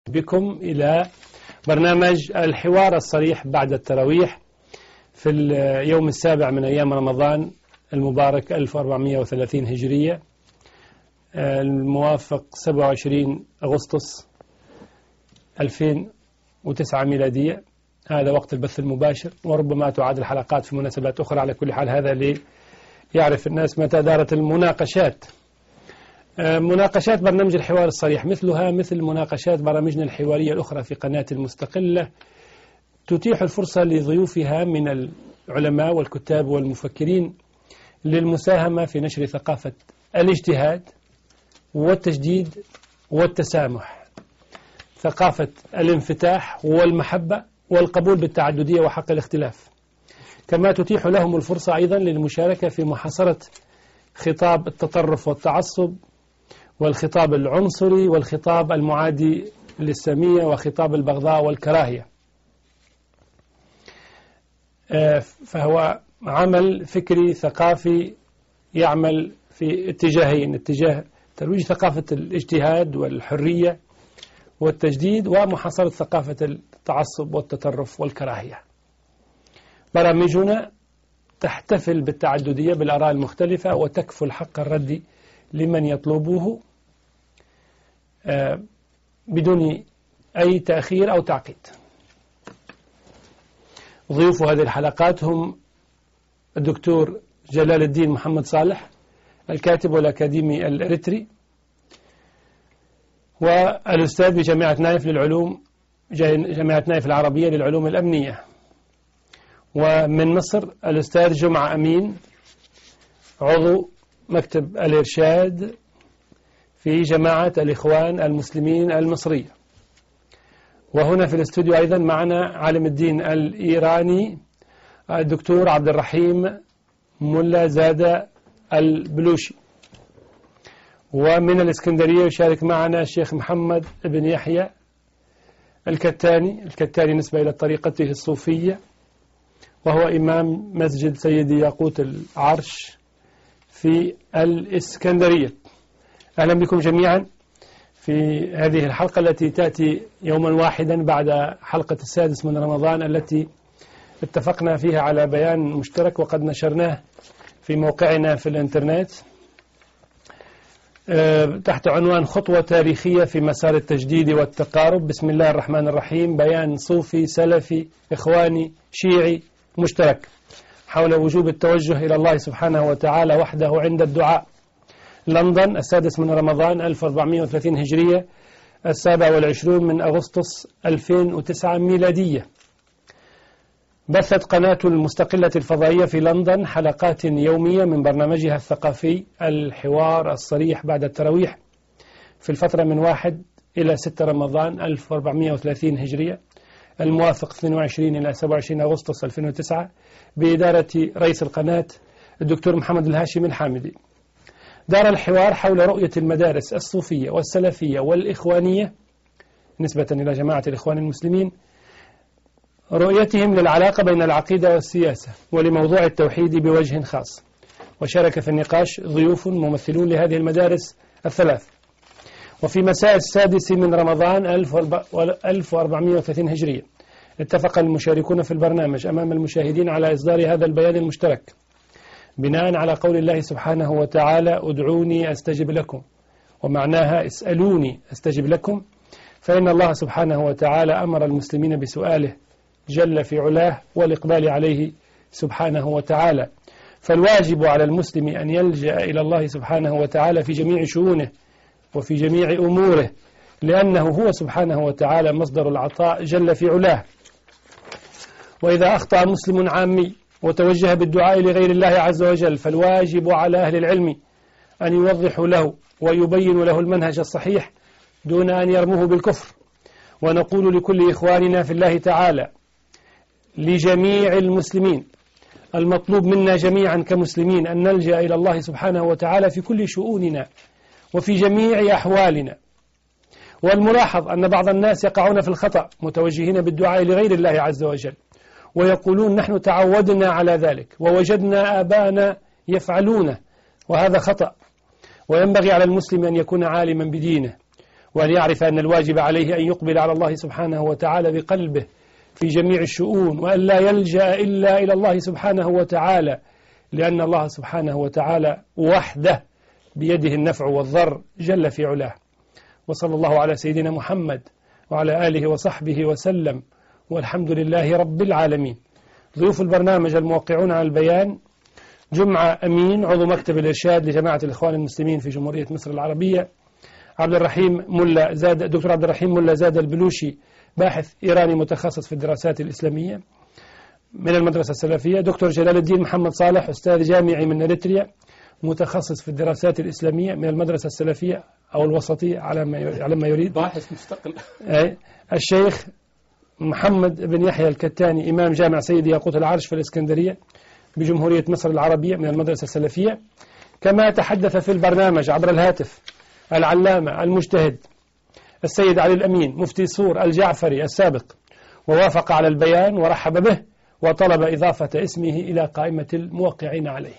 بكم إلى برنامج الحوار الصريح بعد التراويح في اليوم السابع من أيام رمضان المبارك 1430 هجرية الموافق 27 أغسطس 2009 ميلادية. هذا وقت البث المباشر، وربما تعاد الحلقات في مناسبات أخرى. على كل حال هذا ليعرف الناس متى دارت المناقشات. مناقشات برنامج الحوار الصريح مثلها مثل مناقشات برامجنا الحوارية الأخرى في قناة المستقلة، تتيح الفرصة لضيوفها من العلماء والكتاب والمفكرين للمساهمة في نشر ثقافة الاجتهاد والتجديد والتسامح، ثقافة الانفتاح والمحبة والقبول بالتعددية وحق الاختلاف. كما تتيح لهم الفرصة أيضا للمشاركة في محاصرة خطاب التطرف والتعصب والخطاب العنصري والخطاب المعادي للسامية وخطاب البغضاء والكراهية. فهو عمل فكري ثقافي يعمل في اتجاهين: اتجاه ترويج ثقافة الاجتهاد والحرية والتجديد، ومحاصرة ثقافة التعصب والتطرف والكراهية. برامجنا تحتفل بالتعددية بالآراء المختلفة وتكفل حق الرد لمن يطلبه بدون أي تأخير أو تعقيد. ضيوف هذه الحلقات هم الدكتور جلال الدين محمد صالح، الكاتب والأكاديمي الإريتري، والأستاذ بجامعة نايف للعلوم، جامعة نايف العربية للعلوم الأمنية. ومن مصر الأستاذ جمعة أمين، عضو مكتب الإرشاد في جماعة الإخوان المسلمين المصرية. وهنا في الاستوديو أيضا معنا عالم الدين الإيراني الدكتور عبد الرحيم ملا زادة البلوشي. ومن الإسكندرية يشارك معنا الشيخ محمد بن يحيى الكتاني نسبة إلى طريقته الصوفية، وهو إمام مسجد سيدي ياقوت العرش في الإسكندرية. أهلا بكم جميعا في هذه الحلقة التي تأتي يوما واحدا بعد حلقة السادس من رمضان التي اتفقنا فيها على بيان مشترك وقد نشرناه في موقعنا في الانترنت تحت عنوان خطوة تاريخية في مسار التجديد والتقارب. بسم الله الرحمن الرحيم. بيان صوفي سلفي إخواني شيعي مشترك حول وجوب التوجه إلى الله سبحانه وتعالى وحده عند الدعاء. لندن، السادس من رمضان 1430 هجرية، 27 من أغسطس 2009 ميلادية. بثت قناة المستقلة الفضائية في لندن حلقات يومية من برنامجها الثقافي الحوار الصريح بعد التراويح في الفترة من 1 إلى 6 رمضان 1430 هجرية الموافق 22 إلى 27 أغسطس 2009 بإدارة رئيس القناة الدكتور محمد الهاشمي الحامدي. دار الحوار حول رؤية المدارس الصوفية والسلفية والإخوانية نسبة إلى جماعة الإخوان المسلمين، رؤيتهم للعلاقة بين العقيدة والسياسة ولموضوع التوحيد بوجه خاص. وشارك في النقاش ضيوف ممثلون لهذه المدارس الثلاث. وفي مساء السادس من رمضان 1430 هجرية اتفق المشاركون في البرنامج أمام المشاهدين على إصدار هذا البيان المشترك بناء على قول الله سبحانه وتعالى: ادعوني أستجب لكم، ومعناها اسألوني أستجب لكم. فإن الله سبحانه وتعالى أمر المسلمين بسؤاله جل في علاه والإقبال عليه سبحانه وتعالى. فالواجب على المسلم أن يلجأ إلى الله سبحانه وتعالى في جميع شؤونه وفي جميع أموره، لأنه هو سبحانه وتعالى مصدر العطاء جل في علاه. وإذا أخطأ مسلم عامي وتوجه بالدعاء لغير الله عز وجل فالواجب على أهل العلم أن يوضحوا له ويبين له المنهج الصحيح دون أن يرموه بالكفر. ونقول لكل إخواننا في الله تعالى لجميع المسلمين: المطلوب منا جميعا كمسلمين أن نلجأ إلى الله سبحانه وتعالى في كل شؤوننا وفي جميع أحوالنا. والملاحظ أن بعض الناس يقعون في الخطأ متوجهين بالدعاء لغير الله عز وجل ويقولون نحن تعودنا على ذلك ووجدنا آباءنا يفعلونه، وهذا خطأ. وينبغي على المسلم أن يكون عالما بدينه وأن يعرف أن الواجب عليه أن يقبل على الله سبحانه وتعالى بقلبه في جميع الشؤون، وأن لا يلجأ إلا إلى الله سبحانه وتعالى، لأن الله سبحانه وتعالى وحده بيده النفع والضر جل في علاه. وصلى الله على سيدنا محمد وعلى آله وصحبه وسلم، والحمد لله رب العالمين. ضيوف البرنامج الموقعون على البيان: جمعة أمين عضو مكتب الإرشاد لجماعة الإخوان المسلمين في جمهورية مصر العربية، دكتور عبد الرحيم ملا زاد البلوشي باحث إيراني متخصص في الدراسات الإسلامية من المدرسة السلفية، دكتور جلال الدين محمد صالح أستاذ جامعي من إريتريا متخصص في الدراسات الإسلامية من المدرسة السلفية أو الوسطية على ما يريد، باحث مستقل. الشيخ محمد بن يحيى الكتاني إمام جامع سيدي ياقوت العرش في الإسكندرية بجمهورية مصر العربية من المدرسة السلفية. كما تحدث في البرنامج عبر الهاتف العلامة المجتهد السيد علي الأمين مفتي سور الجعفري السابق، ووافق على البيان ورحب به وطلب إضافة اسمه إلى قائمة الموقعين عليه.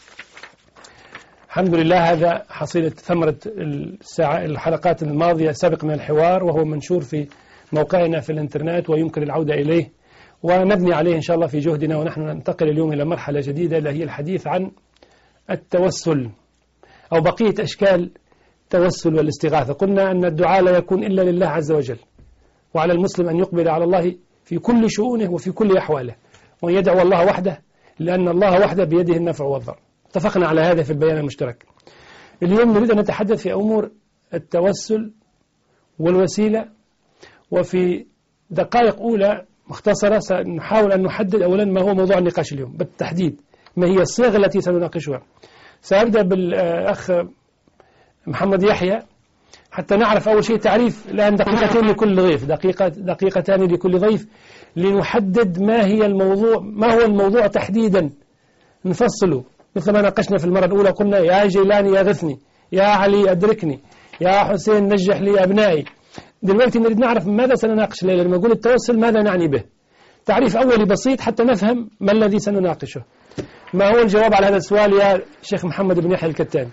الحمد لله، هذا حصيلة ثمرة الحلقات الماضية السابق من الحوار، وهو منشور في موقعنا في الانترنت ويمكن العودة إليه ونبني عليه إن شاء الله في جهدنا. ونحن ننتقل اليوم إلى مرحلة جديدة، اللي هي الحديث عن التوسل أو بقية أشكال التوسل والاستغاثة. قلنا أن الدعاء لا يكون إلا لله عز وجل، وعلى المسلم أن يقبل على الله في كل شؤونه وفي كل أحواله، وأن يدعو الله وحده، لأن الله وحده بيده النفع والضر. اتفقنا على هذا في البيان المشترك. اليوم نريد أن نتحدث في أمور التوسل والوسيلة، وفي دقائق أولى مختصرة سنحاول أن نحدد أولا ما هو موضوع النقاش اليوم بالتحديد، ما هي الصيغة التي سنناقشها. سأبدأ بالأخ محمد يحيى حتى نعرف أول شيء تعريف، الآن دقيقتين لكل ضيف، دقيقتان لكل ضيف، لنحدد ما هي الموضوع، ما هو الموضوع تحديدا، نفصله مثل ما ناقشنا في المرة الأولى. قلنا يا جيلاني أغثني، يا علي أدركني، يا حسين نجح لي أبنائي. دلوقتي نريد نعرف ماذا سنناقش الليلة. لما نقول التوسل ماذا نعني به؟ تعريف أولي بسيط حتى نفهم ما الذي سنناقشه. ما هو الجواب على هذا السؤال يا شيخ محمد بن يحيى الكتاني؟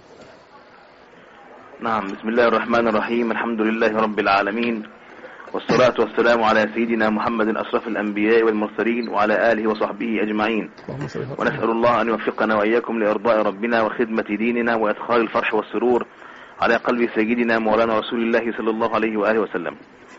نعم، بسم الله الرحمن الرحيم، الحمد لله رب العالمين، والصلاة والسلام على سيدنا محمد أشرف الأنبياء والمرسلين وعلى آله وصحبه أجمعين. ونسأل الله أن يوفقنا وإياكم لإرضاء ربنا وخدمة ديننا وإدخال الفرح والسرور على قلب سيدنا مولانا رسول الله صلى الله عليه وآله وسلم.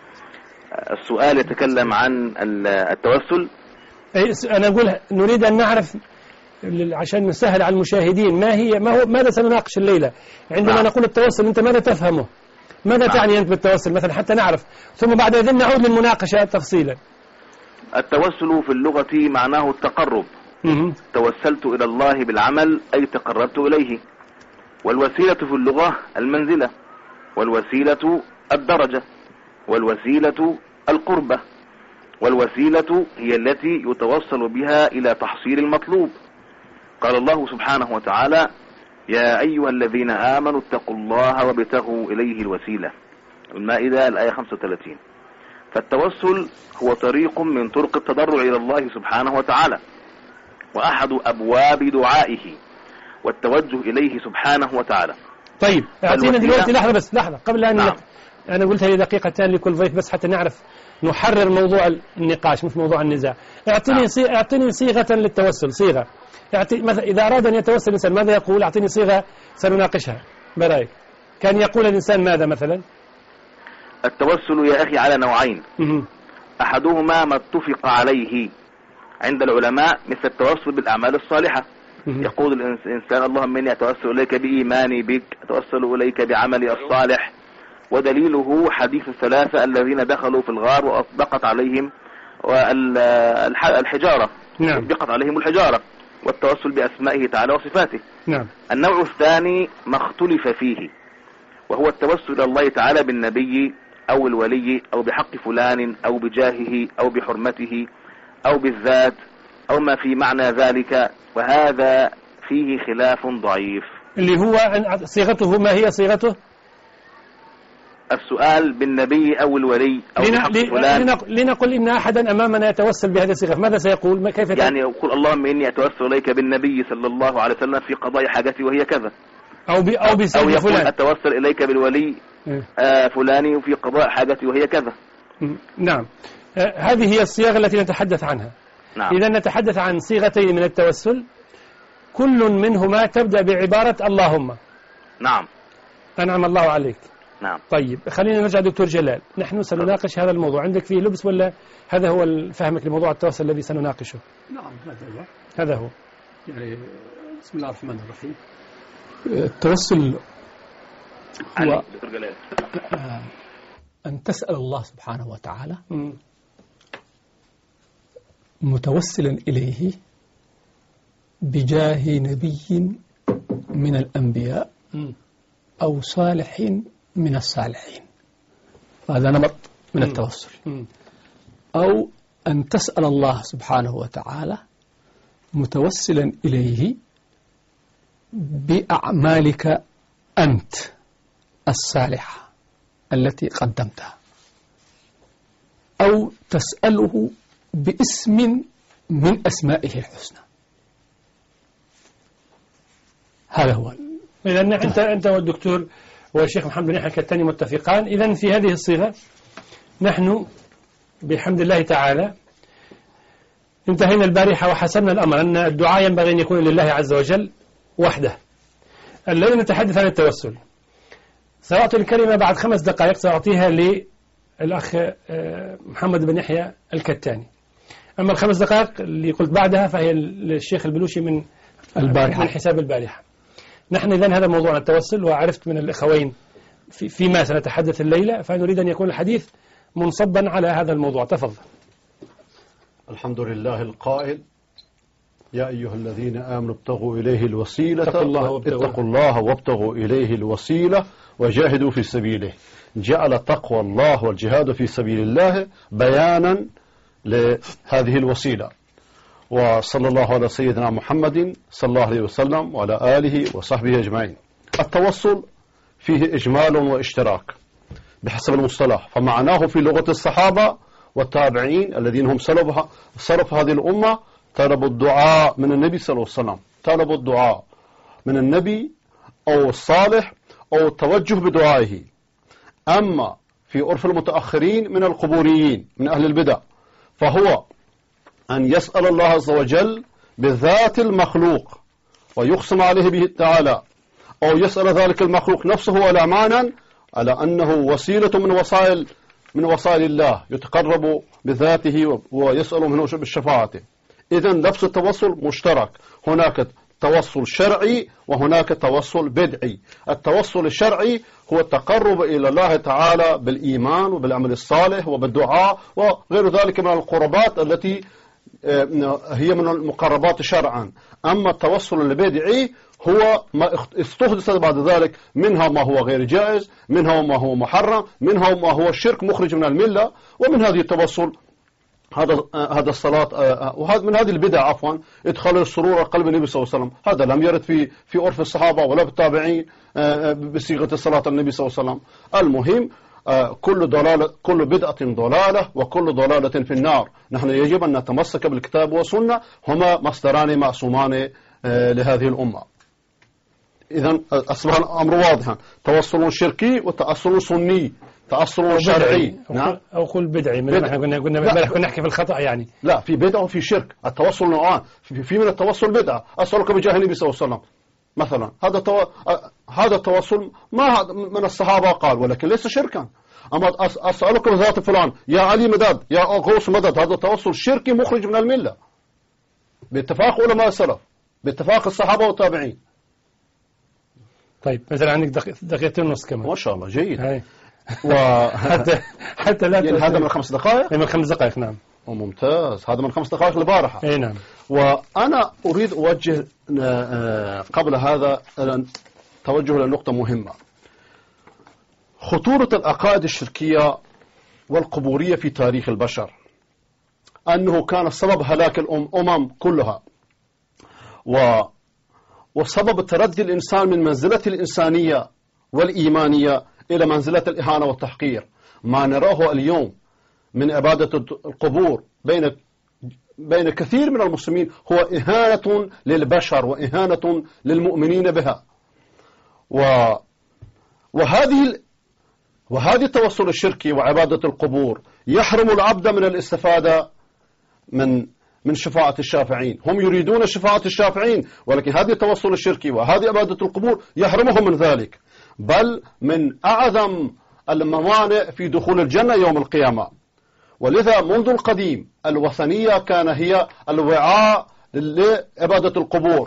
السؤال يتكلم عن التوسل. أنا أقول نريد أن نعرف عشان نسهل على المشاهدين ماذا سنناقش الليلة عندما نقول التوسل. أنت ماذا تفهمه؟ ماذا تعني أنت بالتوسل مثلا حتى نعرف، ثم بعد ذلك نعود للمناقشة تفصيلا. التوسل في اللغة معناه التقرب. توسلت إلى الله بالعمل أي تقربت إليه. والوسيلة في اللغة المنزلة، والوسيلة الدرجة، والوسيلة القربة، والوسيلة هي التي يتوصل بها إلى تحصيل المطلوب. قال الله سبحانه وتعالى: يا أيها الذين آمنوا اتقوا الله وابتغوا إليه الوسيلة. المائدة الآية 35. فالتوسل هو طريق من طرق التضرع إلى الله سبحانه وتعالى، وأحد أبواب دعائه والتوجه إليه سبحانه وتعالى. طيب أعطينا دلوقتي لحظة قبل أن أنا قلت لي دقيقتان لكل ضيف بس حتى نعرف نحرر موضوع النقاش مش موضوع النزاع. أعطيني صيغة للتوسل، صيغة. مثلا إذا أراد أن يتوسل الإنسان ماذا يقول؟ أعطيني صيغة سنناقشها برأيك. كان يقول الإنسان ماذا مثلا؟ التوسل يا أخي على نوعين. أحدهما ما اتفق عليه عند العلماء مثل التوسل بالأعمال الصالحة. يقول الإنسان: اللهم إني أتوسل إليك بإيماني بك، أتوسل إليك بعملي الصالح. ودليله حديث الثلاثة الذين دخلوا في الغار وأطبقت عليهم الحجارة. أطبقت عليهم الحجارة، والتوسل بأسمائه تعالى وصفاته. النوع الثاني ما اختلف فيه، وهو التوسل إلى الله تعالى بالنبي أو الولي أو بحق فلان أو بجاهه أو بحرمته أو بالذات أو ما في معنى ذلك، وهذا فيه خلاف ضعيف. اللي هو صيغته، ما هي صيغته؟ السؤال بالنبي أو الولي أو بحق فلان. لنقل إن أحدا أمامنا يتوسل بهذه الصيغة، ماذا سيقول؟ كيف يعني يقول: اللهم إني أتوسل إليك بالنبي صلى الله عليه وسلم في قضاء حاجتي وهي كذا. أو بسبب فلان، أتوسل إليك بالولي فلاني وفي قضاء حاجتي وهي كذا. نعم، هذه هي الصيغ التي نتحدث عنها. نعم. إذا نتحدث عن صيغتين من التوسل كل منهما تبدأ بعبارة اللهم. نعم. أنعم الله عليك. نعم. طيب خلينا نرجع دكتور جلال، نحن سنناقش هذا الموضوع. عندك فيه لبس ولا هذا هو فهمك لموضوع التوسل الذي سنناقشه؟ نعم هذا هو. يعني بسم الله الرحمن الرحيم. التوسل هو أن تسأل الله سبحانه وتعالى متوسلا إليه بجاه نبي من الأنبياء أو صالح من الصالحين، هذا نمط من التوسل. أو أن تسأل الله سبحانه وتعالى متوسلا إليه بأعمالك أنت الصالحة التي قدمتها، أو تسأله باسم من أسمائه الحسنى. هذا هو. إذا أنت والدكتور والشيخ محمد بن يحيى الكتاني متفقان. إذا في هذه الصيغة نحن بحمد الله تعالى انتهينا البارحة وحسمنا الأمر أن الدعاء ينبغي أن يكون لله عز وجل وحده. الذي نتحدث عن التوسل سأعطي الكلمة بعد 5 دقائق، سأعطيها للأخ محمد بن يحيى الكتاني. أما ال5 دقائق اللي قلت بعدها فهي للشيخ البلوشي من حساب البارحة. نحن إذن هذا موضوع التوسل، وعرفت من الإخوين فيما سنتحدث الليلة، فنريد أن يكون الحديث منصبا على هذا الموضوع. تفضل. الحمد لله القائل يا أيها الذين آمنوا ابتغوا إليه الوسيلة، اتقوا الله وابتغوا إليه الوسيلة وجاهدوا في سبيله. جعل تقوى الله والجهاد في سبيل الله بيانا لهذه الوسيلة. وصلى الله على سيدنا محمد صلى الله عليه وسلم وعلى آله وصحبه أجمعين. التوسل فيه إجمال واشتراك بحسب المصطلح، فمعناه في لغة الصحابة والتابعين الذين هم سلف هذه الأمة طلبوا الدعاء من النبي صلى الله عليه وسلم، طلبوا الدعاء من النبي أو الصالح أو التوجه بدعائه. أما في عرف المتأخرين من القبوريين من أهل البدع فهو أن يسأل الله عز وجل بذات المخلوق ويقسم عليه به تعالى، أو يسأل ذلك المخلوق نفسه والأمانا على أنه وسيلة من وسائل الله يتقرب بذاته ويسأل منه بالشفاعة. إذن لفظ التوسل مشترك، هناك توسل شرعي وهناك توسل بدعي. التوسل الشرعي هو التقرب إلى الله تعالى بالإيمان وبالعمل الصالح وبالدعاء وغير ذلك من القربات التي هي من المقربات شرعا. أما التوسل البدعي هو ما استحدث بعد ذلك، منها ما هو غير جائز، منها ما هو محرم، منها ما هو الشرك مخرج من الملة. ومن هذه التوسل هذا الصلاة من هذه البدع عفوا إدخال السرور قلب النبي صلى الله عليه وسلم. هذا لم يرد في عرف الصحابة ولا بالتابعين بصيغة الصلاة النبي صلى الله عليه وسلم. المهم كل بدعة ضلالة وكل ضلالة في النار. نحن يجب أن نتمسك بالكتاب والسنة، هما مصدران معصومان لهذه الأمة. إذن أصبح الأمر واضحا، توسل شركي وتأصل سني، تأصل شرعي. نعم. أو قل بدعي، كنا نحكي في الخطأ يعني. لا، في بدعة وفي شرك. التوسل نوعان، في من التوسل بدعة، أسألك بجاه النبي صلى الله عليه وسلم مثلا، هذا التوسل ما من الصحابة قال، ولكن ليس شركا. أما أسألك بذات فلان يا علي مدد يا غوث مدد، هذا توسل شركي مخرج من الملة باتفاق علماء السلف، باتفاق الصحابة والتابعين. طيب مثلا عندك دقيقتين ونص كمان. ما شاء الله جيد. حتى لا يعني هذا من 5 دقائق؟ من 5 دقائق نعم. ممتاز، هذا من 5 دقائق البارحة. اي نعم. وأنا أريد أوجه قبل هذا توجه لنقطة مهمة، خطورة العقائد الشركية والقبورية في تاريخ البشر، أنه كان سبب هلاك الأمم كلها وسبب تردي الإنسان من منزلة الإنسانية والإيمانية إلى منزلة الإهانة والتحقير. ما نراه اليوم من عبادة القبور بين كثير من المسلمين هو إهانة للبشر وإهانة للمؤمنين بها. وهذه التوسل الشركي وعبادة القبور يحرم العبد من الاستفادة من شفاعة الشافعين. هم يريدون شفاعة الشافعين، ولكن هذه التوسل الشركي وهذه عبادة القبور يحرمهم من ذلك، بل من أعظم الموانع في دخول الجنة يوم القيامة. ولذا منذ القديم الوثنية كان هي الوعاء لعبادة القبور.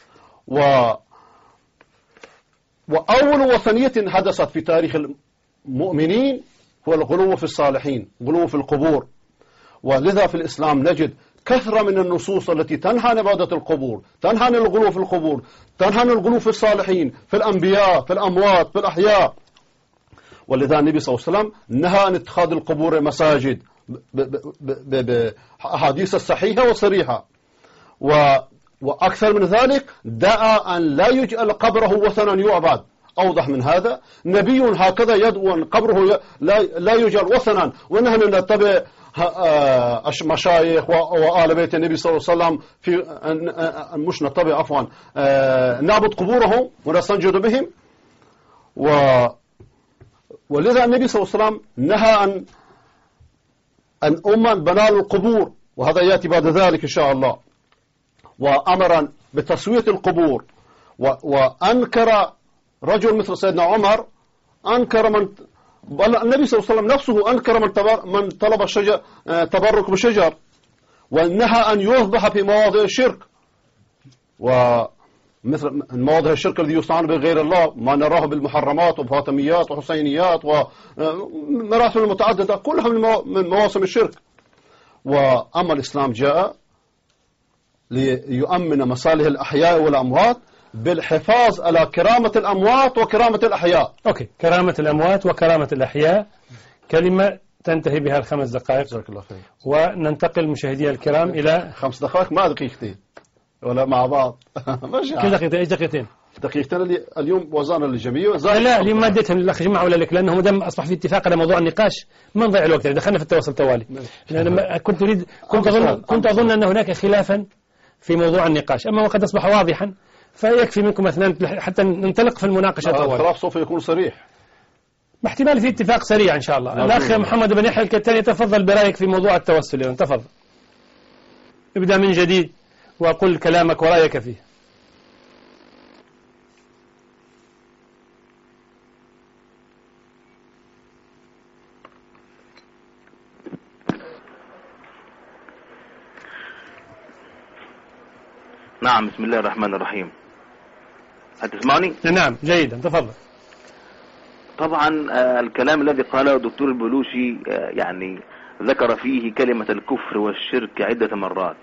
وأول وثنية حدثت في تاريخ المؤمنين هو الغلو في الصالحين، غلو في القبور. ولذا في الإسلام نجد كثرة من النصوص التي تنهى عن عبادة القبور، تنهى عن الغلو في القبور، تنهى عن الغلو في الصالحين، في الأنبياء، في الأموات، في الأحياء. ولذا النبي صلى الله عليه وسلم نهى عن اتخاذ القبور مساجد بأحاديث الصحيحة والصريحة. وأكثر من ذلك دعا أن لا يجعل قبره وثنا يعبد. أوضح من هذا نبي هكذا يدعو أن قبره لا يجعل وثنا، ونحن نتبع مشايخ وآل بيت النبي صلى الله عليه وسلم في مش نتبع عفوا نعبد قبورهم ونستنجد بهم. ولذا النبي صلى الله عليه وسلم نهى عن بناء القبور، وهذا يأتي بعد ذلك إن شاء الله. وأمر بتسوية القبور، وأنكر رجل مثل سيدنا عمر، أنكر النبي صلى الله عليه وسلم نفسه أنكر من طلب تبرك بشجر، ونهى أن يذبح في مواضع الشرك، ومثل مواضع الشرك الذي يستعان بغير الله ما نراه بالمحرمات وفاطميات وحسينيات ومراسم المتعددة كلها من مواسم الشرك. وأما الإسلام جاء ليؤمن مصالح الأحياء والأموات بالحفاظ على كرامة الأموات وكرامة الأحياء. أوكي، كرامة الأموات وكرامة الأحياء، كلمة تنتهي بها الخمس دقائق. جزاك الله خير. وننتقل مشاهدي الكرام إلى 5 دقائق، ما دقيقتين ولا مع بعض. كيف دقيقتين؟ إيش دقيقتين؟ دقيقتين اللي اليوم وزعنا للجميع. لا اليوم ما اديتهم للأخ جماعة ولا لك، لأنه دام أصبح في اتفاق على موضوع النقاش ما نضيع الوقت، دخلنا في التواصل توالي. لأن كنت أظن أن هناك خلافا في موضوع النقاش، أما وقد أصبح واضحا فيكفي منكم اثنان حتى ننطلق في المناقشة طوال. الخلاف سوف يكون صريح، باحتمال في اتفاق سريع إن شاء الله. الأخ محمد بن يحيى الكتاني تفضل برأيك في موضوع التوسل. تفضل ابدأ من جديد وقل كلامك ورأيك فيه. نعم، بسم الله الرحمن الرحيم. هتسمعني؟ نعم جيدا، تفضل. طبعا الكلام الذي قاله الدكتور البلوشي يعني ذكر فيه كلمة الكفر والشرك عدة مرات،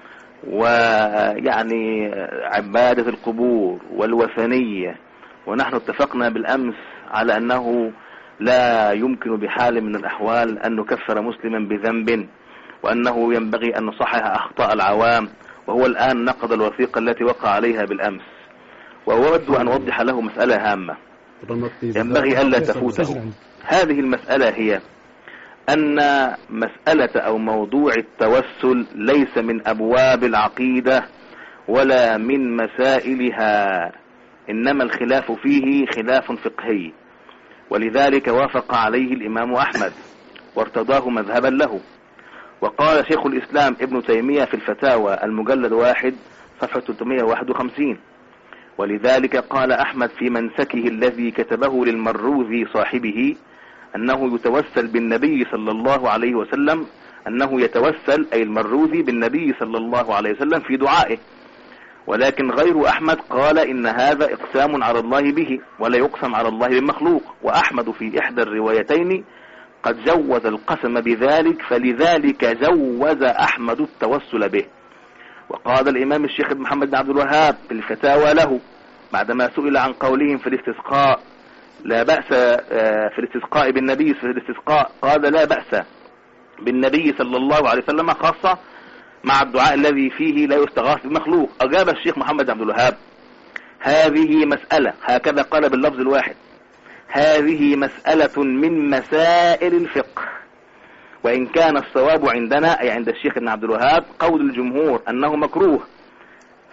ويعني عبادة القبور والوثنية، ونحن اتفقنا بالأمس على أنه لا يمكن بحال من الأحوال أن نكفر مسلما بذنب، وأنه ينبغي أن نصحح أخطاء العوام، وهو الآن نقض الوثيقة التي وقع عليها بالأمس. وأود أن أوضح له مسألة هامة ينبغي ألا تفوته. هذه المسألة هي أن مسألة أو موضوع التوسل ليس من أبواب العقيدة ولا من مسائلها، إنما الخلاف فيه خلاف فقهي، ولذلك وافق عليه الإمام أحمد وارتضاه مذهبا له. وقال شيخ الإسلام ابن تيمية في الفتاوى المجلد 1 صفحة 351: ولذلك قال أحمد في منسكه الذي كتبه للمروذي صاحبه أنه يتوسل بالنبي صلى الله عليه وسلم، أنه يتوسل أي المروذي بالنبي صلى الله عليه وسلم في دعائه. ولكن غير أحمد قال إن هذا إقسام على الله به، ولا يقسم على الله بمخلوق. وأحمد في إحدى الروايتين قد جوز القسم بذلك، فلذلك جوز أحمد التوسل به. وقال الإمام الشيخ محمد بن عبد الوهاب في الفتاوى له بعدما سئل عن قولهم في الاستسقاء لا بأس في الاستسقاء بالنبي في الاستسقاء، قال لا بأس بالنبي صلى الله عليه وسلم خاصة مع الدعاء الذي فيه لا يستغاث بمخلوق. أجاب الشيخ محمد بن عبد الوهاب: هذه مسألة، هكذا قال باللفظ الواحد، هذه مسألة من مسائل الفقه، وإن كان الصواب عندنا أي عند الشيخ ابن عبد الوهاب قول الجمهور أنه مكروه،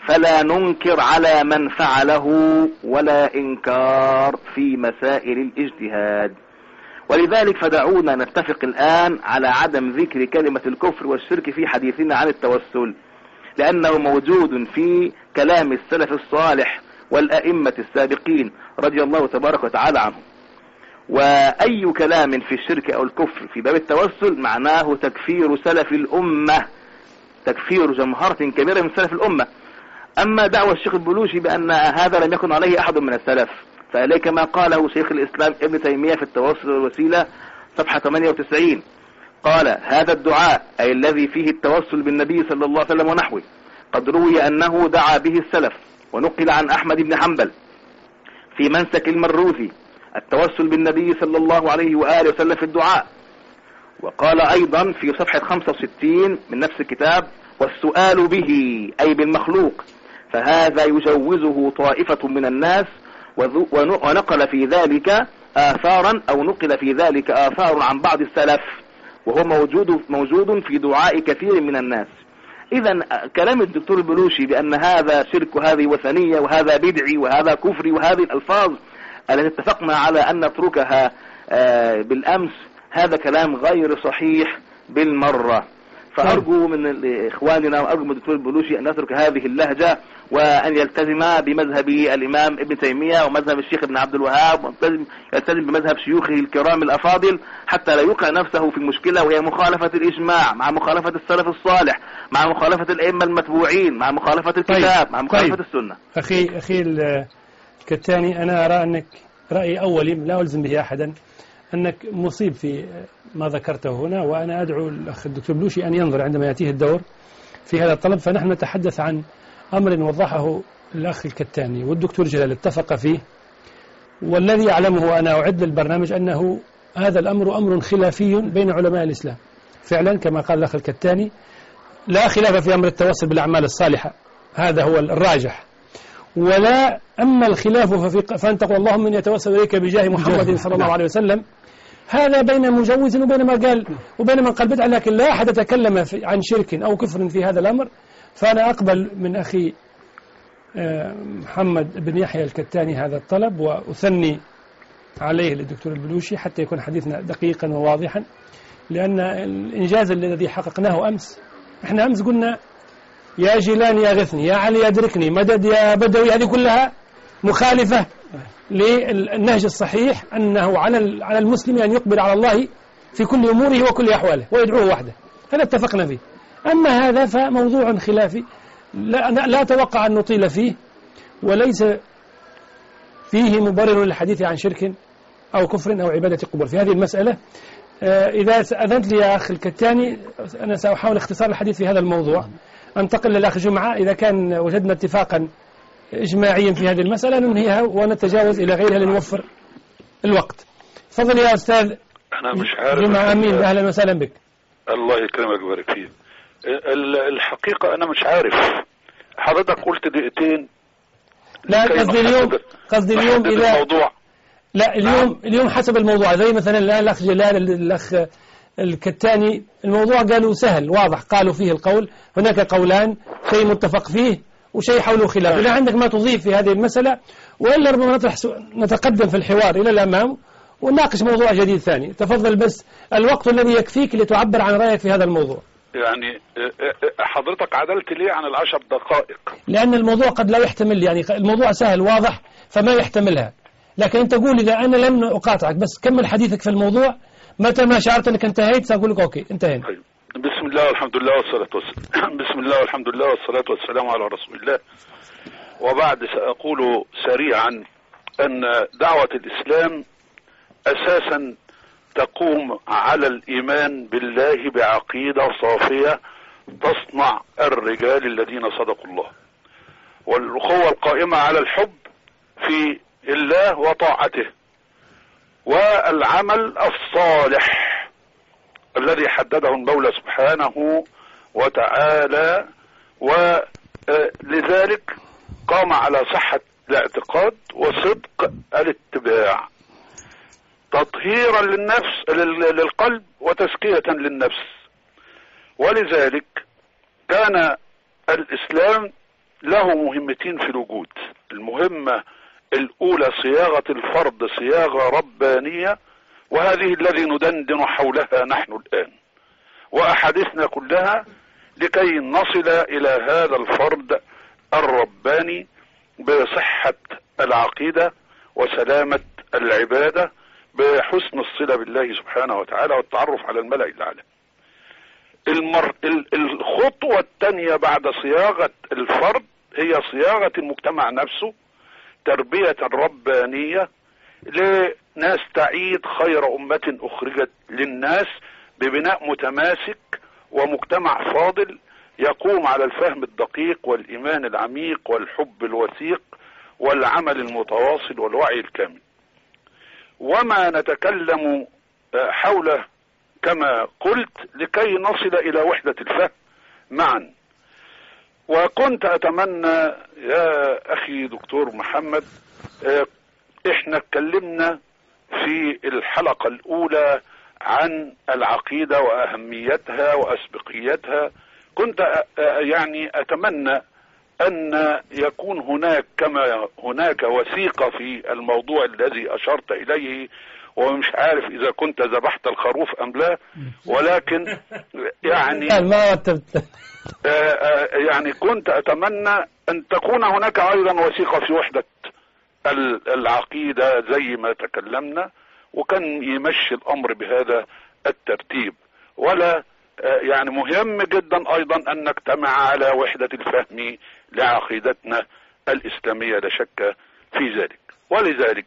فلا ننكر على من فعله ولا إنكار في مسائل الاجتهاد. ولذلك فدعونا نتفق الآن على عدم ذكر كلمة الكفر والشرك في حديثنا عن التوسل، لأنه موجود في كلام السلف الصالح والأئمة السابقين رضي الله تبارك وتعالى عنهم. وأي كلام في الشرك أو الكفر في باب التوسل معناه تكفير سلف الأمة، تكفير جمهرة كبيرة من سلف الأمة. أما دعوى الشيخ البلوشي بأن هذا لم يكن عليه أحد من السلف، فإليك ما قاله شيخ الإسلام ابن تيمية في التوسل والوسيلة صفحة 98، قال: هذا الدعاء أي الذي فيه التوسل بالنبي صلى الله عليه وسلم ونحوه قد روي أنه دعا به السلف، ونقل عن أحمد بن حنبل في منسك المروذي التوسل بالنبي صلى الله عليه وآله وسلم في الدعاء. وقال أيضا في صفحة 65 من نفس الكتاب: والسؤال به أي بالمخلوق، فهذا يجوزه طائفة من الناس، ونقل في ذلك آثارا أو نقل في ذلك آثار عن بعض السلف، وهو موجود في دعاء كثير من الناس. إذا كلام الدكتور البلوشي بأن هذا شرك وهذه وثنية وهذا بدعي وهذا كفري وهذه الألفاظ التي اتفقنا على أن نتركها بالأمس، هذا كلام غير صحيح بالمرة. فأرجو من إخواننا وأرجو من الدكتور البلوشي أن يترك هذه اللهجة، وأن يلتزم بمذهب الإمام ابن تيمية ومذهب الشيخ ابن عبد الوهاب، ويلتزم بمذهب شيوخه الكرام الأفاضل، حتى لا يوقع نفسه في المشكلة وهي مخالفة الإجماع مع مخالفة السلف الصالح مع مخالفة الأئمة المتبوعين مع مخالفة الكتاب مع مخالفة السنة. أخي الكتاني، أنا أرى أنك رأي أولي لا ألزم به أحدا، أنك مصيب في ما ذكرته هنا، وأنا أدعو الأخ الدكتور بلوشي أن ينظر عندما يأتيه الدور في هذا الطلب. فنحن نتحدث عن أمر وضحه الأخ الكتاني والدكتور جلال اتفق فيه، والذي أعلمه أنا أعد للبرنامج أنه هذا الأمر أمر خلافي بين علماء الإسلام فعلا كما قال الأخ الكتاني. لا خلاف في أمر التوسل بالأعمال الصالحة، هذا هو الراجح، ولا أما الخلاف فأن تقول اللهم من يتوسل إليك بجاه محمد صلى الله عليه وسلم، هذا بين مجوز وبين ما قال وبين من قال بدعة، لكن لا أحد تكلم عن شرك أو كفر في هذا الأمر. فأنا أقبل من أخي محمد بن يحيى الكتاني هذا الطلب، وأثني عليه للدكتور البلوشي حتى يكون حديثنا دقيقا وواضحا، لأن الإنجاز الذي حققناه أمس، إحنا أمس قلنا يا جيلاني أغثني، يا علي أدركني، مدد يا بدوي، هذه كلها مخالفة للنهج الصحيح، أنه على المسلم أن يقبل على الله في كل أموره وكل أحواله ويدعوه وحده، هذا اتفقنا فيه. أما هذا فموضوع خلافي لا أتوقع أن نطيل فيه، وليس فيه مبرر للحديث عن شرك أو كفر أو عبادة قبور في هذه المسألة. إذا أذنت لي يا أخي الكتاني أنا سأحاول اختصار الحديث في هذا الموضوع، أنتقل للأخ جمعة. إذا كان وجدنا اتفاقا إجماعيا في هذه المسألة ننهيها ونتجاوز إلى غيرها لنوفر الوقت. تفضل يا أستاذ. أنا مش عارف جمعة أمين، أهلا وسهلا بك. الله يكرمك ويبارك فيك. الحقيقة أنا مش عارف، حضرتك قلت دقيقتين. لا قصدي اليوم إذا الموضوع. لا اليوم حسب الموضوع، زي مثلا الآن الأخ جلال الأخ الكتاني الموضوع قالوا سهل واضح، قالوا فيه القول، هناك قولان، شيء متفق فيه وشيء حوله خلاف. إذا عندك ما تضيف في هذه المسألة، وإلا ربما نتقدم في الحوار إلى الأمام ونناقش موضوع جديد ثاني. تفضل، بس الوقت الذي يكفيك لتعبر عن رأيك في هذا الموضوع. يعني حضرتك عدلت ليه عن 10 دقائق؟ لأن الموضوع قد لا يحتمل، يعني الموضوع سهل واضح فما يحتملها، لكن أنت قول إذا أنا لم أقاطعك بس كمل حديثك في الموضوع، متى ما شعرت أنك انتهيت سأقول لك أوكي انتهينا. طيب. بسم الله والحمد لله والصلاة والسلام بسم الله والحمد لله والصلاة والسلام على رسول الله. وبعد سأقول سريعا أن دعوة الإسلام أساسا تقوم على الإيمان بالله بعقيدة صافية تصنع الرجال الذين صدقوا الله، والأخوة القائمة على الحب في الله وطاعته، والعمل الصالح الذي حدده المولى سبحانه وتعالى، ولذلك قام على صحة الاعتقاد وصدق الاتباع، تطهيرا للقلب وتزكية للنفس. ولذلك كان الإسلام له مهمتين في الوجود. المهمة الأولى صياغة الفرد صياغة ربانية، وهذه الذي ندندن حولها نحن الآن وأحاديثنا كلها لكي نصل إلى هذا الفرد الرباني بصحة العقيدة وسلامة العبادة بحسن الصلة بالله سبحانه وتعالى والتعرف على الملأ الأعلى. الخطوة الثانية بعد صياغة الفرد هي صياغة المجتمع نفسه، تربية ربانية لناس تعيد خير أمة أخرجت للناس ببناء متماسك ومجتمع فاضل يقوم على الفهم الدقيق والإيمان العميق والحب الوثيق والعمل المتواصل والوعي الكامل. وما نتكلم حوله كما قلت لكي نصل إلى وحدة الفهم معا. وكنت أتمنى يا أخي دكتور محمد، احنا اتكلمنا في الحلقة الأولى عن العقيدة وأهميتها وأسبقيتها. كنت يعني أتمنى أن يكون هناك كما هناك وثيقة في الموضوع الذي أشرت إليه، ومش عارف إذا كنت ذبحت الخروف أم لا، ولكن يعني يعني كنت أتمنى أن تكون هناك أيضا وثيقة في وحدة العقيدة زي ما تكلمنا، وكان يمشي الأمر بهذا الترتيب. ولا يعني مهم جدا أيضا أن نجتمع على وحدة الفهم لعقيدتنا الإسلامية، لا شك في ذلك. ولذلك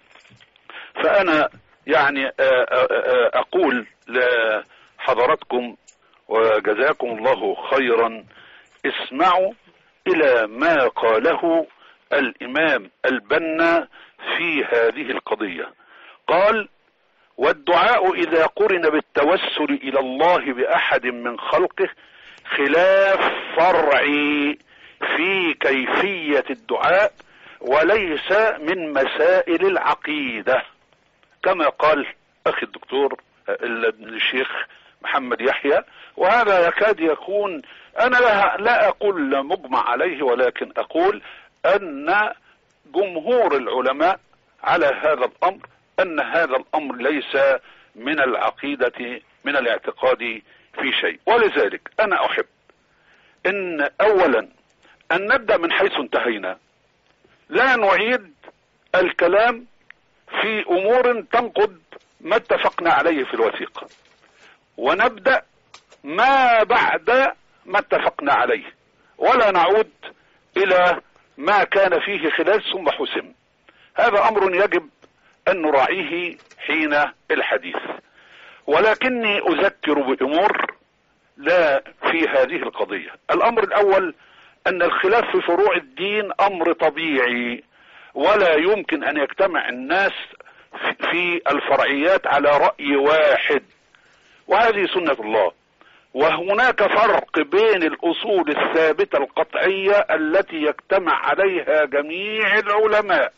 فأنا يعني أقول لحضراتكم وجزاكم الله خيرا، اسمعوا إلى ما قاله الإمام البنا في هذه القضية. قال: والدعاء إذا قرن بالتوسل إلى الله بأحد من خلقه خلاف فرعي في كيفية الدعاء وليس من مسائل العقيدة، كما قال أخي الدكتور الشيخ محمد يحيى. وهذا يكاد يكون، أنا لا أقول مجمع عليه، ولكن أقول أن جمهور العلماء على هذا الأمر، أن هذا الأمر ليس من العقيدة من الاعتقاد في شيء. ولذلك أنا أحب أن أولا أن نبدأ من حيث انتهينا، لا نعيد الكلام في أمور تنقض ما اتفقنا عليه في الوثيقة، ونبدأ ما بعد ما اتفقنا عليه، ولا نعود إلى ما كان فيه خلاف ثم حسم. هذا أمر يجب أن نراعيه حين الحديث. ولكني أذكر بأمور لا في هذه القضية. الأمر الأول أن الخلاف في فروع الدين أمر طبيعي، ولا يمكن أن يجتمع الناس في الفرعيات على رأي واحد، وهذه سنة الله. وهناك فرق بين الأصول الثابتة القطعية التي يجتمع عليها جميع العلماء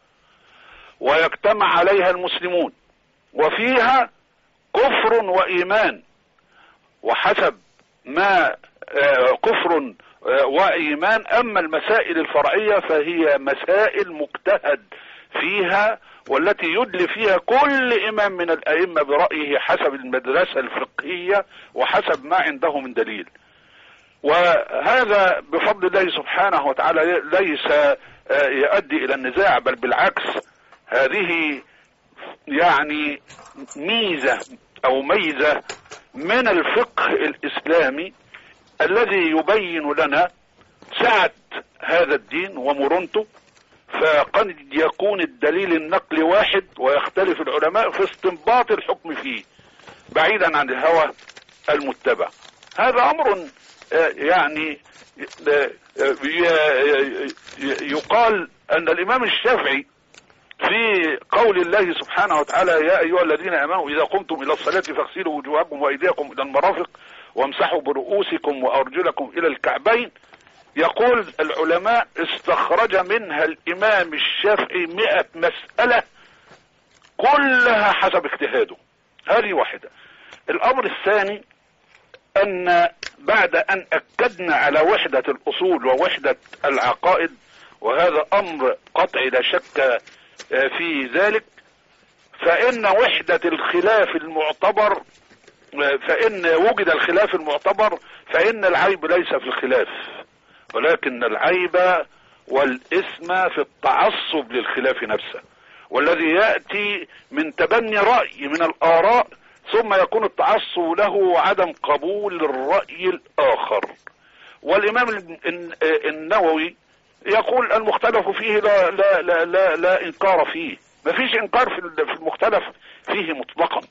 ويجتمع عليها المسلمون، وفيها كفر وإيمان، وحسب ما كفر وإيمان. أما المسائل الفرعية فهي مسائل مجتهد فيها، والتي يدلي فيها كل إمام من الأئمة برأيه حسب المدرسة الفقهية وحسب ما عنده من دليل. وهذا بفضل الله سبحانه وتعالى ليس يؤدي إلى النزاع، بل بالعكس، هذه يعني ميزة أو ميزة من الفقه الإسلامي الذي يبين لنا سعة هذا الدين ومرونته. فقد يكون الدليل النقلي واحد ويختلف العلماء في استنباط الحكم فيه بعيدا عن الهوى المتبع. هذا أمر يعني يقال أن الإمام الشافعي في قول الله سبحانه وتعالى: يا أيها الذين آمنوا إذا قمتم إلى الصلاة فاغسلوا وجوهكم وأيديكم إلى المرافق وامسحوا برؤوسكم وأرجلكم إلى الكعبين. يقول العلماء استخرج منها الإمام الشافعي 100 مسألة كلها حسب اجتهاده. هذه واحدة. الأمر الثاني أن بعد أن أكدنا على وحدة الأصول ووحدة العقائد، وهذا أمر قطعي لا شك في ذلك، فإن وحدة الخلاف المعتبر، فإن وجد الخلاف المعتبر فإن العيب ليس في الخلاف، ولكن العيب والإثم في التعصب للخلاف نفسه، والذي يأتي من تبني رأي من الآراء ثم يكون التعصب له عدم قبول الرأي الآخر. والإمام النووي يقول المختلف فيه لا لا لا لا, لا إنكار فيه، ما فيش إنكار في المختلف فيه مطلقا،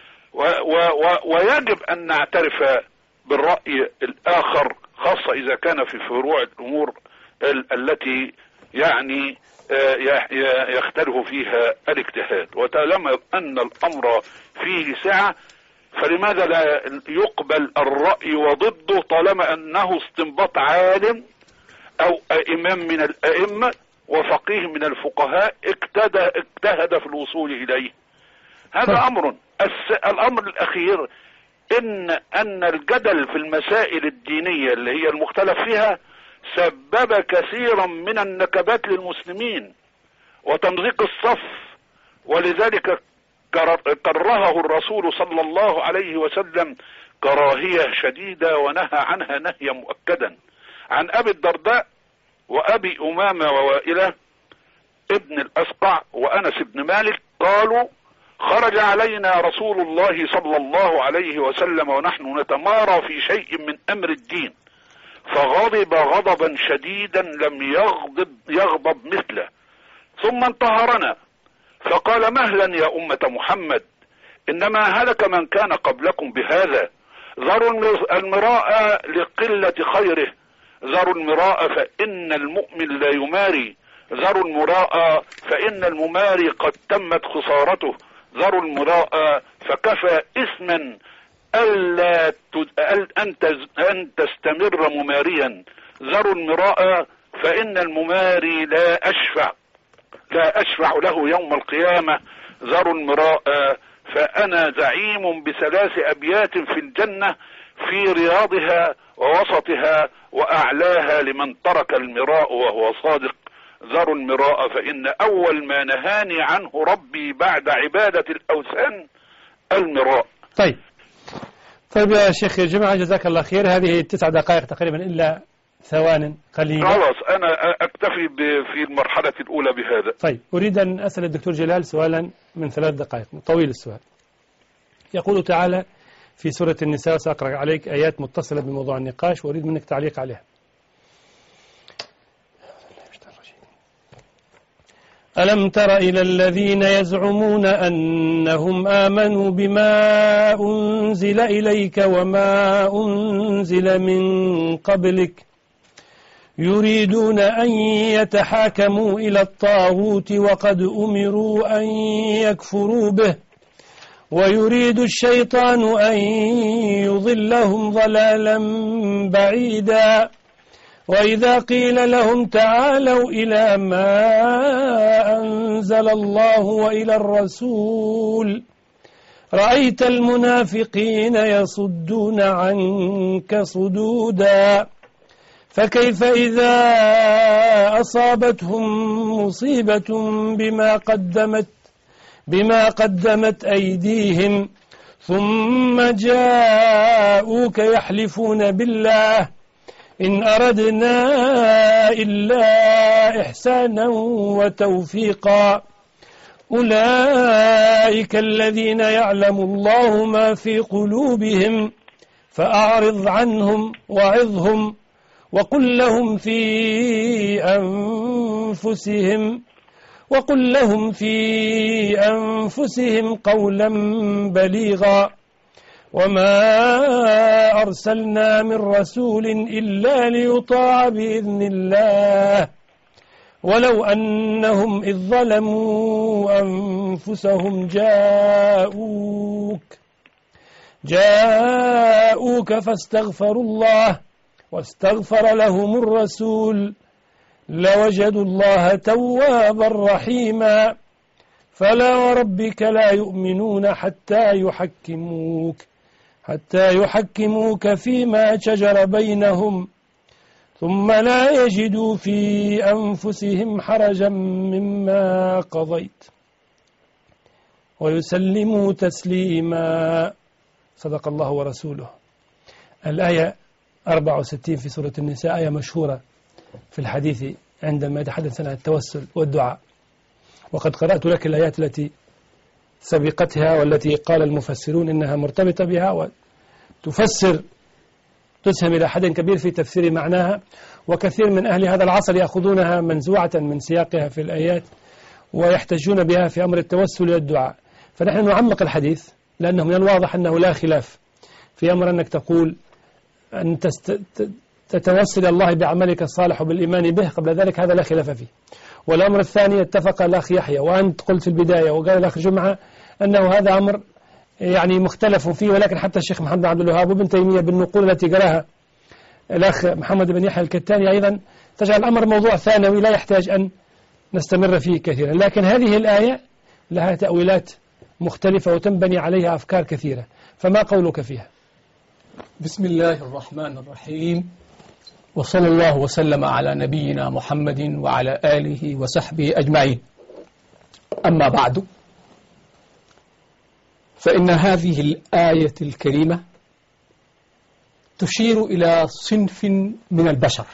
ويجب أن نعترف بالرأي الآخر، خاصة إذا كان في فروع الأمور التي يعني يختلف فيها الاجتهاد. وطالما أن الأمر فيه سعة فلماذا لا يقبل الرأي وضده طالما أنه استنباط عالم أو إمام من الأئمة وفقيه من الفقهاء اجتهد في الوصول إليه. هذا أمر. الأمر الأخير أن الجدل في المسائل الدينية اللي هي المختلف فيها سبب كثيرا من النكبات للمسلمين وتمزيق الصف، ولذلك كرهه الرسول صلى الله عليه وسلم كراهية شديدة ونهى عنها نهيا مؤكدا. عن أبي الدرداء وأبي أمامة ووائلة ابن الأسقع وأنس بن مالك قالوا خرج علينا رسول الله صلى الله عليه وسلم ونحن نتمارى في شيء من أمر الدين، فغضب غضبا شديدا لم يغضب مثله، ثم انتهرنا فقال مهلا يا أمة محمد، إنما هلك من كان قبلكم بهذا، ذروا المراء لقلة خيره، ذروا المراء فإن المؤمن لا يماري، ذروا المراء فإن المماري قد تمت خسارته، ذروا المراء فكفى إثما أن تستمر مماريا، ذروا المراء فإن المماري لا أشفع له يوم القيامة، ذروا المراء فأنا زعيم بثلاث أبيات في الجنة في رياضها ووسطها وأعلاها لمن ترك المراء وهو صادق، ذروا المراء فإن أول ما نهاني عنه ربي بعد عبادة الأوثان المراء. طيب يا شيخ يا جماعة جزاك الله خير، هذه 9 دقائق تقريبا إلا ثوان قليلة. خلاص أنا أكتفي في المرحلة الأولى بهذا. طيب أريد أن أسأل الدكتور جلال سؤالا من 3 دقائق طويل السؤال. يقول تعالى في سورة النساء، سأقرأ عليك آيات متصلة بموضوع النقاش وأريد منك تعليق عليها. ألم تر إلى الذين يزعمون أنهم آمنوا بما أنزل إليك وما أنزل من قبلك يريدون أن يتحاكموا إلى الطاغوت وقد أمروا أن يكفروا به ويريد الشيطان أن يضلهم ضلالا بعيدا وإذا قيل لهم تعالوا إلى ما أنزل الله وإلى الرسول رأيت المنافقين يصدون عنك صدودا فكيف إذا أصابتهم مصيبة بما قدمت أيديهم ثم جاءوك يحلفون بالله إن أردنا إلا إحسانا وتوفيقا أولئك الذين يعلم الله ما في قلوبهم فأعرض عنهم وعظهم وقل لهم في أنفسهم قولا بليغا وما أرسلنا من رسول إلا ليطاع بإذن الله ولو أنهم إذ ظلموا أنفسهم جاءوك فاستغفروا الله واستغفر لهم الرسول لوجدوا الله توابا رحيما فلا وربك لا يؤمنون حتى يحكموك حتى يحكموك فيما شجر بينهم ثم لا يجدوا في أنفسهم حرجا مما قضيت ويسلموا تسليما. صدق الله ورسوله. الآية 64 في سورة النساء آية مشهورة في الحديث عندما يتحدث عن التوسل والدعاء، وقد قرأت لك الآيات التي سبقتها والتي قال المفسرون إنها مرتبطة بها وتفسر تسهم إلى حد كبير في تفسير معناها، وكثير من أهل هذا العصر يأخذونها منزوعة من سياقها في الآيات ويحتجون بها في أمر التوسل والدعاء. فنحن نعمق الحديث لأنه من الواضح أنه لا خلاف في أمر أنك تقول أن تتوسل الله بعملك الصالح وبالإيمان به، قبل ذلك هذا لا خلاف فيه. والأمر الثاني اتفق الأخ يحيى وأنت قلت في البداية وقال الأخ جمعة أنه هذا أمر يعني مختلف فيه، ولكن حتى الشيخ محمد عبد الوهاب وابن تيمية بالنقول التي قراها الأخ محمد بن يحيى الكتاني أيضا تجعل الأمر موضوع ثانوي لا يحتاج أن نستمر فيه كثيرا. لكن هذه الآية لها تأويلات مختلفة وتنبني عليها أفكار كثيرة، فما قولك فيها؟ بسم الله الرحمن الرحيم، وصلى الله وسلم على نبينا محمد وعلى آله وصحبه أجمعين. أما بعد، فإن هذه الآية الكريمة تشير إلى صنف من البشر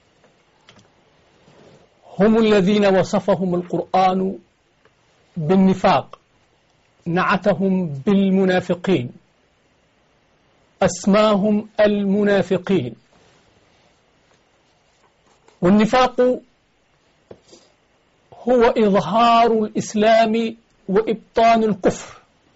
هم الذين وصفهم القرآن بالنفاق، نعتهم بالمنافقين، أسماهم المنافقين. والنفاق هو إظهار الإسلام وإبطان الكفر،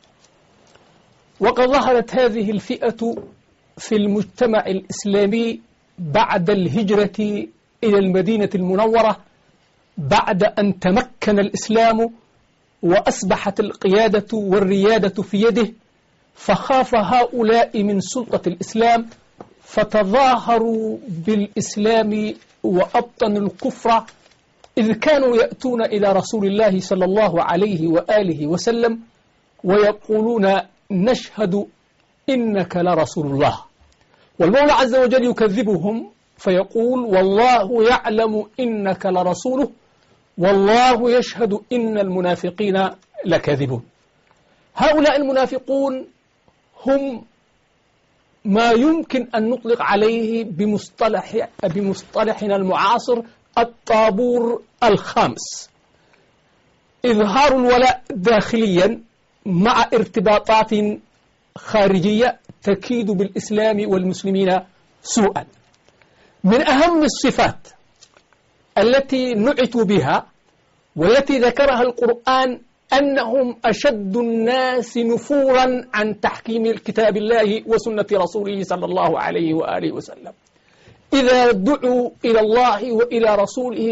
وقد ظهرت هذه الفئة في المجتمع الإسلامي بعد الهجرة إلى المدينة المنورة، بعد أن تمكن الإسلام وأصبحت القيادة والريادة في يده، فخاف هؤلاء من سلطة الإسلام فتظاهروا بالإسلام وأبطنوا الكفر، إذ كانوا يأتون إلى رسول الله صلى الله عليه وآله وسلم ويقولون نشهد إنك لرسول الله، والمولى عز وجل يكذبهم فيقول والله يعلم إنك لرسوله والله يشهد إن المنافقين لكاذبون. هؤلاء المنافقون هم ما يمكن أن نطلق عليه بمصطلحنا المعاصر الطابور الخامس، إظهار الولاء داخليا مع ارتباطات خارجية تكيد بالإسلام والمسلمين سوءا. من أهم الصفات التي نعتوا بها والتي ذكرها القرآن أنهم أشد الناس نفورا عن تحكيم كتاب الله وسنة رسوله صلى الله عليه وآله وسلم. إذا دعوا إلى الله وإلى رسوله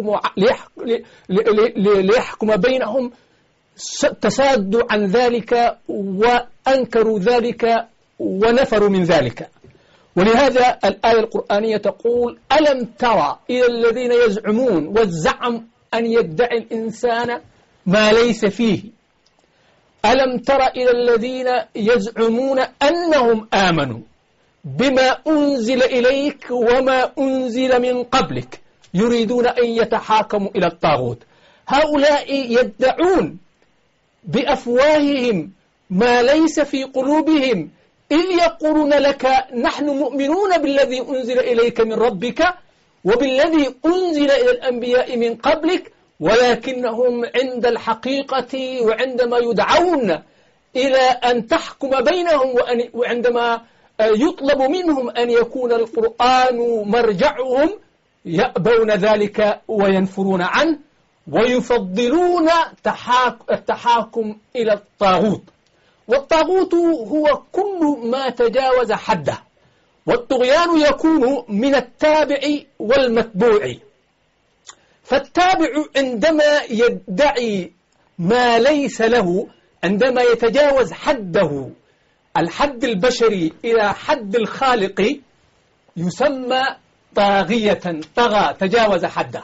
ليحكم بينهم تسادوا عن ذلك وأنكروا ذلك ونفروا من ذلك. ولهذا الآية القرآنية تقول ألم ترى إلى الذين يزعمون، والزعم أن يدعي الإنسان ما ليس فيه. ألم تر إلى الذين يزعمون أنهم آمنوا بما أنزل إليك وما أنزل من قبلك يريدون أن يتحاكموا إلى الطاغوت. هؤلاء يدعون بأفواههم ما ليس في قلوبهم، إذ يقولون لك نحن مؤمنون بالذي أنزل إليك من ربك وبالذي أنزل إلى الأنبياء من قبلك، ولكنهم عند الحقيقة وعندما يدعون إلى أن تحكم بينهم وعندما يطلب منهم أن يكون القرآن مرجعهم يأبون ذلك وينفرون عنه ويفضلون التحاكم إلى الطاغوت. والطاغوت هو كل ما تجاوز حده، والطغيان يكون من التابع والمتبوع. فالتابع عندما يدعي ما ليس له، عندما يتجاوز حده الحد البشري إلى حد الخالق، يسمى طاغية، طغى تجاوز حده.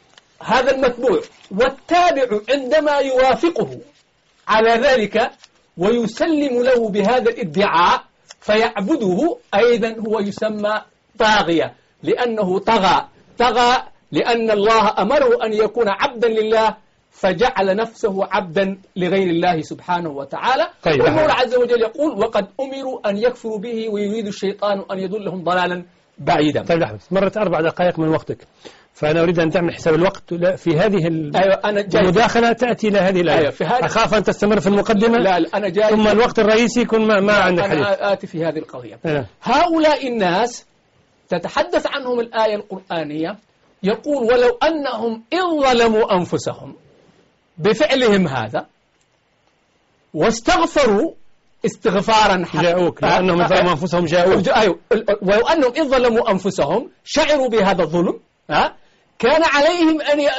هذا المتبوع. والتابع عندما يوافقه على ذلك ويسلم له بهذا الادعاء فيعبده، أيضا هو يسمى طاغية، لأنه طغى لأن الله أمره أن يكون عبدا لله فجعل نفسه عبدا لغير الله سبحانه وتعالى. والمولى عز وجل يقول: وقد أمروا أن يكفروا به ويريد الشيطان أن يضلهم ضلالا بعيدا. طيب لحظة، مرت 4 دقائق من وقتك، فأنا أريد أن تعمل حساب الوقت في هذه المداخلة تأتي إلى هذه الآية. أخاف أن تستمر في المقدمة. لا أنا جاي، ثم الوقت الرئيسي يكون ما عندك حديث. أنا آتي في هذه القضية. هؤلاء الناس تتحدث عنهم الآية القرآنية، يقول: ولو أنهم إن ظلموا أنفسهم بفعلهم هذا واستغفروا استغفارا جاءوك، لأنهم ظلموا أنفسهم جاءوك. ولو أنهم إن ظلموا أنفسهم شعروا بهذا الظلم، كان عليهم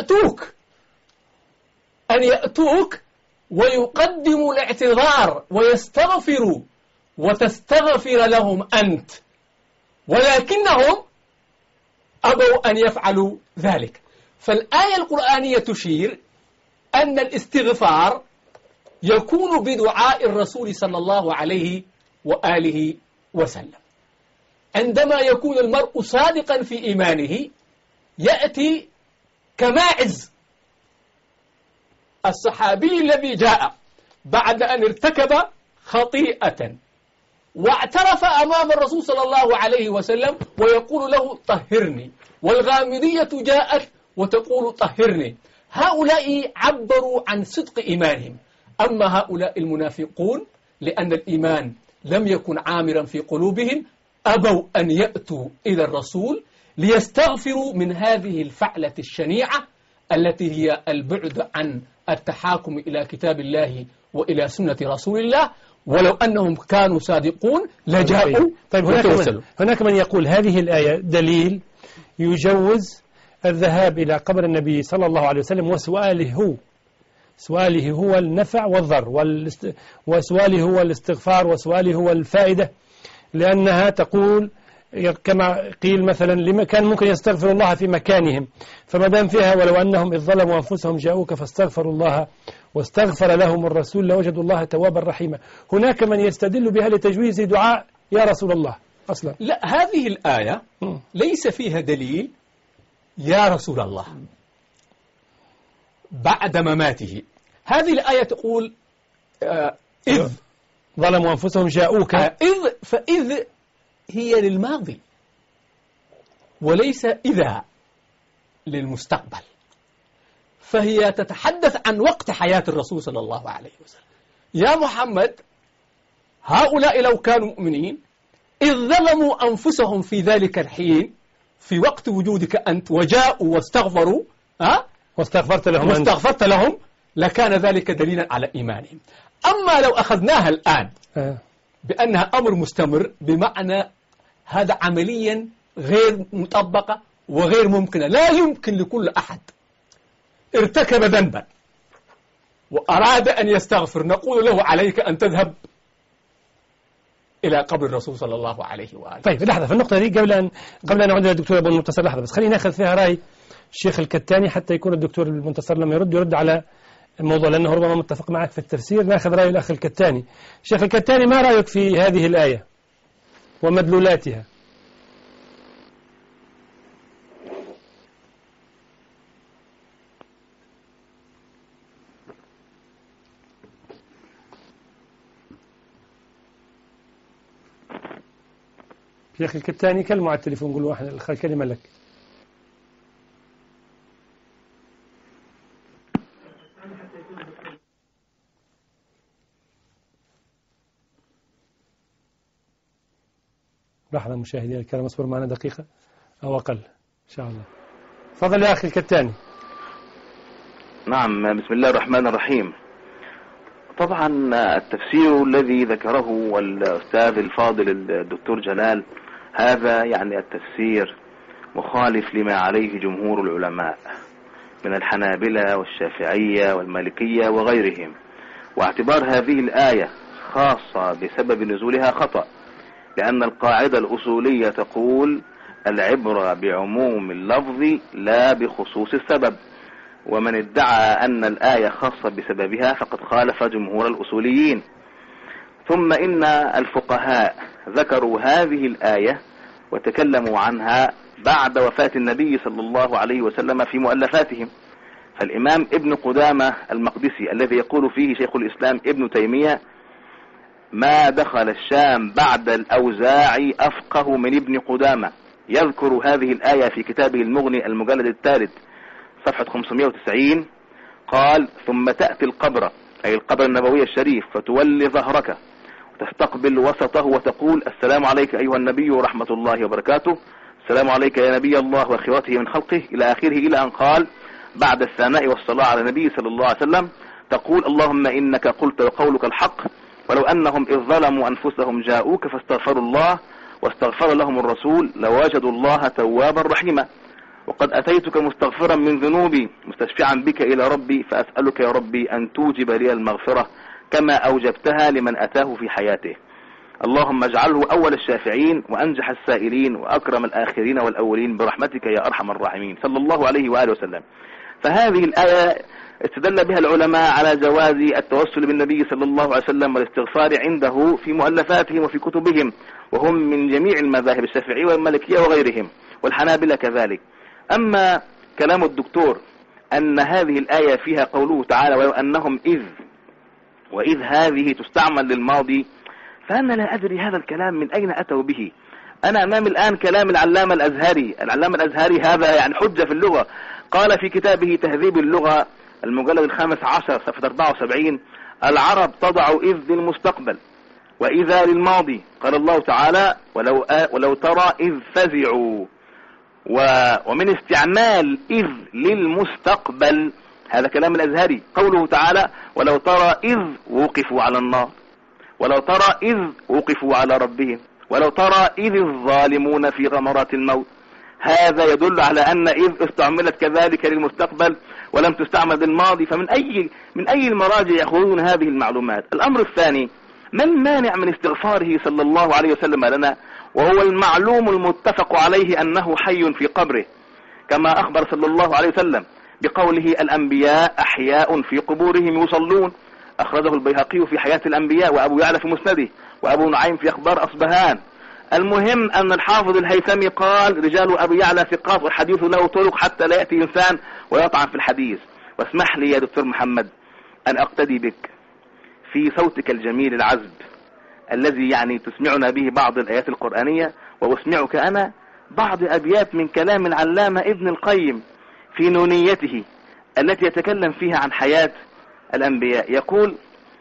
أن يأتوك ويقدموا الاعتذار ويستغفروا وتستغفر لهم أنت، ولكنهم أبوا أن يفعلوا ذلك. فالآية القرآنية تشير أن الاستغفار يكون بدعاء الرسول صلى الله عليه وآله وسلم. عندما يكون المرء صادقا في إيمانه يأتي كماعز الصحابي الذي جاء بعد أن ارتكب خطيئة واعترف أمام الرسول صلى الله عليه وسلم ويقول له: طهرني. والغامدية جاءت وتقول: طهرني. هؤلاء عبروا عن صدق إيمانهم. أما هؤلاء المنافقون لأن الإيمان لم يكن عامرا في قلوبهم أبوا أن يأتوا إلى الرسول ليستغفروا من هذه الفعلة الشنيعة التي هي البعد عن التحاكم إلى كتاب الله وإلى سنة رسول الله. ولو أنهم كانوا صادقون لجاءوا. طيب هناك من يقول هذه الآية دليل يجوز الذهاب إلى قبر النبي صلى الله عليه وسلم سؤاله هو النفع والضر، وسؤاله هو الاستغفار، وسؤاله هو الفائدة، لأنها تقول كما قيل مثلا لما كان ممكن يستغفر الله في مكانهم، فما دام فيها ولو أنهم إذ ظلموا أنفسهم جاءوك فاستغفروا الله واستغفر لهم الرسول لوجدوا الله توابا رحيما. هناك من يستدل بها لتجويز دعاء يا رسول الله أصلا. لا، هذه الآية ليس فيها دليل يا رسول الله بعد مماته. هذه الآية تقول إذ ظلموا أنفسهم جاءوك. فإذ هي للماضي وليس إذا للمستقبل، فهي تتحدث عن وقت حياة الرسول صلى الله عليه وسلم. يا محمد، هؤلاء لو كانوا مؤمنين إذ ظلموا أنفسهم في ذلك الحين في وقت وجودك أنت وجاءوا واستغفروا واستغفرت لهم لكان ذلك دليلا على إيمانهم. أما لو أخذناها الآن بأنها أمر مستمر، بمعنى هذا عمليا غير مطبقة وغير ممكنة. لا يمكن لكل أحد ارتكب ذنبا وأراد أن يستغفر نقول له: عليك أن تذهب إلى قبر الرسول صلى الله عليه وآله. طيب لحظة، في النقطة دي قبل أن نعود للدكتور أبو المنتصر، لحظة بس خلينا ناخذ فيها رأي الشيخ الكتاني حتى يكون الدكتور المنتصر لما يرد على الموضوع، لأنه ربما متفق معك في التفسير. ناخذ رأي الأخ الكتاني. الشيخ الكتاني، ما رأيك في هذه الآية ومدلولاتها؟ شيخ الكتاني كلمة على التليفون، قول واحد الكلمة لك. لحظة مشاهدينا الكرام، اصبر معنا دقيقة أو أقل إن شاء الله. تفضل يا أخي الكتاني. نعم، بسم الله الرحمن الرحيم. طبعا التفسير الذي ذكره الأستاذ الفاضل الدكتور جلال هذا يعني التفسير مخالف لما عليه جمهور العلماء من الحنابلة والشافعية والمالكية وغيرهم، واعتبار هذه الآية خاصة بسبب نزولها خطأ، لأن القاعدة الأصولية تقول: العبرة بعموم اللفظ لا بخصوص السبب، ومن ادعى أن الآية خاصة بسببها فقد خالف جمهور الأصوليين. ثم إن الفقهاء ذكروا هذه الآية وتكلموا عنها بعد وفاة النبي صلى الله عليه وسلم في مؤلفاتهم. فالإمام ابن قدامة المقدسي الذي يقول فيه شيخ الإسلام ابن تيمية ما دخل الشام بعد الأوزاعي أفقه من ابن قدامة، يذكر هذه الآية في كتابه المغني المجلد الثالث صفحة 590. قال: ثم تأتي القبر، أي القبر النبوي الشريف، فتولي ظهرك وتستقبل وسطه وتقول: السلام عليك أيها النبي ورحمة الله وبركاته، السلام عليك يا نبي الله وخيرته من خلقه، إلى آخره، إلى أن قال: بعد الثناء والصلاة على النبي صلى الله عليه وسلم تقول: اللهم إنك قلت وقولك الحق، ولو أنهم إذ ظلموا أنفسهم جاءوك فاستغفروا الله واستغفر لهم الرسول لوجدوا الله توابا رحيما، وقد أتيتك مستغفرا من ذنوبي مستشفعا بك إلى ربي، فأسألك يا ربي أن توجب لي المغفرة كما أوجبتها لمن أتاه في حياته، اللهم اجعله أول الشافعين وأنجح السائلين وأكرم الآخرين والأولين برحمتك يا أرحم الراحمين، صلى الله عليه وآله وسلم. فهذه الآية استدل بها العلماء على جواز التوسل بالنبي صلى الله عليه وسلم والاستغفار عنده في مؤلفاتهم وفي كتبهم، وهم من جميع المذاهب الشافعية والمالكية وغيرهم والحنابلة كذلك. أما كلام الدكتور أن هذه الآية فيها قوله تعالى: ولو أنهم وإذ هذه تستعمل للماضي، فأنا لا أدري هذا الكلام من أين أتوا به. أنا أمام الآن كلام العلامة الأزهري. العلامة الأزهري هذا يعني حجة في اللغة، قال في كتابه تهذيب اللغة المجلد 15 صفحة 74: العرب تضع إذ للمستقبل وإذا للماضي. قال الله تعالى: ولو ترى إذ فزعوا. ومن استعمال إذ للمستقبل هذا كلام الأزهري، قوله تعالى: ولو ترى إذ وقفوا على النار، ولو ترى إذ وقفوا على ربهم، ولو ترى إذ الظالمون في غمرات الموت. هذا يدل على أن إذ استعملت كذلك للمستقبل ولم تستعمل للماضي. فمن أي المراجع يأخذون هذه المعلومات؟ الأمر الثاني: ما المانع من استغفاره صلى الله عليه وسلم لنا وهو المعلوم المتفق عليه أنه حي في قبره، كما أخبر صلى الله عليه وسلم بقوله: الأنبياء أحياء في قبورهم يصلون، أخرجه البيهقي في حياة الأنبياء، وأبو يعلى في مسنده، وأبو نعيم في أخبار أصبهان. المهم أن الحافظ الهيثمي قال: رجال أبي يعلى ثقات والحديث له طرق حتى لا يأتي إنسان ويطعن في الحديث. واسمح لي يا دكتور محمد أن أقتدي بك في صوتك الجميل العذب الذي يعني تسمعنا به بعض الآيات القرآنية، وأسمعك أنا بعض أبيات من كلام العلامة ابن القيم في نونيته التي يتكلم فيها عن حياة الأنبياء. يقول: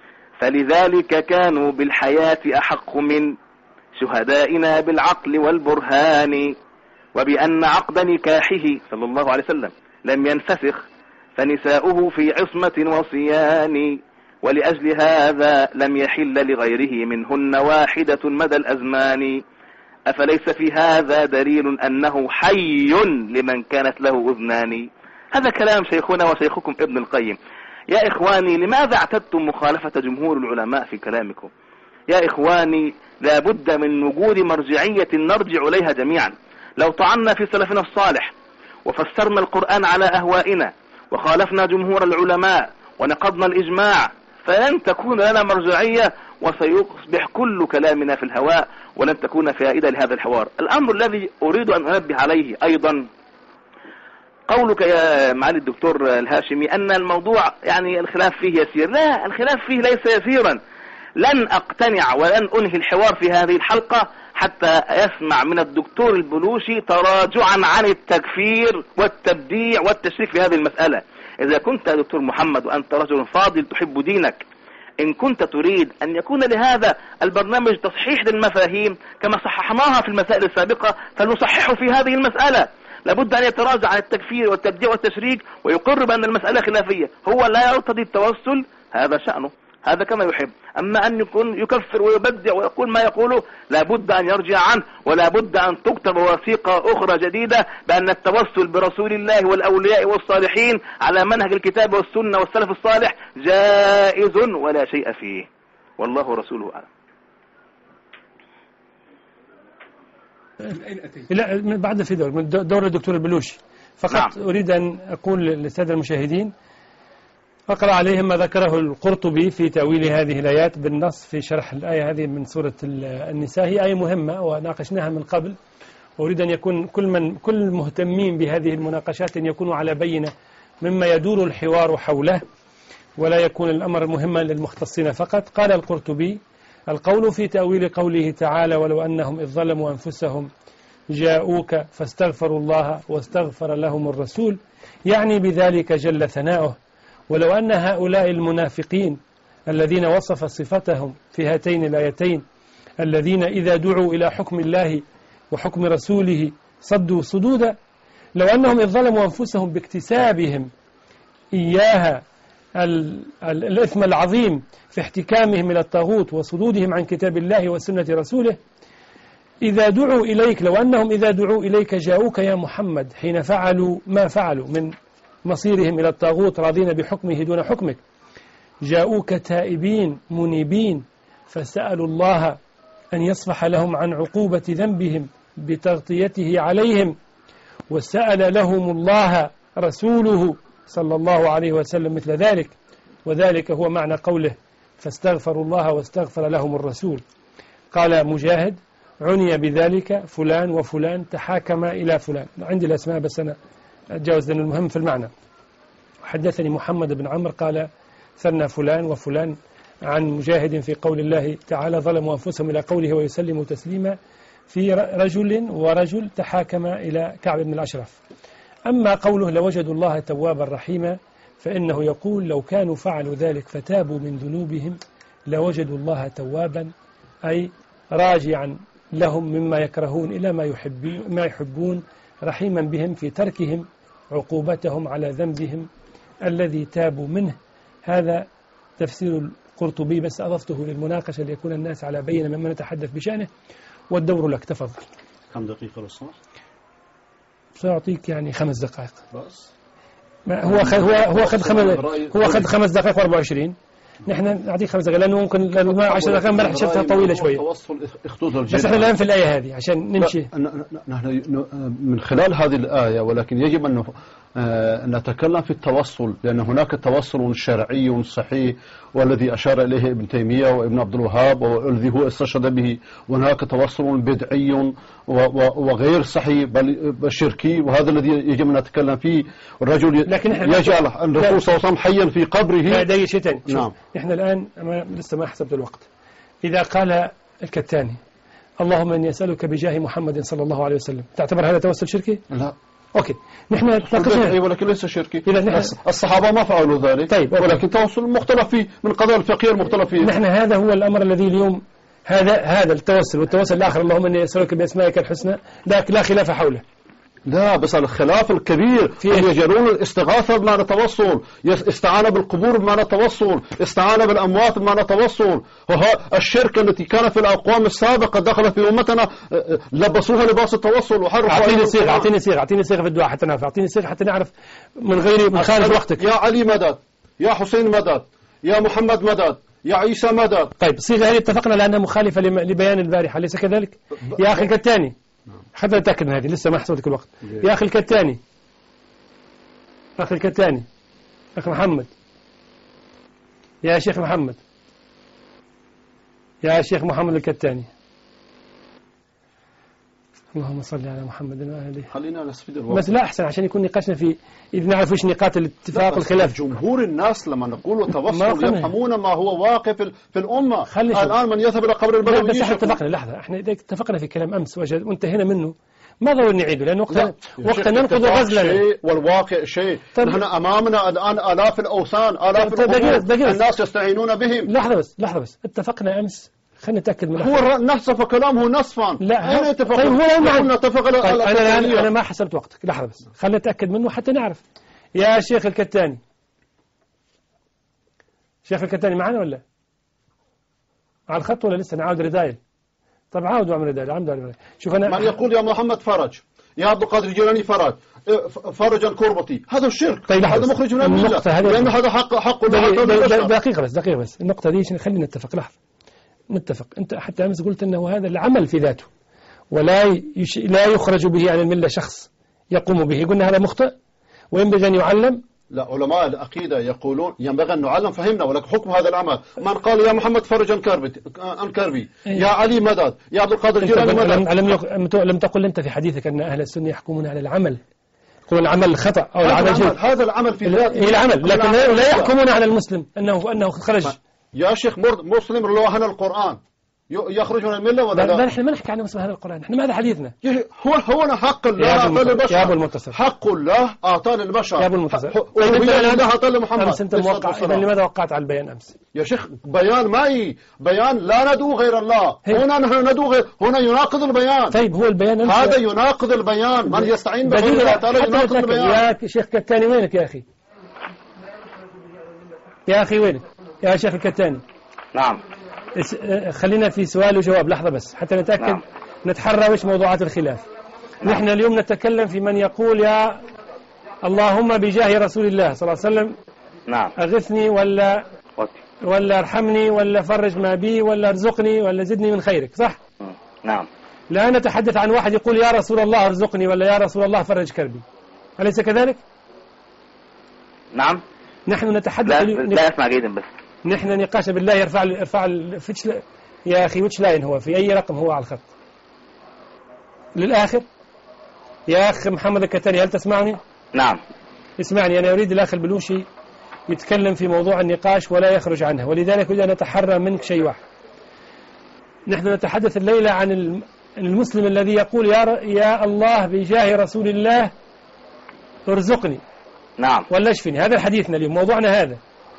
فلذلك كانوا بالحياة أحق من شهدائنا بالعقل والبرهان، وبأن عقد نكاحه صلى الله عليه وسلم لم ينفسخ، فنساؤه في عصمة وصيان، ولأجل هذا لم يحل لغيره منهن واحدة مدى الأزمان، أفليس في هذا دليل أنه حي لمن كانت له أذنان. هذا كلام شيخنا وشيخكم ابن القيم. يا إخواني، لماذا اعتدتم مخالفة جمهور العلماء في كلامكم؟ يا إخواني، لا بد من وجود مرجعية نرجع إليها جميعا. لو طعنا في سلفنا الصالح وفسرنا القرآن على أهوائنا وخالفنا جمهور العلماء ونقضنا الإجماع، فلن تكون لنا مرجعية وسيصبح كل كلامنا في الهواء ولن تكون فائدة لهذا الحوار. الأمر الذي أريد أن أنبه عليه أيضا قولك يا معالي الدكتور الهاشمي أن الموضوع يعني الخلاف فيه يسير. لا، الخلاف فيه ليس يسيرا. لن أقتنع ولن أنهي الحوار في هذه الحلقة حتى يسمع من الدكتور البلوشي تراجعا عن التكفير والتبديع والتشريك في هذه المسألة. إذا كنت يا دكتور محمد وأنت رجل فاضل تحب دينك، إن كنت تريد أن يكون لهذا البرنامج تصحيح للمفاهيم كما صححناها في المسائل السابقة، فلنصححه في هذه المسألة. لابد أن يتراجع عن التكفير والتبديع والتشريك ويقر بأن المسألة خلافية. هو لا يرتضي التوسل، هذا شأنه، هذا كما يحب. أما أن يكون يكفر ويبدع ويقول ما يقوله، لابد أن يرجع عنه، ولابد أن تكتب وثيقة أخرى جديدة بأن التوسل برسول الله والأولياء والصالحين على منهج الكتاب والسنة والسلف الصالح جائز ولا شيء فيه، والله رسوله أعلم. لا، بعد في دور الدكتور البلوشي فقط. نعم. أريد أن أقول للسادة المشاهدين أقرأ عليهم ما ذكره القرطبي في تأويل هذه الآيات بالنص في شرح الآية هذه من سورة النساء. هي آية مهمة وناقشناها من قبل، وأريد أن يكون كل المهتمين بهذه المناقشات أن يكونوا على بينة مما يدور الحوار حوله، ولا يكون الأمر مهما للمختصين فقط. قال القرطبي: القول في تأويل قوله تعالى: ولو أنهم إذ ظلموا أنفسهم جاءوك فاستغفروا الله واستغفر لهم الرسول، يعني بذلك جل ثناؤه. ولو أن هؤلاء المنافقين الذين وصف صفتهم في هاتين الآيتين، الذين إذا دعوا إلى حكم الله وحكم رسوله صدوا صدودا، لو أنهم إذ ظلموا أنفسهم باكتسابهم إياها الإثم العظيم في احتكامهم إلى الطاغوت وصدودهم عن كتاب الله وسنة رسوله، إذا دعوا إليك، لو أنهم إذا دعوا إليك جاءوك يا محمد حين فعلوا ما فعلوا من مصيرهم إلى الطاغوت راضين بحكمه دون حكمك، جاءوك تائبين منيبين فسألوا الله أن يصفح لهم عن عقوبة ذنبهم بتغطيته عليهم، وسأل لهم الله رسوله صلى الله عليه وسلم مثل ذلك، وذلك هو معنى قوله فاستغفروا الله واستغفر لهم الرسول. قال مجاهد: عني بذلك فلان وفلان تحاكم إلى فلان. عندي الأسماء بس أنا أتجاوز لأن المهم في المعنى. حدثني محمد بن عمرو قال: ثنى فلان وفلان عن مجاهد في قول الله تعالى: ظلموا أنفسهم إلى قوله ويسلموا تسليما، في رجل ورجل تحاكم إلى كعب بن الأشرف. أما قوله لوجدوا الله توابا رحيما، فإنه يقول: لو كانوا فعلوا ذلك فتابوا من ذنوبهم لوجدوا الله توابا، أي راجعا لهم مما يكرهون إلى ما يحبون، رحيما بهم في تركهم عقوبتهم على ذنبهم الذي تابوا منه. هذا تفسير القرطبي، بس أضفته للمناقشة ليكون الناس على بينة مما نتحدث بشأنه. والدور لك، تفضل. كم دقيقة للصلاة؟ سأعطيك يعني 5 دقائق بس. هو خد 5 دقائق و24. نحن نعطيك 5 دقائق لأنه ممكن 10 دقائق امبارح شفتها طويلة شوية، بس احنا الآن في الآية هذه عشان نمشي. نحن من خلال هذه الآية، ولكن يجب أن نتكلم في التوصل، لأن هناك توصل شرعي صحيح والذي أشار إليه ابن تيمية وابن عبد الوهاب والذي هو استشهد به، وهناك توصل بدعي وغير صحيح بل شركي، وهذا الذي يجب أن نتكلم فيه. الرجل يجعل الرسول صلى الله عليه وسلم حيا في قبره. هذا شيء ثاني. نعم. نحن الآن لسه ما حسبت الوقت. إذا قال الكتاني: اللهم إني أسألك بجاه محمد صلى الله عليه وسلم، تعتبر هذا توسل شركي؟ لا. أوكي، نحن نتناقش، ولكن ليس شركي. الصحابة ما فعلوا ذلك. طيب، ولكن توسل مختلف فيه من قضايا الفقهية المختلف فيه. نحن هذا هو الأمر الذي اليوم هذا التوسل والتوسل الآخر اللهم إني أسألك بأسمائك الحسنى لا خلاف حوله. لا، بس الخلاف الكبير يجرون الاستغاثة بمعنى التوصل، استعانة بالقبور بمعنى التوصل، استعانة بالأموات بمعنى التوصل. الشرك التي كان في الأقوام السابقة دخل في أمتنا لبسوها لباس التوصل وحرفوا. أعطيني صيغة في الدعاء حتى نعرف. أعطيني صيغة حتى نعرف من خارج وقتك. يا علي مدد، يا حسين مدد، يا محمد مدد، يا عيسى مدد. طيب، الصيغة هذه اتفقنا لأنها مخالفة لبيان البارحة، أليس كذلك؟ يا أخي الكتاني، حتى نتأكد من هذه، لسه ما حسبت الوقت. يا أخي الكتاني، أخي محمد، يا شيخ محمد، يا شيخ محمد الكتاني، اللهم صل على محمد وآله. خلينا نستفيد الوقت. بس لا، أحسن عشان يكون نقاشنا في إذا نعرف إيش نقاط الاتفاق والخلاف. جمهور الناس لما نقول توصل يفهمون ما هو واقع في الأمة. الآن من يذهب إلى قبر البدوي. بس احنا اتفقنا، لحظة، احنا اتفقنا في كلام أمس وانتهينا منه، ما ضروري نعيده لأن وقت ننقض غزلنا. والواقع شيء. نحن أمامنا الآن آلاف الأوثان، آلاف الأمور الناس يستعينون بهم. لحظة بس اتفقنا أمس، خلينا نتأكد من هو نصف كلامه نصفا. لا، أين اتفق؟ طيب نتفق أنا ما حسبت وقتك. لحظة بس، خلينا نتأكد منه حتى نعرف. يا شيخ الكتاني، شيخ الكتاني معنا ولا على الخط ولا لسه؟ نعاود رسائل. طب عاودوا عم رسائل. شوف أنا من يقول يا محمد فرج، يا عبد القادر الجيلاني فرج، فرج الكربطي، هذا الشرك. طيب، هذا مخرج من الملة، لأن هذا حق دقيقة بس النقطة دي خلينا نتفق. لحظة نتفق. أنت حتى أمس قلت أنه هذا العمل في ذاته لا يخرج به عن الملة شخص يقوم به. قلنا هذا مخطئ وينبغي أن يعلم. لا، علماء العقيدة يقولون ينبغي أن نعلم فهمنا، ولكن حكم هذا العمل من قال يا محمد فرج عن كربي، يا علي مدد، يا عبد القادر الجيلاني مدد. لم تقل أنت في حديثك أن أهل السنة يحكمون على العمل، يقولون العمل خطأ أو العمل جيد. هذا العمل في ذاته العمل، لكن لا يحكمون على المسلم أنه خرج. يا شيخ مسلم لو هنا القرآن يخرج من الملة ولا لا؟ نحن ما نحكي عن مسلم هذا القرآن، نحن ما هذا حديثنا. هو حق الله أعطى للبشر. يا أبو المنتصر، حق الله أعطى للبشر. يا أبو المنتصر، الله أعطى لمحمد. أنت موقع، إذا لماذا وقعت على البيان أمس؟ يا شيخ بيان معي، بيان لا ندعو غير الله. هنا نحن ندعو غير، هنا يناقض البيان. طيب هو البيان هذا يناقض البيان، من يستعين بغير الله تعالى يناقض البيان. يا شيخ كتاني وينك يا أخي؟ يا أخي وينك يا شيخ الكتاني؟ نعم. خلينا في سؤال وجواب لحظة بس حتى نتأكد. نعم. نتحرى وش موضوعات الخلاف. نعم. نحن اليوم نتكلم في من يقول يا اللهم بجاه رسول الله صلى الله عليه وسلم. نعم. أغثني ولا ارحمني ولا فرج ما بي ولا ارزقني ولا زدني من خيرك، صح؟ نعم. لا نتحدث عن واحد يقول يا رسول الله ارزقني ولا يا رسول الله فرج كربي، أليس كذلك؟ نعم. نحن نتحدث لا أسمع جيدا بس. نحن نقاش بالله يرفع يا أخي وش لاين هو في أي رقم هو على الخط للآخر؟ يا أخ محمد الكتاني هل تسمعني؟ نعم. اسمعني، أنا أريد الأخ البلوشي يتكلم في موضوع النقاش ولا يخرج عنه، ولذلك أريد أن نتحرى منك شيء واحد. نحن نتحدث الليلة عن المسلم الذي يقول يا الله بجاه رسول الله ارزقني. نعم. ولا اشفني، هذا حديثنا اليوم، موضوعنا هذا.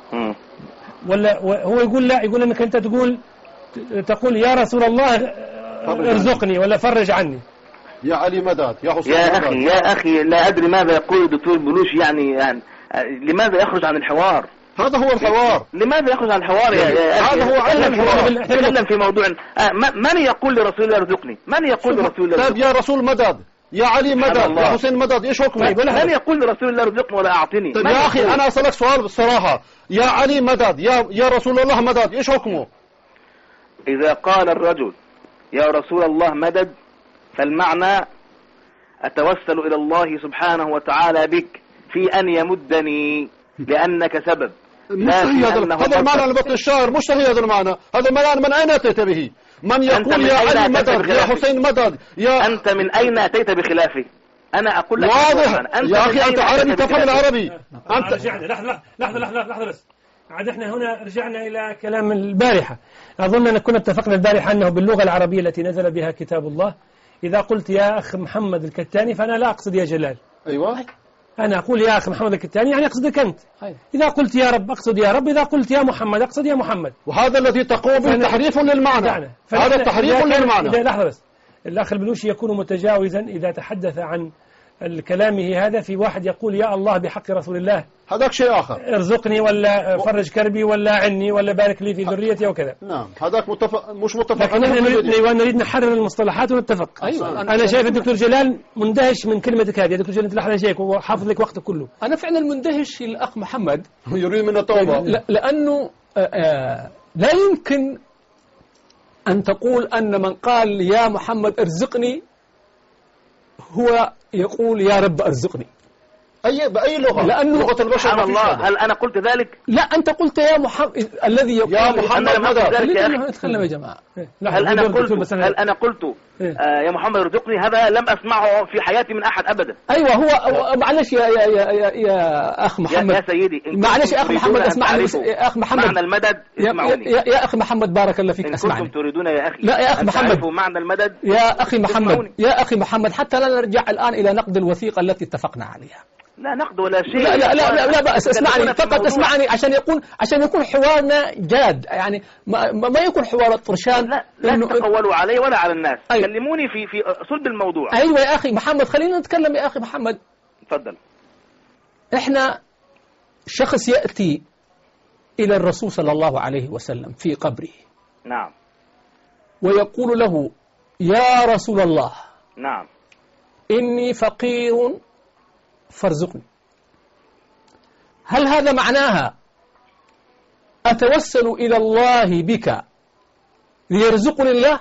ولا هو يقول لا، يقول انك انت تقول يا رسول الله ارزقني ولا فرج عني. يا علي مدد، يا حسين مدد. يا اخي لا ادري ماذا يقول الدكتور بلوشي، يعني لماذا يخرج عن الحوار؟ هذا هو الحوار. لماذا يخرج عن الحوار يا هذا هو علم الحوار. تكلم في موضوع. من يقول لرسول الله ارزقني؟ من يقول لرسول الله؟ طيب يا رسول مدد، يا علي مدد، يا حسين مدد، ايش حكمه؟ من يقول لرسول الله ارزقني ولا اعطني؟ طيب يا اخي انا اسالك سؤال بالصراحه، يا علي مدد، يا رسول الله مدد، ايش حكمه؟ اذا قال الرجل يا رسول الله مدد فالمعنى اتوسل الى الله سبحانه وتعالى بك في ان يمدني لانك سبب. مستحيل هذا المعنى لبطن الشاعر، مستحيل هذا المعنى. هذا المعنى من اين اتيت به؟ من يقول يا علي مدد، يا حسين مدد، أنت من أين أتيت بخلافه؟ أنا أقول لك واضح يا أخي، أنت عربي تفهم العربي. أنت رجعنا لحظة بس. عاد احنا هنا رجعنا إلى كلام البارحة. أظن أن كنا اتفقنا البارحة أنه باللغة العربية التي نزل بها كتاب الله إذا قلت يا أخ محمد الكتاني فأنا لا أقصد يا جلال. أيوة. أنا أقول يا أخ محمد الكتاني يعني أقصدك أنت. إذا قلت يا رب أقصد يا رب، إذا قلت يا محمد أقصد يا محمد. وهذا الذي تقوم به تحريف للمعنى. هذا تحريف للمعنى. لحظة بس، الأخ البلوشي يكون متجاوزا إذا تحدث عن كلامه هذا في واحد يقول يا الله بحق رسول الله، هذاك شيء آخر، ارزقني ولا فرج كربي ولا عني ولا بارك لي في ذريتي وكذا. نعم هذاك مش متفق. لكن نحن نريد نحرر المصطلحات ونتفق. أيوة. أنا شايف الدكتور جلال مندهش من كلمتك هذه. الدكتور جلال لحظة شيك وحافظ لك وقتك كله. أنا فعلا مندهش الأخ محمد يريد من التوبة، لأنه لا يمكن أن تقول أن من قال يا محمد ارزقني هو يقول يا رب ارزقني. بأي لغة؟ لأنه لغة البشر. الله، هل أنا قلت ذلك؟ لا، أنت قلت يا محمد الذي يقول يا محمد ماذا؟ نتكلم يا جماعة. هل أنا قلت يا محمد ارزقني؟ هذا لم أسمعه في حياتي من أحد أبدا. أيوة هو معلش يا أخ محمد، يا سيدي معلش يا أخ محمد اسمعني يا أخ محمد، معنى المدد اسمعوني يا أخ محمد بارك الله فيك اسمعني. إن كنتم تريدون يا أخي لا يا أخ محمد معنى المدد يا أخي محمد، يا أخي محمد حتى لا نرجع الآن إلى نقد الوثيقة التي اتفقنا عليها. لا نقد ولا شيء. لا بأس، اسمعني فقط، اسمعني عشان يكون حوارنا جاد، يعني ما يكون حوار الطرشان. لا تقولوا علي ولا على الناس. أيوة. كلموني في صلب الموضوع. أيوة يا أخي محمد، خلينا نتكلم يا أخي محمد. تفضل. إحنا شخص يأتي إلى الرسول صلى الله عليه وسلم في قبره. نعم. ويقول له يا رسول الله. نعم. إني فقير فارزقني. هل هذا معناها أتوسل إلى الله بك ليرزقني الله؟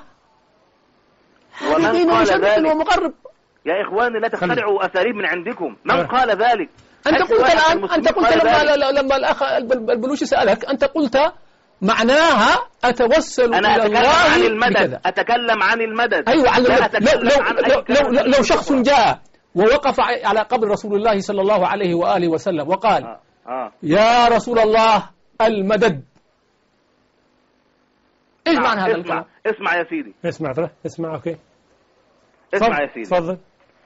ومن قال ذلك؟ ومقرب. يا إخواني لا تخترعوا أساليب من عندكم. من قال ذلك؟ أنت قلت الآن، أنت قلت لما الأخ البلوشي سألك، أنت قلت معناها أتوسل إلى الله عن المدد بكذا. أتكلم عن المدد. أيوة، عن المدد. لو شخص جاء ووقف على قبر رسول الله صلى الله عليه وآله وسلم وقال يا رسول الله المدد، إيش معنى هذا الكلام؟ اسمع يا سيدي، اسمع أوكي، اسمع يا سيدي، تفضل.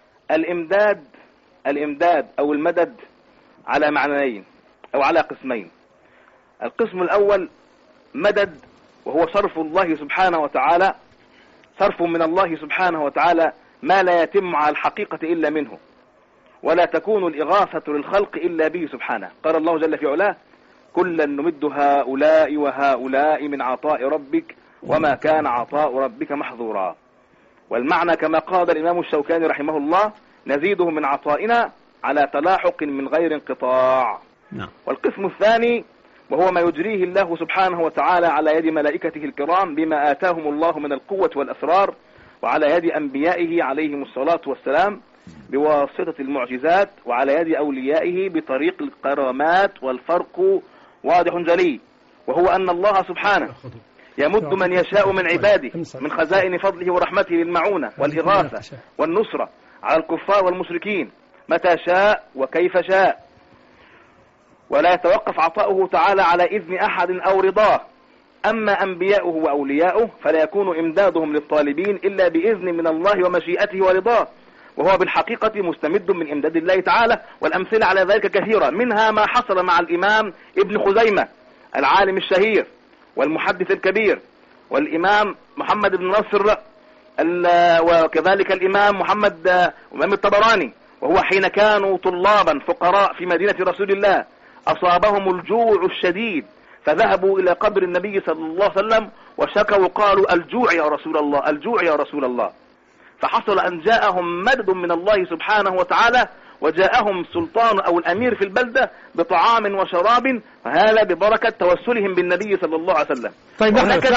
الإمداد أو المدد على معنيين أو على قسمين. القسم الأول مدد، وهو صرف الله سبحانه وتعالى، صرف من الله سبحانه وتعالى ما لا يتم على الحقيقة إلا منه، ولا تكون الإغاثة للخلق إلا به سبحانه. قال الله جل في علاه كلا نمد هؤلاء وهؤلاء من عطاء ربك وما كان عطاء ربك محظورا. والمعنى كما قال الإمام الشوكاني رحمه الله نزيده من عطائنا على تلاحق من غير انقطاع. والقسم الثاني وهو ما يجريه الله سبحانه وتعالى على يد ملائكته الكرام بما آتاهم الله من القوة والأسرار، وعلى يد أنبيائه عليهم الصلاة والسلام بواسطة المعجزات، وعلى يد أوليائه بطريق الكرامات. والفرق واضح جلي، وهو أن الله سبحانه يمد من يشاء من عباده من خزائن فضله ورحمته للمعونة والإغاثة والنصرة على الكفار والمشركين متى شاء وكيف شاء، ولا يتوقف عطاؤه تعالى على إذن أحد أو رضاه. أما أنبياؤه وأولياؤه فلا يكون إمدادهم للطالبين إلا بإذن من الله ومشيئته ورضاه، وهو بالحقيقة مستمد من إمداد الله تعالى. والأمثلة على ذلك كثيرة، منها ما حصل مع الإمام ابن خزيمة العالم الشهير والمحدث الكبير، والإمام محمد بن نصر، وكذلك الإمام محمد إمام الطبراني، وهو حين كانوا طلابا فقراء في مدينة رسول الله أصابهم الجوع الشديد فذهبوا إلى قبر النبي صلى الله عليه وسلم وشكوا قالوا الجوع يا رسول الله، الجوع يا رسول الله. فحصل أن جاءهم مدد من الله سبحانه وتعالى، وجاءهم سلطان أو الأمير في البلدة بطعام وشراب، فهذا ببركة توسلهم بالنبي صلى الله عليه وسلم. طيب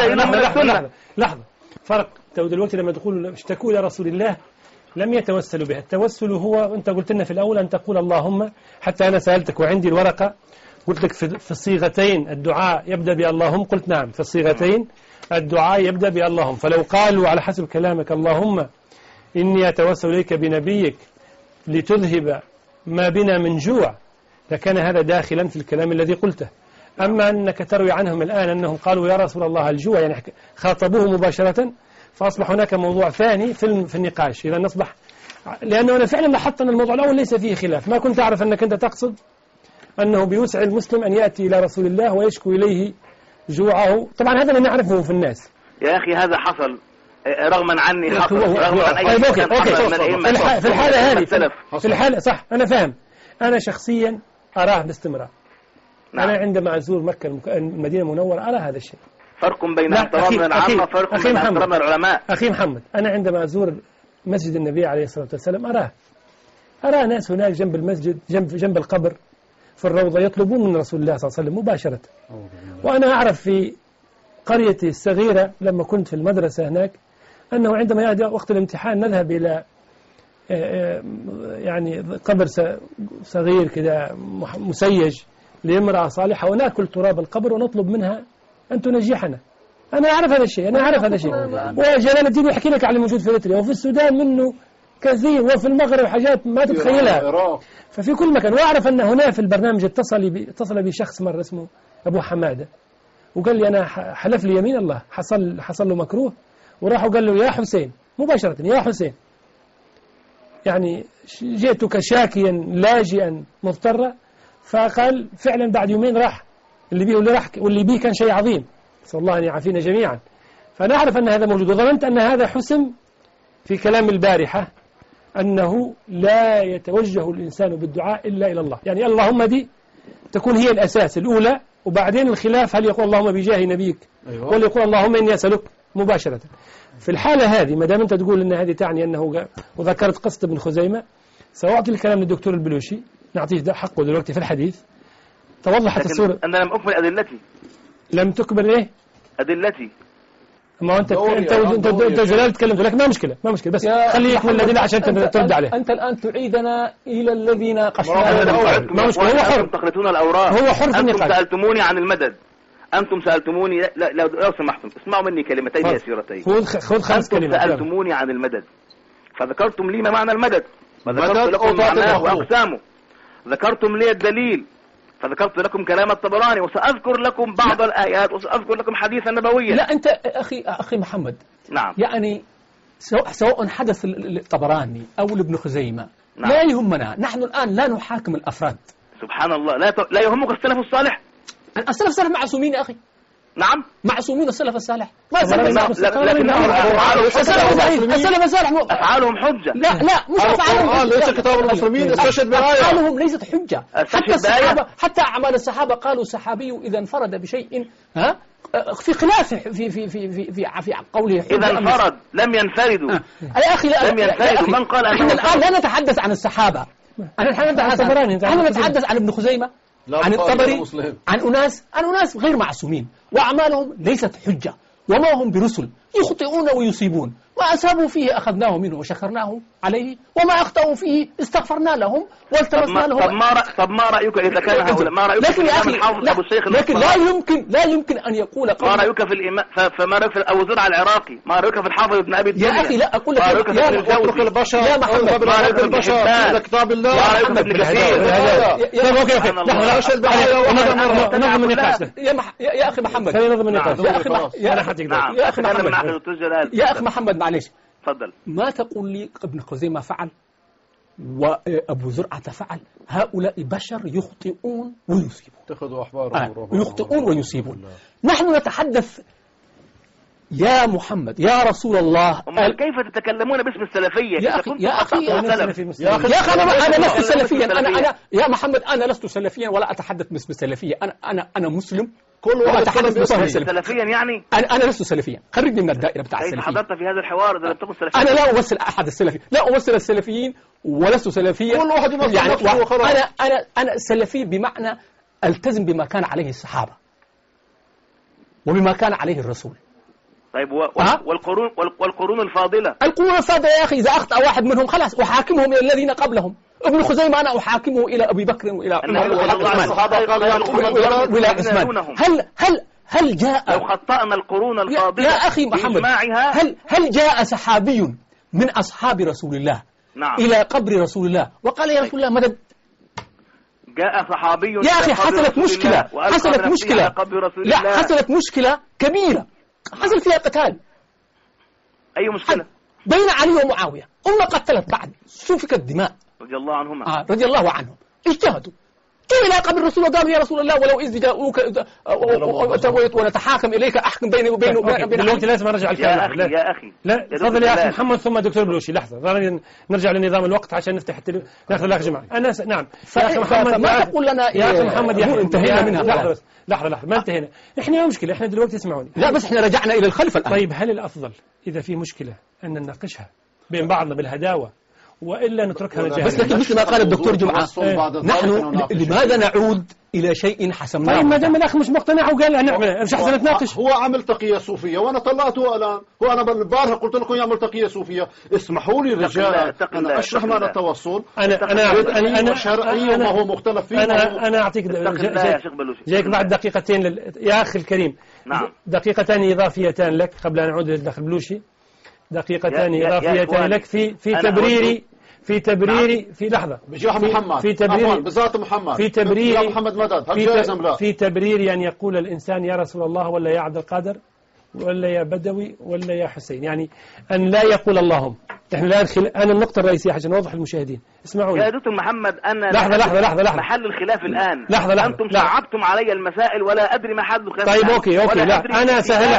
لحظة فرق. دلوقتي لما تقول اشتكوا إلى رسول الله لم يتوسلوا به. التوسل هو أنت قلت لنا في الأول أن تقول اللهم، حتى أنا سألتك وعندي الورقة قلت لك في الصيغتين الدعاء يبدأ باللهم، قلت نعم في الصيغتين الدعاء يبدأ باللهم. فلو قالوا على حسب كلامك اللهم إني أتوسل إليك بنبيك لتذهب ما بنا من جوع لكان هذا داخلا في الكلام الذي قلته. أما أنك تروي عنهم الآن أنهم قالوا يا رسول الله الجوع، يعني خاطبوه مباشرة، فأصبح هناك موضوع ثاني في النقاش. إذا نصبح، لأنه أنا فعلا لاحظت أن الموضوع الأول ليس فيه خلاف. ما كنت أعرف أنك أنت تقصد أنه بيسع المسلم أن يأتي إلى رسول الله ويشكو إليه جوعه. طبعا هذا لا نعرفه في الناس يا أخي، هذا حصل رغما عني، حصل رغما عن أي في الحالة هذه، في الحالة صح أنا فاهم. أنا شخصيا أراه باستمرار. أنا عندما أزور مكة المدينة المنورة أرى هذا الشيء. فرق بين احترامنا العامة، فرق بين احترامنا العلماء. أخي محمد، أنا عندما أزور مسجد النبي عليه الصلاة والسلام أرى ناس هناك جنب المسجد، جنب القبر في الروضة يطلبون من رسول الله صلى الله عليه وسلم مباشرة. وأنا أعرف في قريتي الصغيرة لما كنت في المدرسة هناك أنه عندما يأتي وقت الامتحان نذهب إلى يعني قبر صغير كده مسيج لامرأة صالحة ونأكل تراب القبر ونطلب منها أن تنجحنا. أنا أعرف هذا الشيء، وجلال الدين يحكي لك على الموجود في إريتريا وفي السودان منه كثير، وفي المغرب حاجات ما تتخيلها، ففي كل مكان. وأعرف أن هنا في البرنامج اتصل بي شخص مرة اسمه أبو حمادة وقال لي أنا حلف لي يمين الله حصل له مكروه، وراح وقال له يا حسين مباشرة، يا حسين يعني جئتك شاكيا لاجئا مضطرا. فقال فعلا بعد يومين راح واللي بيه كان شيء عظيم، نسأل الله أن يعافينا جميعا. فأنا أعرف أن هذا موجود، وظننت أن هذا حسم في كلام البارحة أنه لا يتوجه الإنسان بالدعاء إلا إلى الله، يعني اللهم دي تكون هي الأساس الأولى، وبعدين الخلاف هل يقول اللهم بجاه نبيك ولا يقول اللهم إني أسألك مباشرة. في الحالة هذه ما دام أنت تقول أن هذه تعني أنه وذكرت قصة ابن خزيمة، سأعطي الكلام للدكتور البلوشي نعطيه حقه دلوقتي في الحديث. توضحت الصورة. أنا لم أكمل أدلتي. لم تكمل إيه؟ أدلتي. ما أنت جلال تكلمت لك ما مشكلة بس خليه يكمل الذين عشان ترد عليه. أنت الآن تعيدنا إلى الذي ناقشناه. ما مشكلة، هو حر تخلطون الأوراق. هو حر في النقاش. أنتم سألتموني عن المدد، أنتم سألتموني لو سمحتم اسمعوا مني كلمتين يسيرتين. خذ 5 كلمات. سألتموني عن المدد فذكرتم لي ما معنى المدد، فذكرت لكم معناه وأقسامه. ذكرتم لي الدليل فذكرت لكم كلام الطبراني، وسأذكر لكم بعض الآيات وسأذكر لكم حديثا نبويا. لا أنت أخي محمد، نعم، يعني سواء حدث الطبراني أو لابن خزيمة، نعم، لا يهمنا. نحن الآن لا نحاكم الأفراد. سبحان الله. لا يهمك السلف الصالح؟ السلف الصالح معصومين يا أخي. نعم، معصومين السلف الصالح. السلف الصالح أفعالهم حجة. لا مش أفعالهم، ليس كتاب المسلمين استشهد بآية. أفعالهم ليست حجة. حتى أعمال الصحابة قالوا الصحابي إذا انفرد بشيء في خلاف في قوله إذا انفرد لم ينفردوا. يا أخي لم ينفردوا. من قال احنا الآن لا نتحدث عن الصحابة، نحن نتحدث عن ابن خزيمة، عن الطبري، عن أناس غير معصومين، وأعمالهم ليست حجة، وما هم برسل، يخطئون ويصيبون. ما أصابوا فيه أخذناه منه وشكرناه عليه، وما أخطأوا فيه استغفرنا لهم والتمسنا لهم. طب ما رأيك إذا كان هؤلاء؟ ما رأيك في الإمام الحافظ أبو الشيخ؟ لكن لا يمكن أن يقول ما رأيك في الإمام؟ فما رأيك في أبو زرع العراقي؟ ما رأيك في الحافظ ابن أبي الدنيا؟ يا أخي لا أقول لك، ما رأيك في ابن الجوزي؟ البشر يا محمد، ما رأيك في البشر؟ هذا كتاب الله. ما رأيك في ابن كثير؟ نظم النقاش. يا أخي محمد، نظم النقاش. يا أخي محمد معلش، تفضل. ما تقول لي ابن خزيمة فعل وأبو زرعة فعل؟ هؤلاء بشر يخطئون ويصيبون. اتخذوا أحبارهم يخطئون ويصيبون. نحن نتحدث يا محمد يا رسول الله. كيف تتكلمون باسم السلفية؟ يا أخي أنا لست سلفيا. أنا يا محمد أنا لست سلفيا ولا أتحدث باسم السلفية. أنا مسلم. كل واحد أتحدث باسم سلفيا. يعني أنا لست سلفيا. خرجني من الدائرة بتاع السلفيين. حضرت في هذا الحوار إذا لم تكن سلفيا. أنا لا أمثل أحد السلفي، لا أمثل السلفيين ولست سلفيا. كل واحد يمثل نفسه وخلاص. أنا سلفي بمعنى التزم بما كان عليه الصحابة وبما كان عليه الرسول. طيب والقرون الفاضلة. القرون الفاضلة يا أخي إذا أخطأ واحد منهم خلاص أحاكمهم إلى الذين قبلهم. ابن خزيمة أنا أحاكمه إلى أبي بكر وإلى عمر وإلى عثمان. هل جاء لو خطأنا القرون الفاضلة يا أخي محمد، هل جاء صحابي من أصحاب رسول الله نعم إلى قبر رسول الله وقال يا رسول الله مدد؟ جاء صحابي يا أخي حصلت مشكلة كبيرة، حصل فيها قتال. أي مشكلة؟ بين علي ومعاوية، قتلت بعد، سفكت دماء رضي الله عنهما. رضي الله عنهم. اجتهدوا، جاءوا إلى قبر الرسول وقالوا يا رسول الله ولو إذ جاءوك ونتحاكم إليك أحكم بيني وبين دلوقتي لازم أرجع الكلام. يا أخي لا تفضل يا أخي محمد ثم دكتور بلوشي. لحظة نرجع لنظام الوقت عشان نفتح ناخذ الأخ جماعة. نعم يا أخي محمد ما تقول لنا يا أخي محمد انتهينا منها. لحظة ما انتهينا. إحنا مشكلة، إحنا دلوقتي اسمعوني. لا بس إحنا رجعنا إلى الخلف الآن. طيب هل الأفضل إذا في مشكلة أن نناقشها بين بعضنا بالهداوة وإلا نتركها للجهل؟ بس لكن مثل ما قال الدكتور جمعة، نحن لماذا نعود إلى شيء حسمناه؟ طيب ما دام الأخ مش مقتنع وقال هنعمل مش أحسن نتناقش. هو عمل تقية صوفية وأنا طلعته الآن. هو أنا بالبارحة قلت لكم يعمل تقية صوفية. اسمحوا لي رجال أنا أشرح معنى التواصل. أنا شرعي وما هو مختلف فيه. أنا أعطيك جايك بعد دقيقتين يا أخي الكريم. نعم. دقيقتان إضافيتان لك قبل أن نعود للأخ بلوشي. دقيقتان إضافيتان لك في تبريري في لحظة بجاه محمد في تبرير بذات محمد في تبرير يا محمد مدد هل جائز أم لا؟ في تبرير أن يقول الإنسان يا رسول الله ولا يا عبد القادر ولا يا بدوي ولا يا حسين، يعني أن لا يقول اللهم. احنا لا أنا النقطة الرئيسية عشان نوضح للمشاهدين. اسمعوني يا دكتور محمد، أنا لحظة محل الخلاف الآن. لحظة أنتم صعبتم علي المسائل ولا أدري محل الخلاف. طيب أوكي لا أنا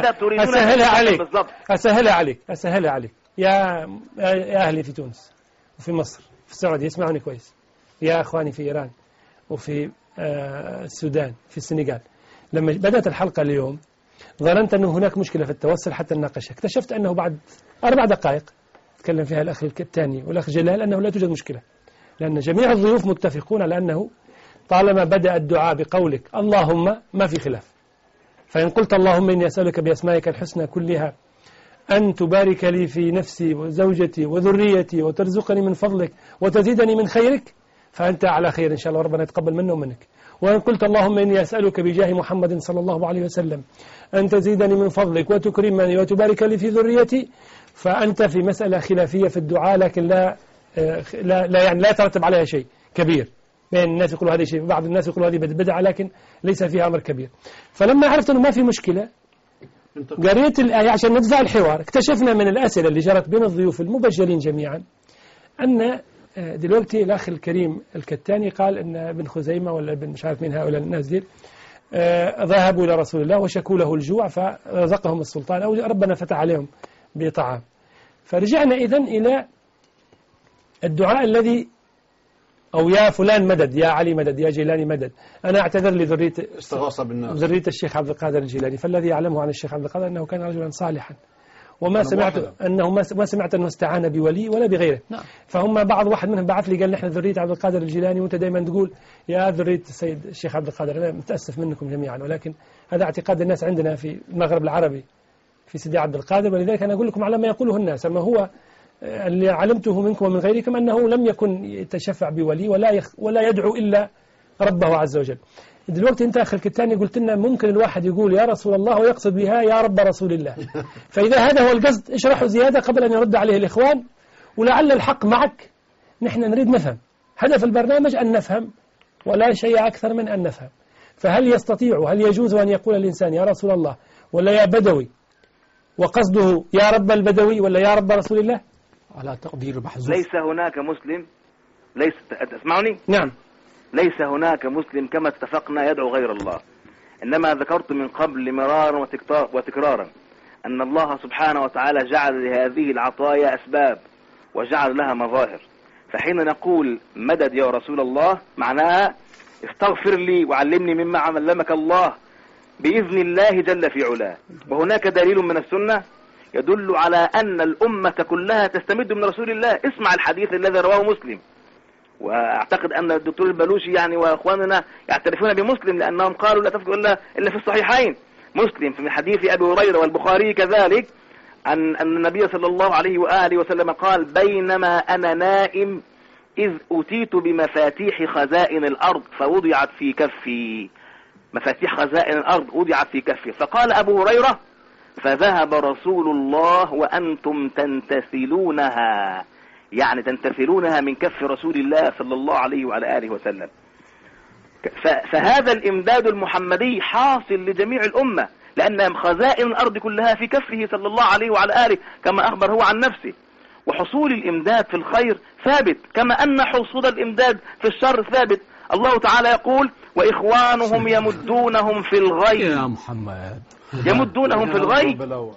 أسهلها عليك يا أهلي في تونس وفي مصر في السعودية، اسمعوني كويس. يا أخواني في إيران وفي السودان في السنغال. لما بدأت الحلقة اليوم ظننت أنه هناك مشكلة في التوصل حتى نناقشها. اكتشفت أنه بعد 4 دقائق تكلم فيها الأخ الثاني والأخ جلال أنه لا توجد مشكلة، لأن جميع الضيوف متفقون على أنه طالما بدأ الدعاء بقولك اللهم ما في خلاف. فإن قلت اللهم إني أسألك بأسمائك الحسنى كلها أن تبارك لي في نفسي وزوجتي وذريتي وترزقني من فضلك وتزيدني من خيرك فأنت على خير إن شاء الله، ربنا يتقبل منا ومنك. وإن قلت اللهم إني أسألك بجاه محمد صلى الله عليه وسلم أن تزيدني من فضلك وتكرمني وتبارك لي في ذريتي، فأنت في مسألة خلافية في الدعاء، لكن لا يترتب عليها شيء كبير. بين الناس يقولوا هذه شيء، بعض الناس يقولوا هذه بدعة، لكن ليس فيها أمر كبير. فلما عرفت أنه ما في مشكلة قريت الآية عشان نجزع الحوار. اكتشفنا من الأسئلة اللي جرت بين الضيوف المبجلين جميعا أن دلوقتي الأخ الكريم الكتاني قال أن ابن خزيمة ولا ابن مش عارف من هؤلاء الناس دي ذهبوا إلى رسول الله وشكوا له الجوع فرزقهم السلطان أو ربنا فتح عليهم بطعام. فرجعنا إذن إلى الدعاء الذي أو يا فلان مدد، يا علي مدد، يا جيلاني مدد. أنا أعتذر لذرية ذرية الشيخ عبد القادر الجيلاني، فالذي يعلمه عن الشيخ عبد القادر أنه كان رجلا صالحا، وما سمعت أنه استعان بولي ولا بغيره. نعم. فهم واحد منهم بعث لي قال نحن ذرية عبد القادر الجيلاني، وأنت دائما تقول يا ذرية السيد الشيخ عبد القادر. أنا متأسف منكم جميعا، ولكن هذا اعتقاد الناس عندنا في المغرب العربي في سيدي عبد القادر، ولذلك أنا أقول لكم على ما يقوله الناس. أما هو اللي علمته منكم ومن غيركم أنه لم يكن يتشفع بولي ولا يدعو إلا ربه عز وجل. دلوقتي أنت أخي الكتاني قلت لنا ممكن الواحد يقول يا رسول الله ويقصد بها يا رب رسول الله. فإذا هذا هو القصد اشرحوا زيادة قبل أن يرد عليه الإخوان، ولعل الحق معك. نحن نريد نفهم، هدف البرنامج أن نفهم ولا شيء أكثر من أن نفهم. فهل يستطيع، هل يجوز أن يقول الإنسان يا رسول الله ولا يا بدوي وقصده يا رب البدوي ولا يا رب رسول الله؟ على تقدير محذوف. ليس هناك مسلم، تسمعني؟ نعم. ليس هناك مسلم كما اتفقنا يدعو غير الله. إنما ذكرت من قبل مرارا وتكرارا أن الله سبحانه وتعالى جعل لهذه العطايا أسباب وجعل لها مظاهر. فحين نقول مدد يا رسول الله معناها استغفر لي وعلمني مما علمك الله بإذن الله جل في علاه. وهناك دليل من السنة يدل على أن الأمة كلها تستمد من رسول الله. اسمع الحديث الذي رواه مسلم، وأعتقد أن الدكتور البلوشي يعني وأخواننا يعترفون بمسلم لأنهم قالوا لا تفقه إلا في الصحيحين. مسلم في حديث أبي هريرة والبخاري كذلك أن النبي صلى الله عليه وآله وسلم قال بينما أنا نائم إذ أتيت بمفاتيح خزائن الأرض فوضعت في كفي. مفاتيح خزائن الأرض وضعت في كفي. فقال أبو هريرة فذهب رسول الله وأنتم تنتثلونها، يعني تنتثلونها من كف رسول الله صلى الله عليه وعلى آله وسلم. فهذا الإمداد المحمدي حاصل لجميع الأمة، لأن خزائن الأرض كلها في كفه صلى الله عليه وعلى آله كما أخبر هو عن نفسه. وحصول الإمداد في الخير ثابت كما أن حصول الإمداد في الشر ثابت. الله تعالى يقول وإخوانهم يمدونهم في الغي. يا محمد يمدونهم في الغي.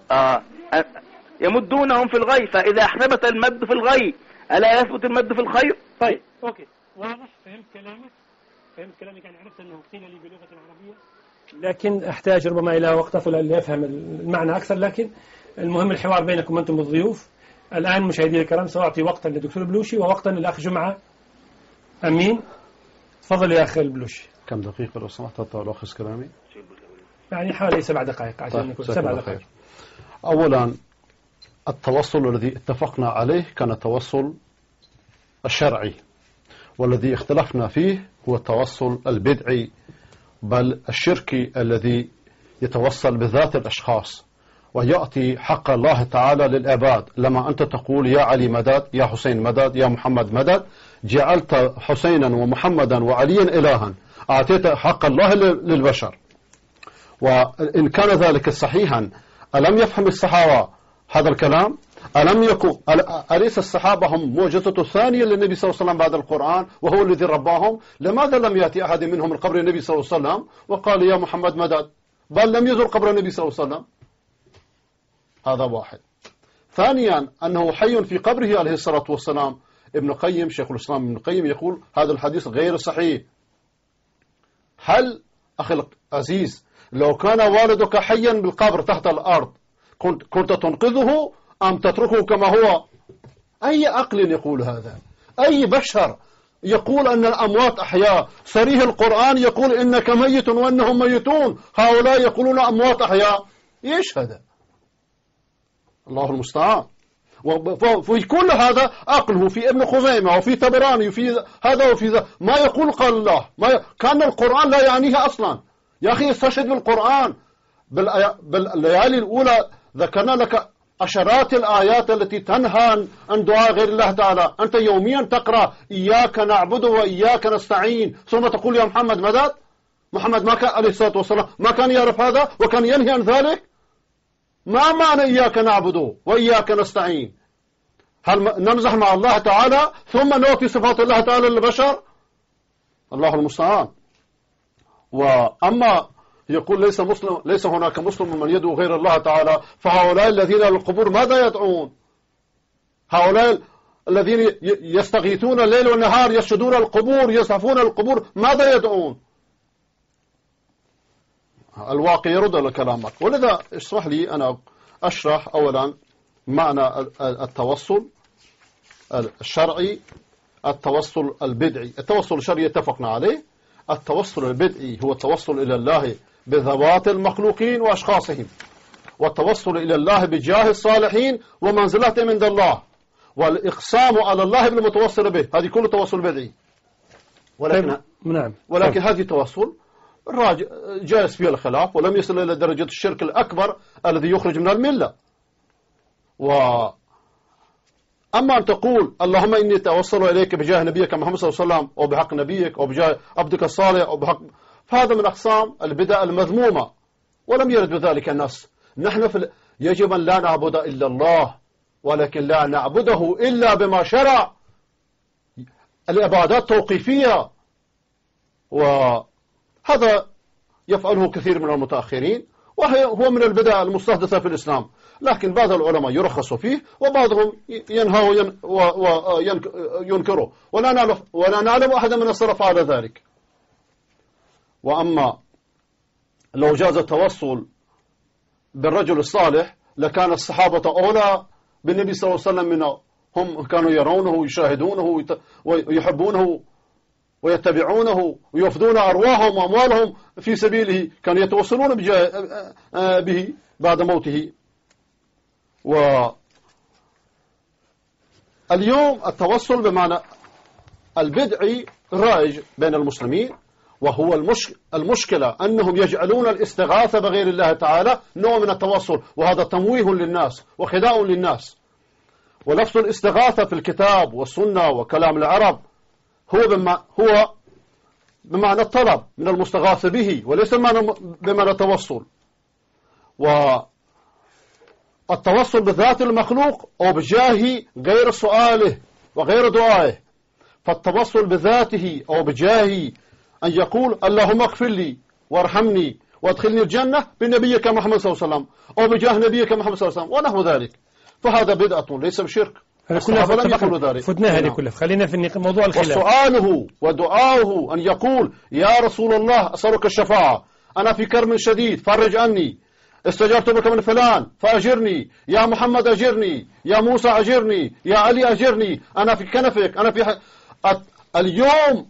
يمدونهم في الغي، فإذا ثبت المد في الغي ألا يثبت المد في الخير؟ طيب أوكي، واضح. فهمت كلامك يعني عرفت أنه قيل لي بلغة العربية، لكن أحتاج ربما إلى وقت أطول لأفهم المعنى أكثر. لكن المهم الحوار بينكم أنتم الضيوف. الآن مشاهدي الكرام سأعطي وقتا للدكتور البلوشي ووقتا للأخ جمعة أمين. تفضل يا أخي البلوشي. كم دقيقة لو سمحت ألخص كلامي؟ يعني حوالي 7 دقائق عشان نكون 7 دقائق. أولا التوصل الذي اتفقنا عليه كان التوصل الشرعي، والذي اختلفنا فيه هو التوصل البدعي بل الشركي الذي يتوصل بذات الأشخاص ويأتي حق الله تعالى للعباد. لما أنت تقول يا علي مدد، يا حسين مدد، يا محمد مدد، جعلت حسينا ومحمدا وعليا إلها، أعطيت حق الله للبشر. وإن كان ذلك صحيحا ألم يفهم الصحابة هذا الكلام؟ أليس الصحابة هم معجزة الثانية للنبي صلى الله عليه وسلم بعد القرآن وهو الذي رباهم؟ لماذا لم يأتي أحد منهم القبر النبي صلى الله عليه وسلم وقال يا محمد مدد، بل لم يزر قبر النبي صلى الله عليه وسلم؟ هذا واحد. ثانيا أنه حي في قبره عليه الصلاة والسلام. ابن قيم شيخ الإسلام ابن قيم يقول هذا الحديث غير صحيح. هل أخي العزيز لو كان والدك حيا بالقبر تحت الأرض كنت تنقذه أم تتركه كما هو؟ أي عقل يقول هذا؟ أي بشر يقول أن الأموات أحياء؟ صريح القرآن يقول إنك ميت وأنهم ميتون، هؤلاء يقولون أموات أحياء. إيش هذا؟ الله المستعان. وفي كل هذا عقله في ابن خزيمة وفي طبراني وفي هذا وفي ذا ما يقول قال الله، كان القرآن لا يعنيه أصلا. يا أخي استشهد بالقرآن. بالليالي الأولى ذكرنا لك عشرات الآيات التي تنهى عن دعاء غير الله تعالى. أنت يوميا تقرأ إياك نعبد وإياك نستعين، ثم تقول يا محمد مدد. محمد ما كان عليه الصلاة والسلام ما كان يعرف هذا وكان ينهي عن ذلك. ما معنى إياك نعبد وإياك نستعين؟ هل نمزح مع الله تعالى ثم نعطي صفات الله تعالى للبشر؟ الله المستعان. وأما يقول ليس هناك مسلم من يدعو غير الله تعالى، فهؤلاء الذين للقبور ماذا يدعون؟ هؤلاء الذين يستغيثون الليل والنهار، يسجدون القبور، يزحفون القبور، ماذا يدعون؟ الواقع يرد على كلامك. ولذا اسمح لي أنا أشرح أولا معنى التوسل الشرعي، التوسل البدعي. التوسل الشرعي اتفقنا عليه. التوسل البدعي هو التوسل إلى الله بذوات المخلوقين وأشخاصهم، والتوسل إلى الله بجاه الصالحين ومنزلتهم عند الله، والإقسام على الله بالمتوسل به. هذه كل توسل بدعي. ولكن هذه توسل جائز فيها الخلاف، ولم يصل إلى درجة الشرك الأكبر الذي يخرج من الملة. أما أن تقول اللهم إني أتوسل إليك بجاه نبيك محمد صلى الله عليه وسلم، أو بحق نبيك، أو بجاه عبدك الصالح، أو بحق، فهذا من أقسام البدع المذمومة، ولم يرد بذلك النص. نحن يجب أن لا نعبد إلا الله، ولكن لا نعبده إلا بما شرع. العبادات توقيفية، وهذا يفعله كثير من المتأخرين، وهو من البدع المستحدثة في الإسلام. لكن بعض العلماء يرخص فيه، وبعضهم ينهى وينكره، ولا نعلم أحدا من السلف على ذلك. وأما لو جاز التوسل بالرجل الصالح لكان الصحابة أولى بالنبي صلى الله عليه وسلم منه. هم كانوا يرونه ويشاهدونه ويحبونه ويتبعونه ويفدون أرواحهم وأموالهم في سبيله، كانوا يتوسلون به بعد موته. واليوم التوسل بمعنى البدعي رائج بين المسلمين، وهو المشكلة أنهم يجعلون الاستغاثة بغير الله تعالى نوع من التوسل، وهذا تمويه للناس وخداع للناس. ولفظ الاستغاثة في الكتاب والسنة وكلام العرب هو بمعنى الطلب من المستغاث به، وليس بمعنى التوسل. والتوسل بذات المخلوق أو بجاه غير سؤاله وغير دعائه. فالتوسل بذاته أو بجاهه أن يقول اللهم اغفر لي وارحمني وادخلني الجنة بنبيك محمد صلى الله عليه وسلم، أو بجاه نبيك محمد صلى الله عليه وسلم ونحو ذلك، فهذا بدعة ليس بشرك. الصحابة لم يقولوا ذلك. فتناها هذه كلها. خلينا في موضوع الخلاف. وسؤاله ودعاؤه أن يقول يا رسول الله أسألك الشفاعة، أنا في كرب شديد فرج عني، استجرت بك من فلان فأجرني، يا محمد أجرني، يا موسى أجرني، يا علي أجرني، أنا في كنفك، أنا في اليوم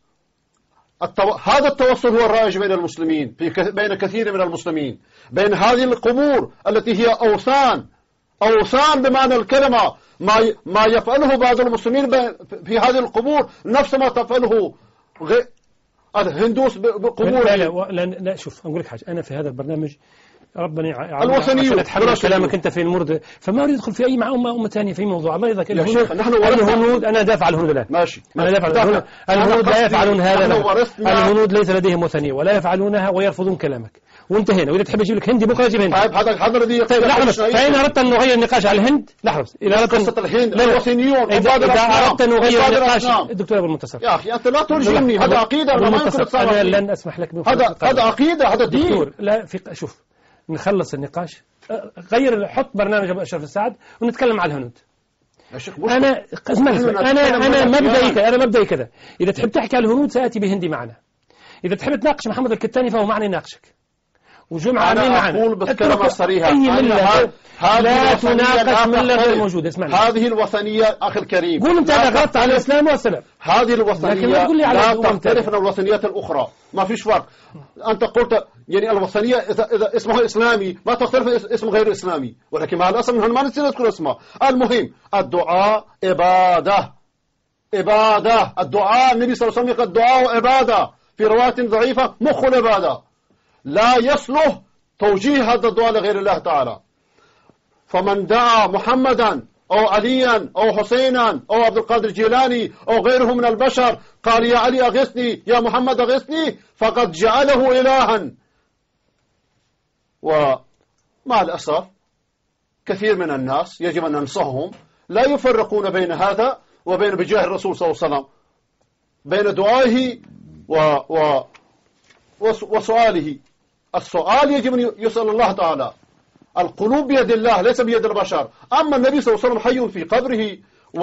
هذا التوسل هو الرائج بين المسلمين، بين كثير من المسلمين، بين هذه القبور التي هي أوثان بمعنى الكلمة. ما يفعله بعض المسلمين في هذه القبور نفس ما تفعله الهندوس بقبور. لا شوف أقول لك حاجة، أنا في هذا البرنامج ربنا عشان أتحمل كلامك أنت في المرد، فما أريد أدخل في أي مع أمة ثانية في موضوع. الله يرضاك. الهنود أنا دافع عن الهنود الآن. ماشي. أنا دافع عن الهنود لا يفعلون هذا. الهنود ليس لديهم وثنية ولا يفعلونها ويرفضون كلامك، وانتهينا. وإذا تحب أجيب لك هندي بكرة أجيب هندي. طيب لحظة، فإن أردت أن نغير النقاش على الهند، لحظة، إذا أردت قصة الهند الوثنيون، إذا أردت أن نغير النقاش، الدكتور أبو المنتصر يا أخي أنت لا ترجمني، هذا عقيدة. أنا لن أسمح لك هذا عقيدة، هذا دين. دكتور لا شوف، نخلص النقاش، حط برنامج أبو أشرف السعد ونتكلم على الهنود. أنا مبدئي كذا. إذا تحب تحكي على الهنود سأتي بهندي معنا، إذا تحب تناقش محمد الكتاني فهو معنا يناقشك، وجمعة أنا أقول بكلمة صريحة لا تناقش ملة موجودة. اسمعني، هذه الوثنية أخي الكريم، قول أنت أغلطت على الإسلام والسلام. هذه الوثنية لا تختلف عن الوثنيات الأخرى، ما فيش فرق. أنت قلت يعني الوثنية إذا اسمه إسلامي ما تختلف اسم غير إسلامي، ولكن مع الأسف نحن ما نذكر اسمه. المهم الدعاء عبادة، عبادة. الدعاء النبي صلى الله عليه وسلم قال الدعاء عبادة، في رواية ضعيفة مخ العبادة. لا يصلح توجيه هذا الدعاء لغير الله تعالى. فمن دعا محمدا أو عليا أو حسينا أو عبد القادر الجيلاني أو غيره من البشر قال يا علي أغثني يا محمد أغثني فقد جعله إلها. ومع الأسف كثير من الناس يجب أن ننصحهم لا يفرقون بين هذا وبين بجاه الرسول صلى الله عليه وسلم، بين دعائه وسؤاله. السؤال يجب أن يسأل الله تعالى. القلوب بيد الله ليس بيد البشر. أما النبي صلى الله عليه وسلم حي في قبره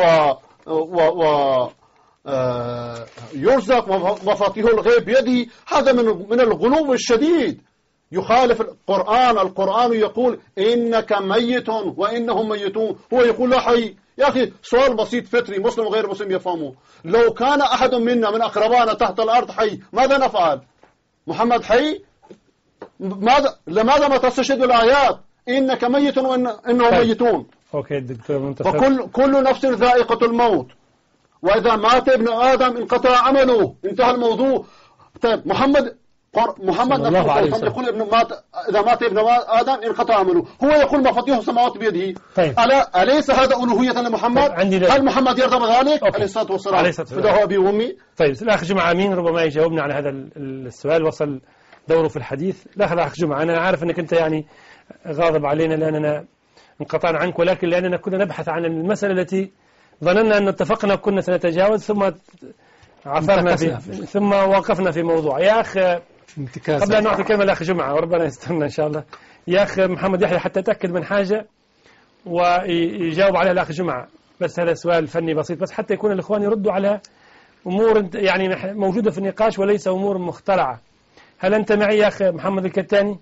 يرزق مفاتيح الغيب بيده، هذا من الغلو الشديد، يخالف القرآن. القرآن يقول إنك ميت وإنهم ميتون، هو يقول لا حي. يا أخي سؤال بسيط فطري مسلم وغير مسلم يفهمه. لو كان أحد منا من أقربائنا تحت الأرض حي ماذا نفعل؟ محمد حي؟ لماذا ما تستشهد الآيات إنك ميت وإنهم ميتون؟ أوكي دكتور منتصر. فكل نفس ذائقة الموت، وإذا مات ابن آدم انقطع عمله، انتهى الموضوع. طيب محمد نفسه يقول إذا مات ابن آدم انقطع عمله، هو يقول مفاتيح السماوات بيده. طيب. أليس هذا ألوهية لمحمد؟ هل محمد يرضى بذلك؟ عليه الصلاة والسلام. فده أبي وأمي. طيب الأخ جمعة أمين ربما يجاوبنا على هذا السؤال، وصل دوره في الحديث. لا أخ جمعة، أنا عارف أنك أنت يعني غاضب علينا لأننا انقطعنا عنك، ولكن لأننا كنا نبحث عن المسألة التي ظننا أن اتفقنا وكنا سنتجاوز، ثم عثرنا ثم وقفنا في موضوع. يا أخ قبل أن نعطي الكلمة لأخ جمعة وربنا يسترنا إن شاء الله، يا أخ محمد يحيى حتى تأكد من حاجة ويجاوب عليها الأخ جمعة، بس هذا سؤال فني بسيط بس حتى يكون الإخوان يردوا على أمور يعني موجودة في النقاش وليس أمور مخترعة. هل أنت معي يا أخ محمد الكتاني؟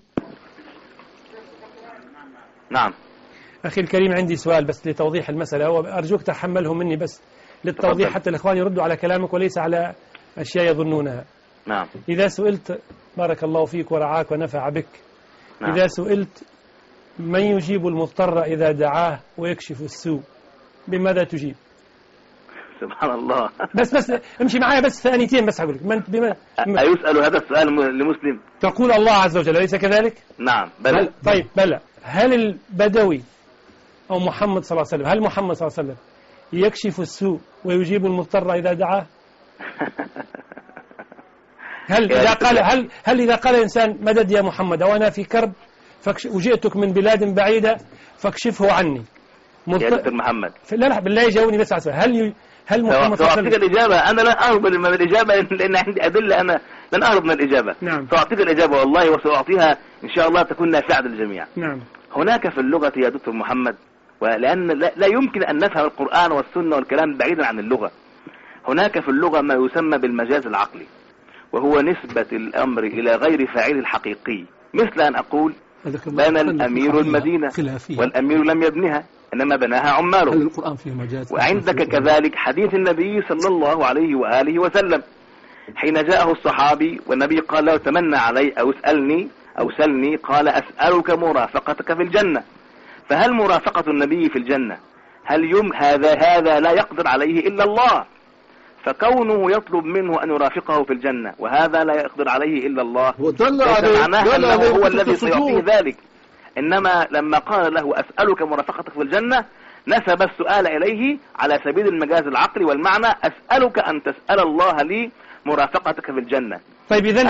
نعم. أخي الكريم عندي سؤال بس لتوضيح المسألة، وأرجوك تحمله مني بس للتوضيح حتى الإخوان يردوا على كلامك وليس على أشياء يظنونها. نعم. إذا سئلت بارك الله فيك ورعاك ونفع بك. نعم. إذا سئلت من يجيب المضطر إذا دعاه ويكشف السوء بماذا تجيب؟ سبحان الله. بس امشي معايا بس ثانيتين بس هقول لك أيسأل هذا السؤال لمسلم؟ تقول الله عز وجل أليس كذلك؟ نعم بلى. طيب بلى. هل البدوي أو محمد صلى الله عليه وسلم، هل محمد صلى الله عليه وسلم يكشف السوء ويجيب المضطر إذا دعاه؟ هل إذا قال إنسان مدد يا محمد أو أنا في كرب وجئتك من بلاد بعيدة فاكشفه عني يا دكتور محمد؟ لا بالله يجاوبني بس على هل محمد صلى الله عليه وسلم؟ سأعطيك الإجابة. أنا لن أهرب من الإجابة لأن عندي أدلة، أنا لن أهرب من الإجابة. نعم. سأعطيك الإجابة والله، وسأعطيها إن شاء الله تكون نافعة للجميع. نعم. هناك في اللغة يا دكتور محمد، ولأن لا يمكن أن نفهم القرآن والسنة والكلام بعيدا عن اللغة، هناك في اللغة ما يسمى بالمجاز العقلي، وهو نسبة الأمر إلى غير فاعل الحقيقي، مثل أن أقول بنى الأمير المدينة والأمير لم يبنها إنما بناها عماله. القرآن فيه مجاز. وعندك كذلك حديث النبي صلى الله عليه وآله وسلم حين جاءه الصحابي والنبي قال له تمنى علي أو سلني، قال أسألك مرافقتك في الجنة. فهل مرافقة النبي في الجنة هذا لا يقدر عليه إلا الله، فكونه يطلب منه أن يرافقه في الجنة وهذا لا يقدر عليه إلا الله معناه أنه هو الذي سيعطيه ذلك. إنما لما قال له أسألك مرافقتك في الجنة نسب السؤال إليه على سبيل المجاز العقلي، والمعنى أسألك أن تسأل الله لي مرافقتك في الجنة. طيب إذا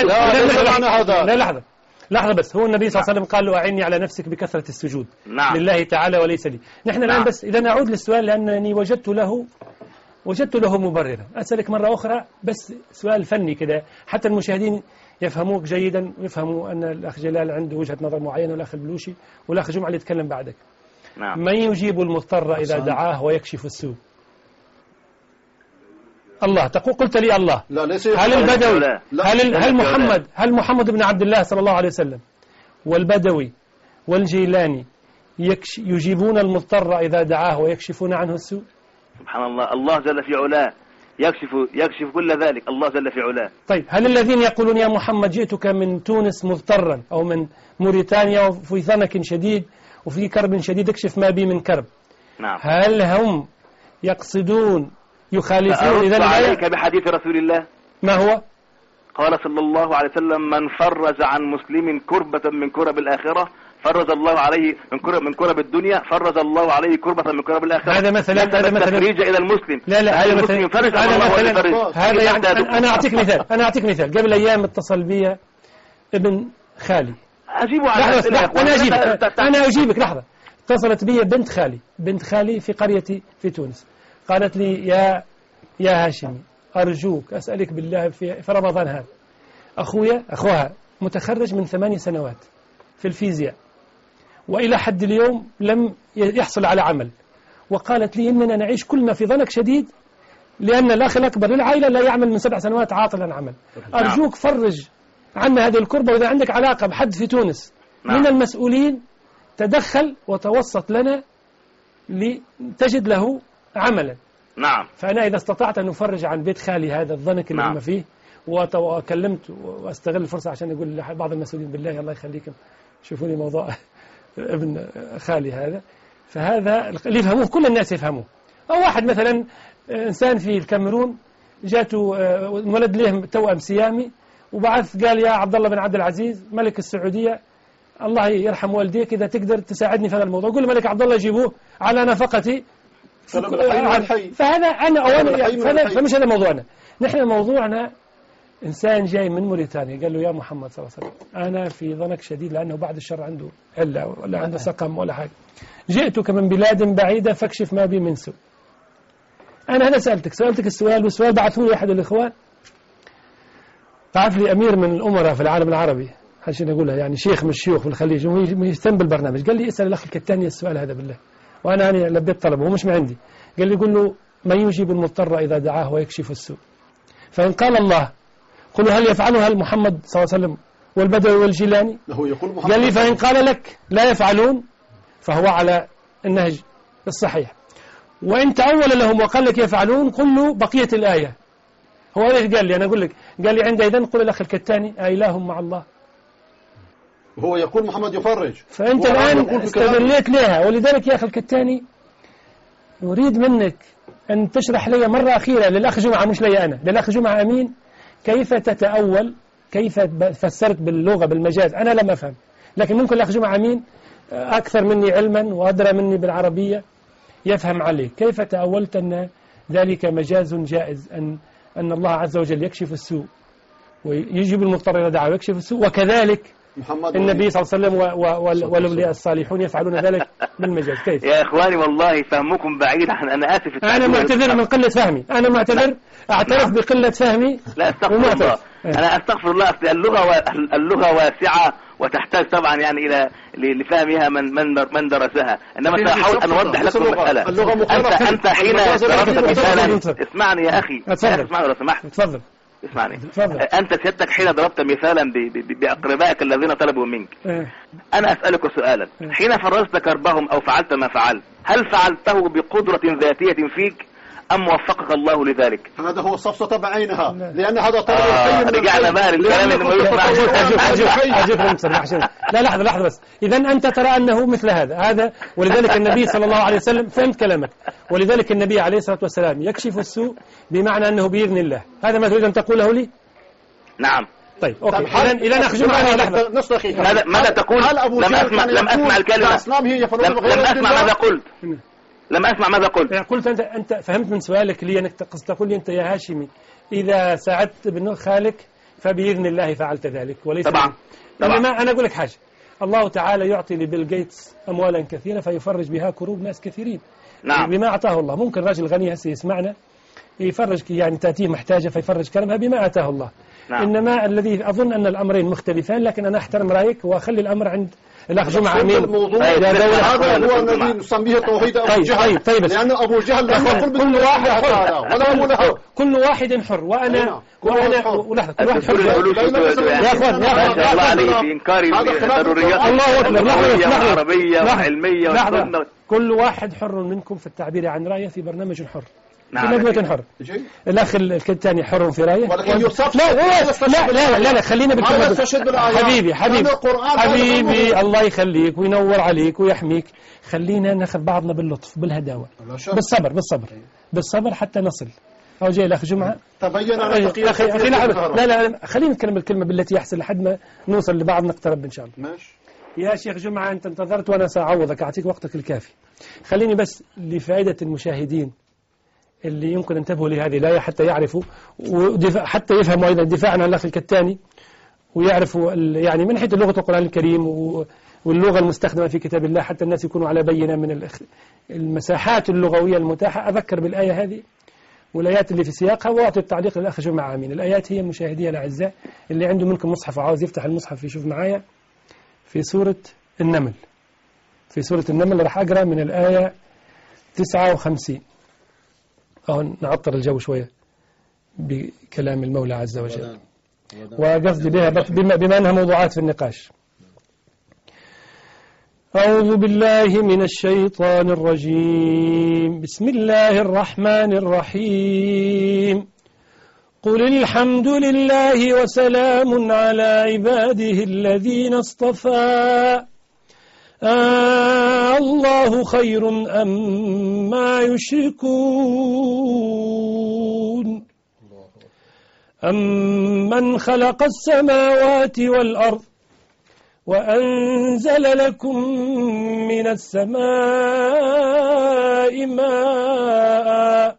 لحظة بس، هو النبي صلى الله عليه وسلم قال له أعني على نفسك بكثرة السجود. نعم. لله تعالى وليس لي. نحن الآن بس إذا نعود للسؤال لأنني وجدت له مبررا. أسألك مرة أخرى بس سؤال فني كده حتى المشاهدين يفهموك جيدا ويفهموا أن الأخ جلال عنده وجهة نظر معينة والأخ البلوشي والأخ جمعة اللي يتكلم بعدك. نعم. من يجيب المضطر إذا دعاه ويكشف السوء؟ الله. قلت لي الله. لا ليس. هل البدوي هل محمد بن عبد الله صلى الله عليه وسلم والبدوي والجيلاني يجيبون المضطر إذا دعاه ويكشفون عنه السوء؟ سبحان الله. الله جل في علاه يكشف كل ذلك الله جل في علاه. طيب هل الذين يقولون يا محمد جئتك من تونس مضطرا أو من موريتانيا وفي ثنك شديد وفي كرب شديد اكشف ما بي من كرب، نعم، هل هم يقصدون يخالفون إذا عليك بحديث رسول الله؟ ما هو؟ قال صلى الله عليه وسلم: من فرج عن مسلم كربة من كرب الآخرة فرج الله عليه من كرب الدنيا، فرج الله عليه كربة من كرب الآخرة. هذا مثلا التفريج إلى المسلم. لا هذا المسلم يفرج هذا يعني أنا أعطيك مثال. قبل أيام اتصل بي ابن خالي. أنا أجيبك لحظة. اتصلت بي بنت خالي في قريتي في تونس، قالت لي يا هاشمي أرجوك أسألك بالله في رمضان هذا أخوها متخرج من 8 سنوات في الفيزياء وإلى حد اليوم لم يحصل على عمل، وقالت لي إننا نعيش كلنا في ضنك شديد لأن الأخ الأكبر للعائلة لا يعمل من 7 سنوات عاطلا عن عمل. أرجوك فرج عنا هذه الكربة، وإذا عندك علاقة بحد في تونس من المسؤولين تدخل وتوسط لنا لتجد له عملا. نعم. فأنا إذا استطعت أن أفرج عن بيت خالي هذا الضنك اللي هم فيه، وكلمت وأستغل الفرصة عشان أقول لبعض المسؤولين بالله الله يخليكم شوفوا لي موضوع ابن خالي هذا، فهذا اللي يفهموه كل الناس يفهموه. أو واحد مثلا إنسان في الكاميرون جاته ولد له توأم سيامي وبعث قال يا عبد الله بن عبد العزيز ملك السعودية الله يرحم والديك إذا تقدر تساعدني في هذا الموضوع، قول الملك عبد الله يجيبوه على نفقتي. فهذا أنا فمش هذا موضوعنا. نحن موضوعنا إنسان جاي من موريتانيا قال له يا محمد صلى الله عليه وسلم أنا في ضنك شديد لأنه بعد الشر عنده علة ولا عنده سقم ولا حاجة، جئتك من بلاد بعيدة فاكشف ما بي من سوء. أنا هنا سألتك السؤال، والسؤال بعثه لي أحد الإخوان، بعث لي أمير من الأمراء في العالم العربي عشان أقولها يعني شيخ من الشيوخ في الخليج ويهتم بالبرنامج، قال لي اسأل الأخ الكتاني السؤال هذا بالله، وأنا لبيت طلبه ومش من عندي. قال لي قل له ما يجيب المضطر إذا دعاه ويكشف السوء، فإن قال الله قل هل يفعلها محمد صلى الله عليه وسلم والبدوي والجيلاني؟ قال لي فإن قال لك لا يفعلون فهو على النهج الصحيح، وإن تأول لهم وقال لك يفعلون قل له بقية الآية. هو ليش قال لي؟ أنا أقول لك قال لي عندئذ قل الأخ الكتاني أإله مع الله؟ هو يقول محمد يفرج، فأنت الآن استدليت لها. ولذلك يا أخي الكتاني نريد منك أن تشرح لي مرة أخيرة للأخ جمعة، مش لي أنا، للأخ جمعة أمين، كيف تتأول، كيف فسرت باللغة بالمجاز. أنا لم أفهم، لكن ممكن الأخ جمعة أمين أكثر مني علما وأدرى مني بالعربية يفهم عليك. كيف تأولت أن ذلك مجاز جائز، أن الله عز وجل يكشف السوء ويجيب المضطر إلى دعوة ويكشف السوء، وكذلك النبي صلى الله عليه وسلم والأولياء الصالحون يفعلون ذلك بالمجاز. كيف يا إخواني والله فهمكم بعيد أنا آسف. أنا معتذر من قلة فهمي، أنا معتذر أعترف بقلة فهمي. لا استغفر الله، أنا أستغفر الله. اللغة واسعة وتحتاج طبعا يعني إلى لفهمها من درسها، إنما سأحاول أن أوضح لكم المسألة. أنت حين ضربت مثالا، اسمعني يا أخي، اسمعني لو سمحت، تفضل اسمعني. أنت سيادتك حين ضربت مثالا بأقربائك الذين طلبوا منك، أنا أسألك سؤالا، حين فرجت كربهم أو فعلت ما فعلت، هل فعلته بقدرة ذاتية فيك أم وفقك الله لذلك؟ هذا هو الصفصة بعينها، لأن هذا طلب رجعنا بقى للكلام اللي ما يسمع. لا لحظة بس. إذا أنت ترى أنه مثل هذا ولذلك النبي صلى الله عليه وسلم، فهمت كلامك، ولذلك النبي عليه الصلاة والسلام يكشف السوء بمعنى أنه بإذن الله. هذا ما تريد أن تقوله لي؟ نعم. طيب أوكي. إذا أخرج معنا لحظة. ماذا تقول؟ لم أسمع الكلمة. لم أسمع ماذا قلت. قلت أنت فهمت من سؤالك لي أنك تقول لي أنت يا هاشمي إذا ساعدت ابن خالك فبإذن الله فعلت ذلك وليس طبعا. إنما أنا أقول لك حاجة، الله تعالى يعطي لبيل جيتس أموالا كثيرة فيفرج بها كروب ناس كثيرين. نعم. بما أعطاه الله. ممكن راجل غني هسه يسمعنا يفرج يعني تأتيه محتاجة فيفرج كرمها بما أتاه الله. نعم. إنما الذي أظن أن الأمرين مختلفان، لكن أنا أحترم رأيك وأخلي الأمر عند الأخ جمعة أمين. هذا هو الذي نسميه توحيد أبو جهل. طيب لأن أبو جهل لم يقل كل واحد حر ولا كل واحد حر ولحظة كل واحد حر. يا أخوان الله عليه في إنكار الضروريات العربية والعلمية. كل واحد حر منكم في التعبير عن رأيه في برنامج حر. في ندوة حر. الأخ الثاني حر في رأيه. ولكن يصف لا خلينا بالكلمة. حبيبي الله يخليك وينور عليك ويحميك. خلينا ناخذ بعضنا باللطف بالهداوة بالصبر حتى نصل. أو جاي الأخ جمعة تبين أخي لا خلينا نتكلم الكلمة بالتي يحسن لحد ما نوصل لبعض نقترب إن شاء الله. ماشي يا شيخ جمعة أنت انتظرت وأنا سأعوضك أعطيك وقتك الكافي. خليني بس لفائدة المشاهدين اللي يمكن انتبهوا لهذه الآية حتى يعرفوا حتى يفهموا أيضا دفاعا عن الأخ الكتاني ويعرفوا يعني من حيث لغة القرآن الكريم واللغة المستخدمة في كتاب الله حتى الناس يكونوا على بينة من المساحات اللغوية المتاحة. أذكر بالآية هذه والآيات اللي في سياقها وأعطي التعليق للأخ جمعة عامين. الآيات هي مشاهدي الأعزاء اللي عنده منكم مصحف وعاوز يفتح المصحف يشوف معايا في سورة النمل. في سورة النمل راح أقرأ من الآية 59. نعطر الجو شوية بكلام المولى عز وجل وقصدي بها بما أنها موضوعات في النقاش. أعوذ بالله من الشيطان الرجيم. بسم الله الرحمن الرحيم. قل الحمد لله وسلام على عباده الذين اصطفى الله خير أما يشركون أمن خلق السماوات والأرض وأنزل لكم من السماء ماء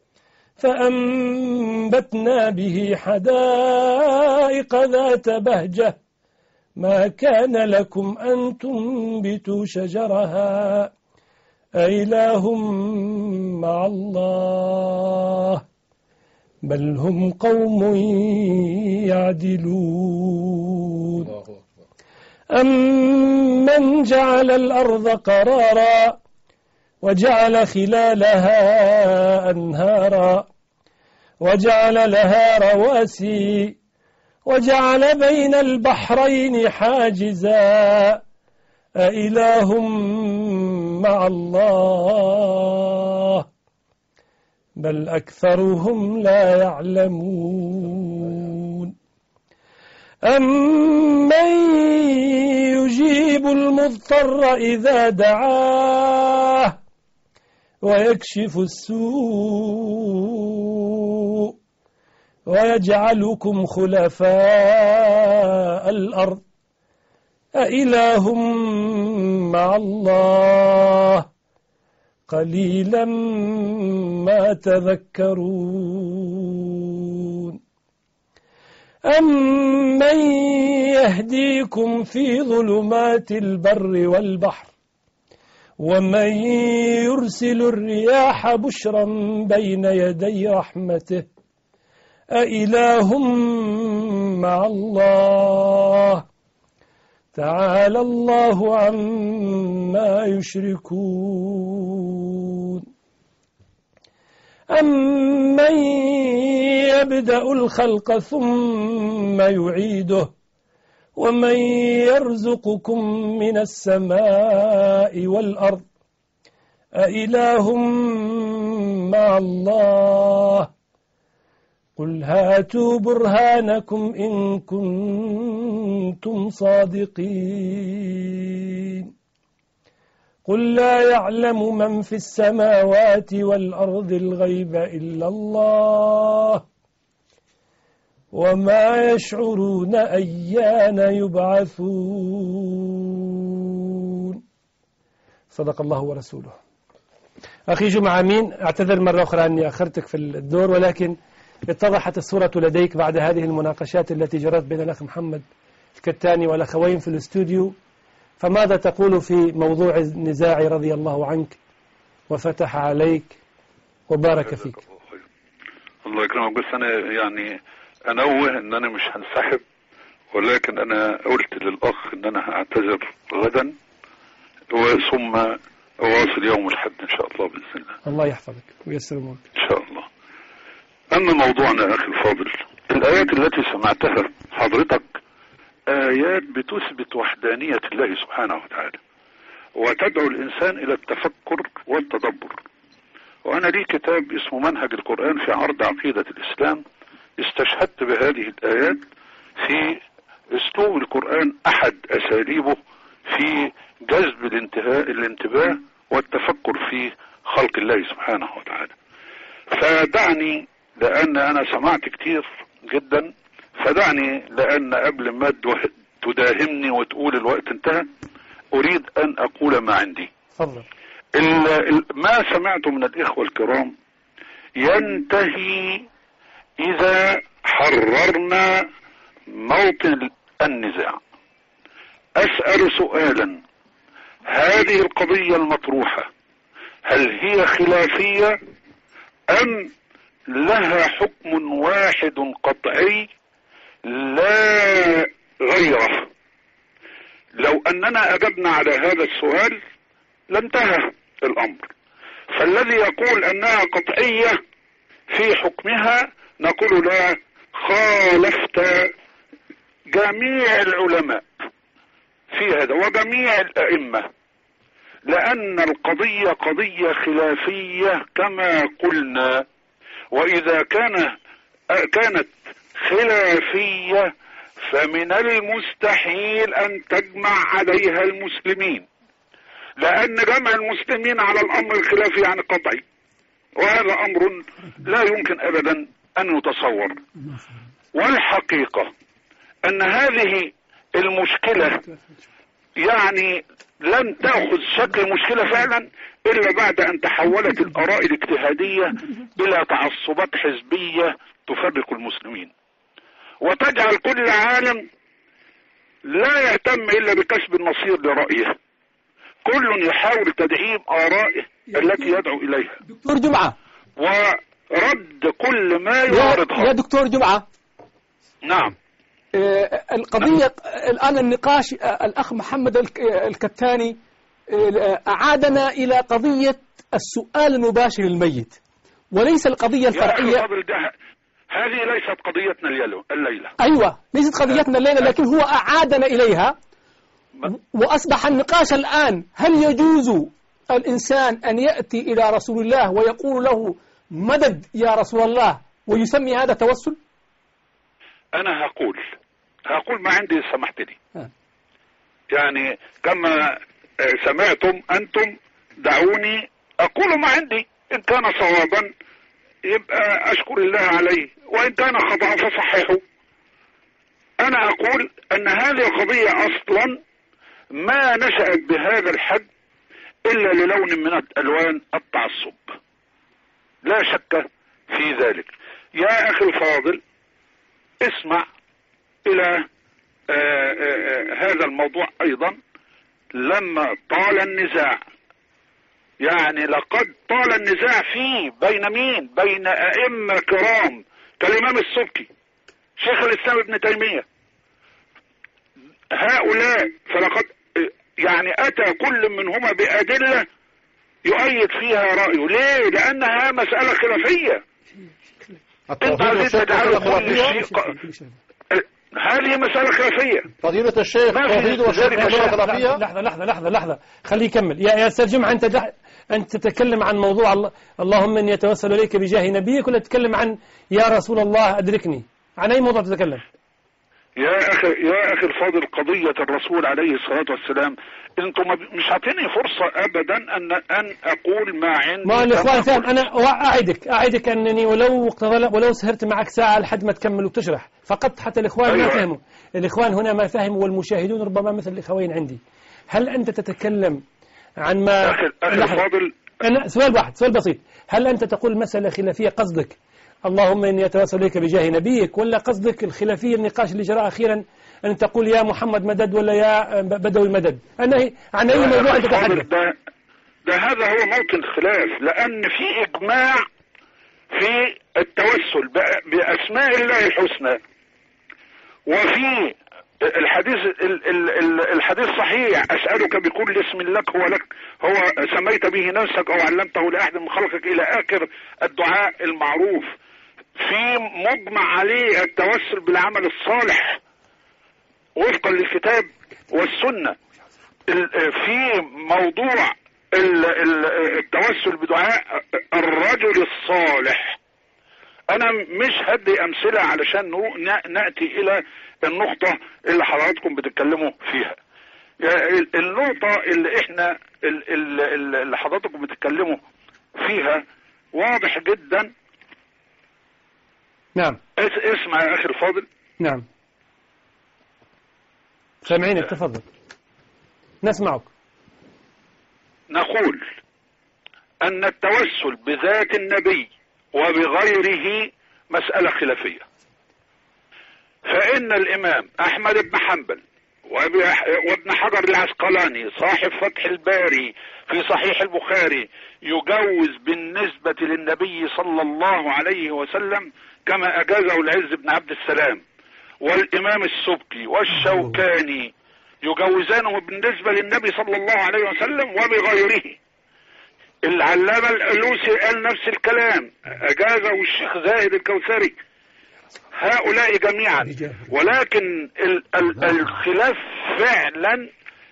فأنبتنا به حدائق ذات بهجة ما كان لكم أن تنبتوا شجرها أإله مع الله بل هم قوم يعدلون أمن جعل الأرض قرارا وجعل خلالها أنهارا وجعل لها رواسي وجعل بين البحرين حاجزا أإله مع الله بل أكثرهم لا يعلمون أمن يجيب المضطر إذا دعاه ويكشف السوء ويجعلكم خلفاء الأرض أإله مع الله قليلا ما تذكرون أمن يهديكم في ظلمات البر والبحر ومن يرسل الرياح بشرا بين يدي رحمته أإله مع الله تعالى الله عما يشركون أمن يبدأ الخلق ثم يعيده ومن يرزقكم من السماء والأرض أإله مع الله قل هاتوا برهانكم إن كنتم صادقين قل لا يعلم من في السماوات والأرض الغيب إلا الله وما يشعرون أيان يبعثون. صدق الله ورسوله. أخي جمعة أمين، أعتذر مرة أخرى أني أخرتك في الدور، ولكن اتضحت الصورة لديك بعد هذه المناقشات التي جرت بين الأخ محمد الكتاني والأخوين في الاستوديو. فماذا تقول في موضوع النزاع رضي الله عنك وفتح عليك وبارك فيك؟ الله يكرمك. بس أنا يعني أنوه أن أنا مش هنسحب، ولكن أنا قلت للأخ أن أنا هعتذر غدا ثم أواصل يوم الأحد إن شاء الله بإذن الله. الله يحفظك ويسر أمورك إن شاء الله. أما موضوعنا يا أخي الفاضل، الآيات التي سمعتها حضرتك آيات بتثبت وحدانية الله سبحانه وتعالى وتدعو الإنسان إلى التفكر والتدبر، وأنا لي كتاب اسمه منهج القرآن في عرض عقيدة الإسلام، استشهدت بهذه الآيات في أسلوب القرآن أحد أساليبه في جذب الانتباه والتفكر في خلق الله سبحانه وتعالى. فدعني، لأن أنا سمعت كتير جدا، فدعني لأن قبل ما تداهمني وتقول الوقت انتهى أريد أن أقول ما عندي. تفضل. ما سمعته من الإخوة الكرام ينتهي إذا حررنا موطن النزاع. أسأل سؤالا: هذه القضية المطروحة هل هي خلافية أم لها حكم واحد قطعي لا غيره؟ لو أننا أجبنا على هذا السؤال لانتهى الأمر. فالذي يقول أنها قطعية في حكمها نقول لا، خالفت جميع العلماء في هذا وجميع الأئمة، لأن القضية قضية خلافية كما قلنا، وإذا كانت خلافية فمن المستحيل أن تجمع عليها المسلمين، لأن جمع المسلمين على الأمر الخلافي يعني قطعي، وهذا أمر لا يمكن أبدا أن يتصور. والحقيقة أن هذه المشكلة يعني لن تأخذ شكل مشكلة فعلا إلا بعد أن تحولت الآراء الاجتهادية إلى تعصبات حزبية تفرق المسلمين، وتجعل كل عالم لا يهتم إلا بكسب النصير لرأيه، كل يحاول تدعيم آرائه التي يدعو إليها. دكتور جمعة، ورد كل ما يعارضها. يا دكتور جمعة، نعم. القضية الآن النقاش، الأخ محمد الكتاني أعادنا إلى قضية السؤال المباشر للميت وليس القضية الفرعية. هذه ليست قضيتنا الليلة. أيوة، ليست قضيتنا الليلة، لكن هو أعادنا إليها وأصبح النقاش الآن: هل يجوز الإنسان أن يأتي إلى رسول الله ويقول له مدد يا رسول الله ويسمي هذا توسل؟ أنا هقول ما عندي، سمحت لي. يعني كما سمعتم أنتم دعوني أقول ما عندي، إن كان صوابا يبقى أشكر الله عليه، وإن كان خطأ فصححه. أنا أقول أن هذه القضية أصلا ما نشأت بهذا الحد إلا للون من ألوان التعصب، لا شك في ذلك. يا أخي الفاضل، اسمع إلى هذا الموضوع أيضا. لما طال النزاع، يعني لقد طال النزاع فيه بين مين؟ بين أئمة كرام كالإمام السبكي، شيخ الإسلام ابن تيمية، هؤلاء، فلقد يعني أتى كل منهما بأدلة يؤيد فيها رأيه. ليه؟ لأنها مسألة خلافية. انت عايزين تجعلوا كل شيء هذه مسألة خلافية. فضيلة الشيخ، توحيد وشرك خلافية. لحظة خليه يكمل. يا أستاذ جمعة، أنت تتكلم عن موضوع اللهم إني أتوسل إليك بجاه نبيك، ولا تتكلم عن يا رسول الله أدركني؟ عن أي موضوع تتكلم؟ يا أخي الفاضل، قضية الرسول عليه الصلاة والسلام انتم مش عاطيني فرصة ابدا ان اقول ما عندي. ما الاخوان فاهم. انا اعدك انني ولو سهرت معك ساعة لحد ما تكمل وتشرح، فقط حتى الاخوان أيوة. ما فهموا. الاخوان هنا ما فهموا، والمشاهدون ربما مثل الاخوين عندي. هل انت تتكلم عن ما أخي الفاضل، سؤال بسيط. هل انت تقول مسألة خلافية قصدك اللهم إني أتواصل إليك بجاه نبيك، ولا قصدك الخلافية النقاش اللي جرى أخيرا أن تقول يا محمد مدد ولا يا بدوي مدد؟ عن أي موضوع أنت تتحدث؟ ده هذا هو موطن الخلاف، لأن في إجماع في التوسل بأسماء الله الحسنى، وفي الحديث صحيح: أسألك بكل اسم لك هو سميت به نفسك أو علمته لأحد من خلقك، إلى آخر الدعاء المعروف. في مجمع عليه التوسل بالعمل الصالح وفقا للكتاب والسنة. في موضوع التوسل بدعاء الرجل الصالح. انا مش هدي امثلة علشان نأتي الى النقطة اللي حضراتكم بتتكلموا فيها. النقطة اللي احنا اللي حضراتكم بتتكلموا فيها واضح جدا. نعم اسمع يا اخي الفاضل. نعم سامعينك، تفضل نسمعك. نقول ان التوسل بذات النبي وبغيره مسألة خلافية، فإن الإمام أحمد بن حنبل وابن حجر العسقلاني صاحب فتح الباري في صحيح البخاري يجوز بالنسبة للنبي صلى الله عليه وسلم كما أجازه العز بن عبد السلام، والإمام السبكي والشوكاني يجوزانه بالنسبة للنبي صلى الله عليه وسلم وبغيره. العلامة الألوسي قال نفس الكلام، أجازه الشيخ زاهد الكوثري، هؤلاء جميعا. ولكن الخلاف فعلا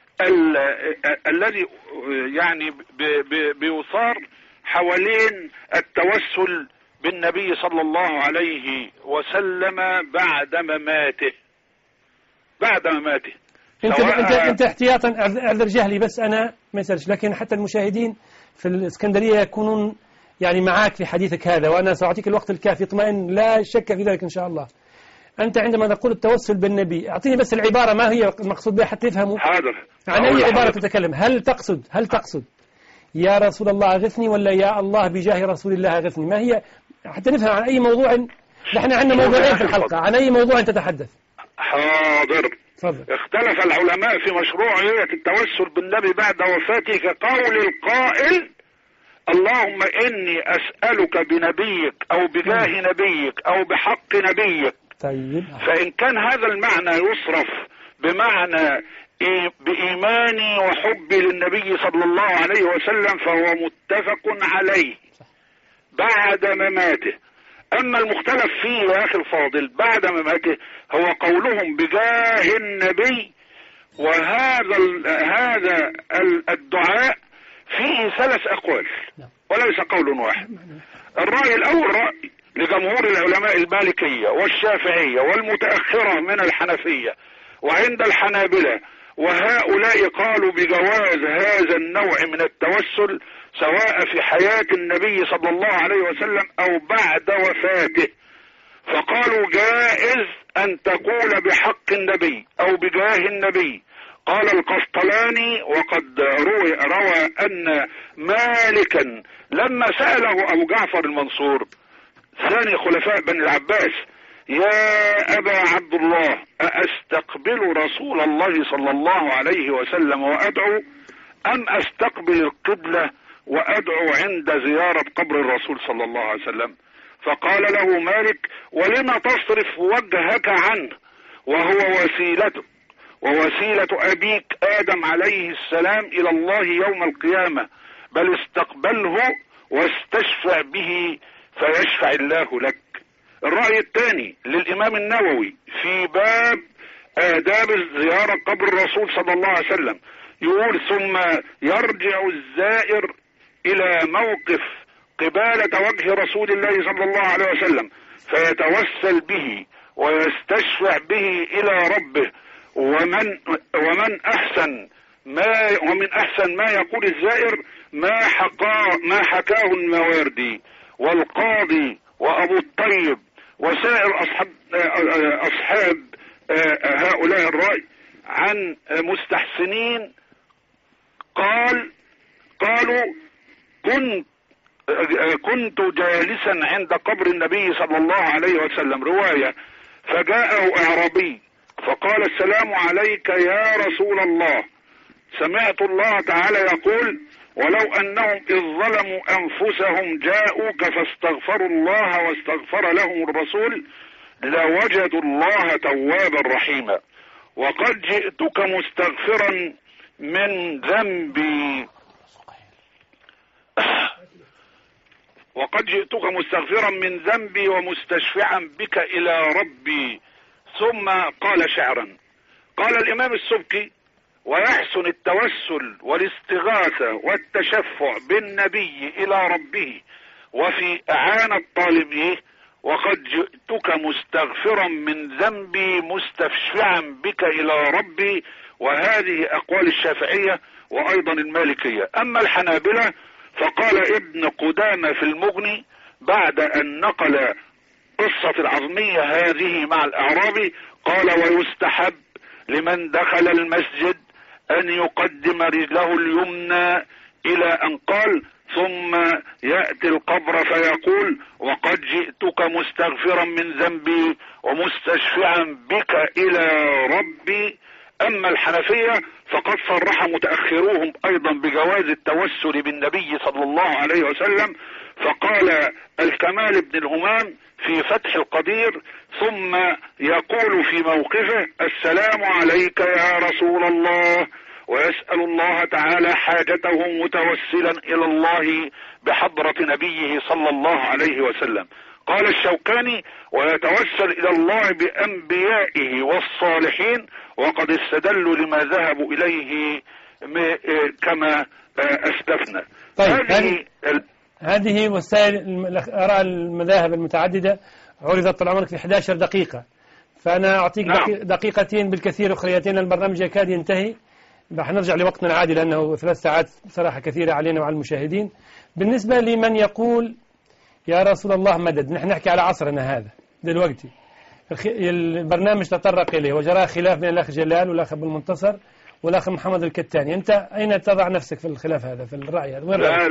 الذي يعني بيثار حوالين التوسل بالنبي صلى الله عليه وسلم بعد مماته. انت احتياطا، اعذر جهلي، بس انا ما يسالش، لكن حتى المشاهدين في الإسكندرية يكونون يعني معك في حديثك هذا، وأنا سأعطيك الوقت الكافي، اطمئن لا شك في ذلك إن شاء الله. أنت عندما تقول التوسل بالنبي، أعطيني بس العبارة ما هي المقصود بها حتى يفهموا. حاضر. عن أي عبارة تتكلم؟ هل تقصد يا رسول الله أغثني، ولا يا الله بجاه رسول الله أغثني؟ ما هي حتى نفهم عن أي موضوع؟ نحن عندنا موضوعين في الحلقة، عن أي موضوع تتحدث؟ حاضر. فضل. اختلف العلماء في مشروعية التوسل بالنبي بعد وفاته كقول القائل اللهم إني أسألك بنبيك أو بجاه نبيك أو بحق نبيك. طيب. فإن كان هذا المعنى يصرف بمعنى بإيماني وحبي للنبي صلى الله عليه وسلم فهو متفق عليه بعد مماته. أما المختلف فيه يا أخي الفاضل بعد مماته هو قولهم بجاه النبي، وهذا الدعاء فيه 3 أقوال وليس قول واحد. الرأي الأول رأي لجمهور العلماء المالكية والشافعية والمتأخرة من الحنفية وعند الحنابلة، وهؤلاء قالوا بجواز هذا النوع من التوسل سواء في حياة النبي صلى الله عليه وسلم أو بعد وفاته. فقالوا جائز أن تقول بحق النبي أو بجاه النبي. قال القسطلاني وقد روى أن مالكا لما سأله أبو جعفر المنصور ثاني خلفاء بني العباس يا أبا عبد الله أستقبل رسول الله صلى الله عليه وسلم وأدعو أم أستقبل القبلة وأدعو عند زيارة قبر الرسول صلى الله عليه وسلم؟ فقال له مالك ولما تصرف وجهك عنه وهو وسيلتك ووسيلة أبيك آدم عليه السلام إلى الله يوم القيامة، بل استقبله واستشفع به فيشفع الله لك. الرأي الثاني للإمام النووي في باب آداب زيارة قبر الرسول صلى الله عليه وسلم، يقول ثم يرجع الزائر إلى موقف قبالة وجه رسول الله صلى الله عليه وسلم فيتوسل به ويستشفع به إلى ربه. ومن أحسن ما يقول الزائر ما حكاه المواردي والقاضي وأبو الطيب وسائر أصحاب هؤلاء الرأي عن مستحسنين. قالوا كنت جالسا عند قبر النبي صلى الله عليه وسلم رواية فجاءه أعرابي فقال السلام عليك يا رسول الله. سمعت الله تعالى يقول ولو أنهم إذ ظلموا أنفسهم جاءوك فاستغفروا الله واستغفر لهم الرسول لوجدوا الله توابا رحيما. وقد جئتك مستغفرا من ذنبي ومستشفعا بك إلى ربي. ثم قال شعرا. قال الإمام السبكي ويحسن التوسل والاستغاثة والتشفع بالنبي إلى ربه وفي إعانة طالبيه، وقد جئتك مستغفرا من ذنبي مستشفعا بك إلى ربي. وهذه أقوال الشافعية وأيضا المالكية. أما الحنابلة فقال ابن قدامة في المغني بعد أن نقل قصة العظمية هذه مع الأعرابي، قال: ويستحب لمن دخل المسجد أن يقدم رجله اليمنى إلى أن قال: ثم يأتي القبر فيقول: وقد جئتك مستغفرا من ذنبي ومستشفعا بك إلى ربي. أما الحنفية فقد صرح متأخروهم أيضا بجواز التوسل بالنبي صلى الله عليه وسلم، فقال الكمال بن الهمام في فتح القدير: ثم يقول في موقفه: السلام عليك يا رسول الله، ويسأل الله تعالى حاجته متوسلا إلى الله بحضرة نبيه صلى الله عليه وسلم. قال الشوكاني: ويتوسل إلى الله بأنبيائه والصالحين، وقد استدلوا لما ذهبوا إليه كما أسلفنا. طيب، هذه وسائل آراء المذاهب المتعددة عرضت طال عمرك في 11 دقيقة، فأنا أعطيك دقيقتين بالكثير أخريتين، البرنامج يكاد ينتهي، رح نرجع لوقتنا العادي لأنه 3 ساعات صراحة كثيرة علينا وعلى المشاهدين. بالنسبة لمن يقول يا رسول الله مدد، نحن نحكي على عصرنا هذا دلوقتي، البرنامج تطرق إليه وجرى خلاف بين الأخ جلال والأخ أبو المنتصر والأخ محمد الكتاني. أنت أين تضع نفسك في الخلاف هذا، في الرأي هذا؟ لا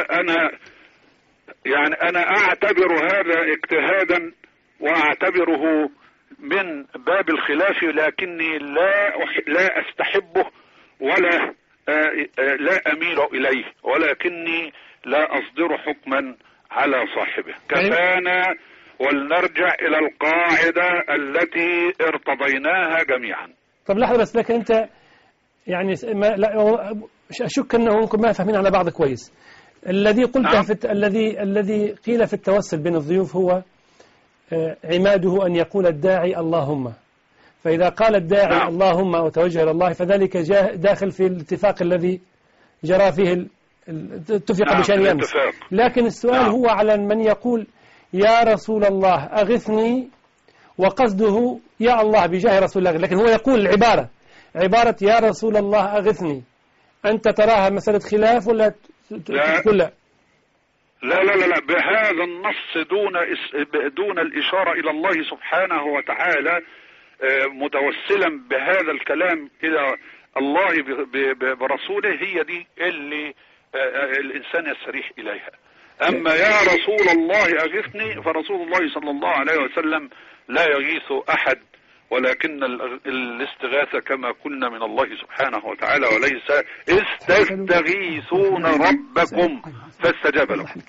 أنا أعتبر هذا اجتهادا وأعتبره من باب الخلاف، لكني لا أستحبه ولا لا أميل إليه، ولكني لا أصدر حكما على صاحبه. كفانا ولنرجع إلى القاعدة التي ارتضيناها جميعا. طب لحظة بس، لكن أنت يعني أشك أنه ممكن ما فهمين على بعض كويس. الذي قلته الذي قيل في التوسل بين الضيوف هو عماده أن يقول الداعي اللهم، فإذا قال الداعي اللهم وتوجه إلى الله فذلك داخل في الاتفاق الذي جرى فيه اتفق بشأن يمس. لكن السؤال هو على من يقول يا رسول الله أغثني وقصده يا الله بجاه رسول الله، لكن هو يقول عبارة يا رسول الله أغثني، أنت تراها مسألة خلاف ولا تقول لا؟ لا بهذا النص دون الإشارة إلى الله سبحانه وتعالى، متوسلا بهذا الكلام إلى الله برسوله، هي دي اللي الإنسان يستريح إليها. أما يا رسول الله أغثني، فرسول الله صلى الله عليه وسلم لا يغيث أحد، ولكن الاستغاثة كما قلنا من الله سبحانه وتعالى، وليس استغيثون ربكم فاستجاب لكم.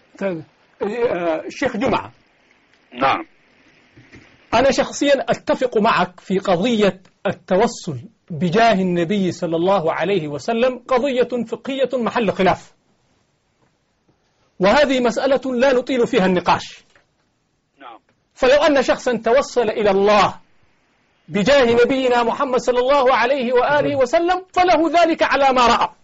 الشيخ جمعة، نعم، أنا شخصيا أتفق معك في قضية التوسل بجاه النبي صلى الله عليه وسلم، قضية فقهية محل خلاف، وهذه مسألة لا نطيل فيها النقاش. نعم. فلو أن شخصا توسل إلى الله بجاه نبينا محمد صلى الله عليه وآله وسلم فله ذلك على ما رأى،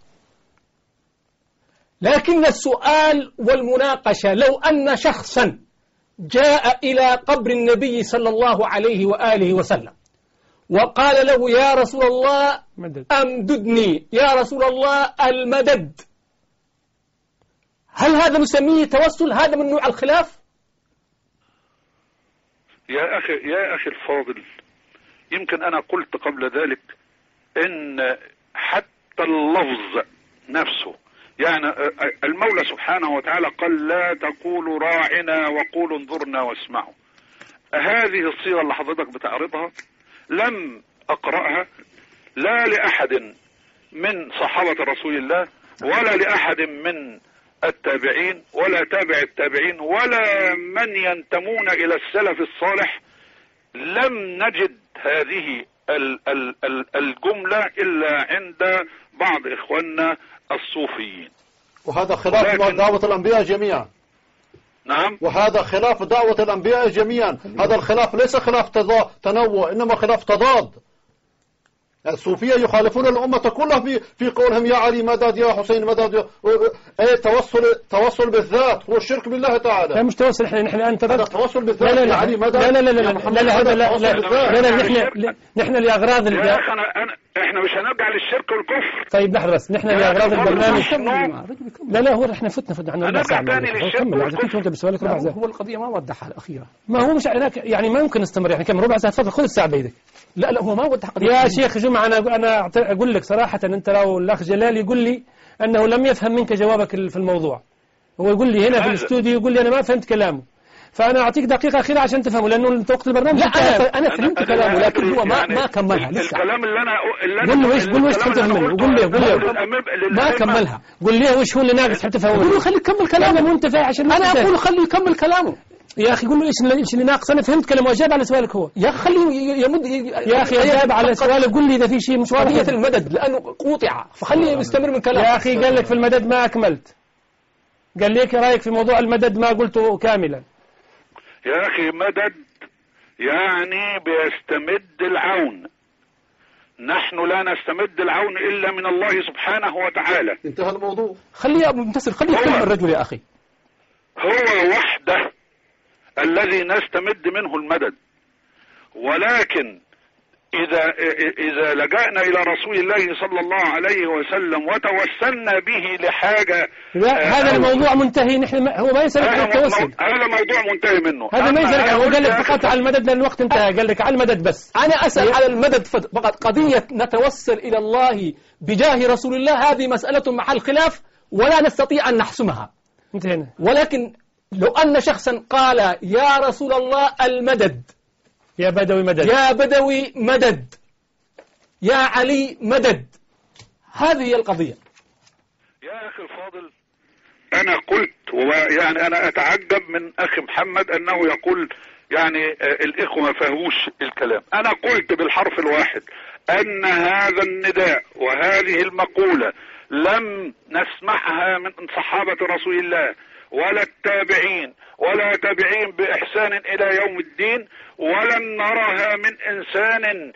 لكن السؤال والمناقشة لو أن شخصا جاء إلى قبر النبي صلى الله عليه وآله وسلم وقال له يا رسول الله أمددني، يا رسول الله المدد، هل هذا نسميه توسل؟ هذا من نوع الخلاف؟ يا أخي الفاضل، يمكن أنا قلت قبل ذلك إن حتى اللفظ نفسه، يعني المولى سبحانه وتعالى قال لا تقولوا راعنا وقولوا انظرنا واسمعوا. هذه الصيغة اللي حضرتك بتعرضها لم أقرأها لا لأحد من صحابة رسول الله ولا لأحد من التابعين ولا تابع التابعين ولا من ينتمون إلى السلف الصالح. لم نجد هذه الجملة إلا عند بعض إخواننا الصوفيين، وهذا خلاف دعوة الأنبياء جميعا. نعم، وهذا خلاف دعوة الأنبياء جميعا. هذا الخلاف ليس خلاف تنوع، إنما خلاف تضاد. الصوفية يخالفون الأمة كلها في قولهم يا علي مدد يا حسين مدد. توصل بالذات هو الشرك بالله تعالى. لا مش توصل، احنا الآن توصل بالذات. لا لا لا لا لا لا لا لا لا نحن لأغراض احنا مش هنرجع للشرك والكفر. طيب لحظة بس، نحن لأغراض البرنامج. لا هو احنا فتنا عن ربع ساعة. هو القضية ما وضحها الأخيرة. ما هو مش يعني ما يمكن نستمر يعني كم ربع ساعة. تفضل خذ الساعة بيدك. لا هو ما وضح قضية. يا شيخ جمعة أنا أقول لك صراحة، أنت لو الأخ جلال يقول لي أنه لم يفهم منك جوابك في الموضوع، هو يقول لي هنا في الاستوديو يقول لي أنا ما فهمت كلامه، فأنا أعطيك دقيقة أخيرة عشان تفهمه، لأنه أنت وقت البرنامج. لا أنا فهمت كلامه لكن هو ما كملها لسه. الكلام اللي أنا قول له إيش تفهم منه، قول له ما كملها. قول له وش هو اللي ناقص حتى تفهمه. قول له خليه يكمل كلامه وأنت فاهم عشان أنا أقول خليه يكمل كلامه. يا أخي قول له إيش اللي ناقص. أنا فهمت كلامه وأجاب على سؤالك هو. يا أخي خليه يمد. يا أخي أجاب على سؤالك، قول لي إذا في شيء مش واضح. قضية المدد لأنه قوطع، فخليه يستمر من كلامه. يا أخي قال لك في المدد ما أكملت، قال لك رأيك في موضوع المدد ما قلته كاملا. يا أخي مدد يعني بيستمد العون، نحن لا نستمد العون إلا من الله سبحانه وتعالى. انتهى الموضوع. خليه يا أبو منتصر خليه يكلم الرجل يا أخي. هو وحده الذي نستمد منه المدد، ولكن إذا لجأنا إلى رسول الله صلى الله عليه وسلم وتوسلنا به لحاجة، هذا الموضوع منتهي. نحن هو ما يسألك عن التوسل، هذا موضوع منتهي منه. هذا ما يسألك، هو قال لك فقط على المدد لأن الوقت انتهى، قال لك على المدد بس. أنا أسأل على المدد فقط. قضية نتوسل إلى الله بجاه رسول الله هذه مسألة محل خلاف ولا نستطيع أن نحسمها. انتهينا. ولكن لو أن شخصا قال يا رسول الله المدد، يا بدوي مدد، يا بدوي مدد، يا علي مدد، هذه هي القضية. يا أخي الفاضل أنا قلت، ويعني أنا أتعجب من أخي محمد أنه يقول يعني الإخوة ما فهموش الكلام. أنا قلت بالحرف الواحد أن هذا النداء وهذه المقولة لم نسمعها من صحابة رسول الله ولا التابعين ولا تابعين بإحسان إلى يوم الدين، ولن نرها من إنسان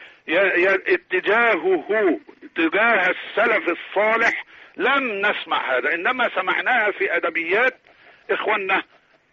اتجاهه تجاه السلف الصالح. لم نسمع هذا، إنما سمعناها في أدبيات إخواننا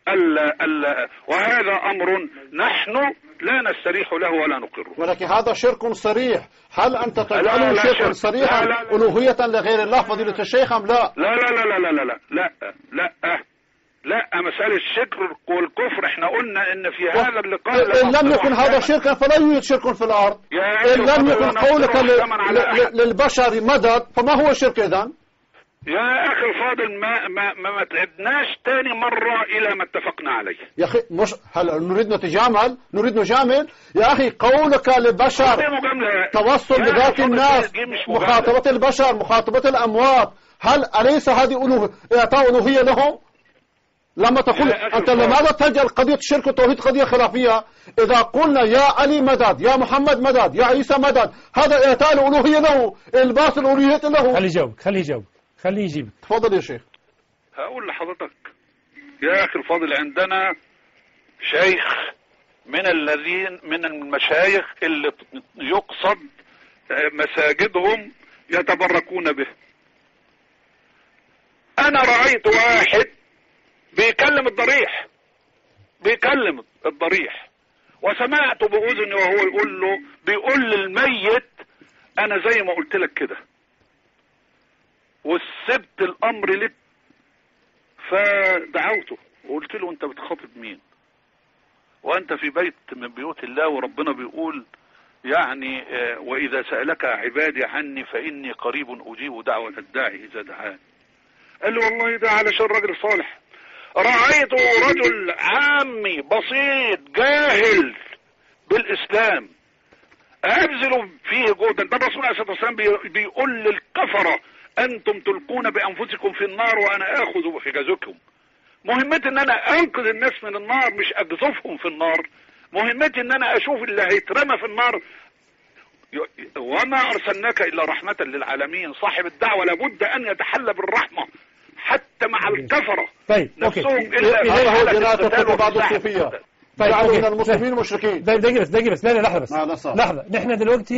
وهذا أمر نحن لا نستريح له ولا نقره. ولكن هذا شرك صريح. هل أنت تجعله شركا صريحا ألوهية لغير الله فضيلة الشيخ أم لا؟ لا لا لا لا لا لا لا لا لا لا مسألة الشرك والكفر احنا قلنا ان في هذا اللقاء إن لم يكن هذا شركا فلا يوجد شرك في الأرض. إن لم يكن قولك للبشر مدد فما هو الشرك إذن؟ يا أخي الفاضل ما تعدناش تاني مرة إلى ما اتفقنا عليه. يا أخي مش هل نريد نتجامل؟ نريد نجامل؟ يا أخي قولك للبشر توصل بذات الناس، مخاطبة البشر، مخاطبة الأموات، هل أليس هذه إعطاء ألوهية لهم؟ لما تقول أنت لماذا تجعل قضية الشرك والتوحيد قضية خلافية؟ إذا قلنا يا علي مدد، يا محمد مدد، يا عيسى مدد، هذا إعطاء الألوهية له، إلباس الألوهية له. خليه يجيبك. تفضل يا شيخ. هقول لحضرتك يا أخي الفاضل، عندنا شيخ من المشايخ اللي يقصد مساجدهم يتبركون به. أنا رأيت واحد بيكلم الضريح وسمعته بأذني وهو بيقول للميت أنا زي ما قلت لك كده وسبت الأمر لك. فدعوته وقلت له أنت بتخاطب مين وأنت في بيت من بيوت الله، وربنا بيقول يعني وإذا سألك عبادي عني فإني قريب أجيب دعوة الداعي إذا دعان. قال له والله ده علشان راجل صالح. رأيت رجل عامي بسيط جاهل بالإسلام أبذل فيه جهدا. ده الرسول عليه الصلاة والسلام بيقول للكفرة أنتم تلقون بأنفسكم في النار وأنا آخذ بحجازكم. مهمتي إن أنا أنقذ الناس من النار مش أقذفهم في النار. مهمتي إن أنا أشوف اللي هيترمى في النار. وما أرسلناك إلا رحمة للعالمين. صاحب الدعوة لابد أن يتحلى بالرحمة حتى مع الكفرة. طيب نفسهم إلا هو جناة بعض الصوفية. طيب من المسلمين مشركين. دقيقة بس لا لحظة بس. لحظة. نحن دلوقتي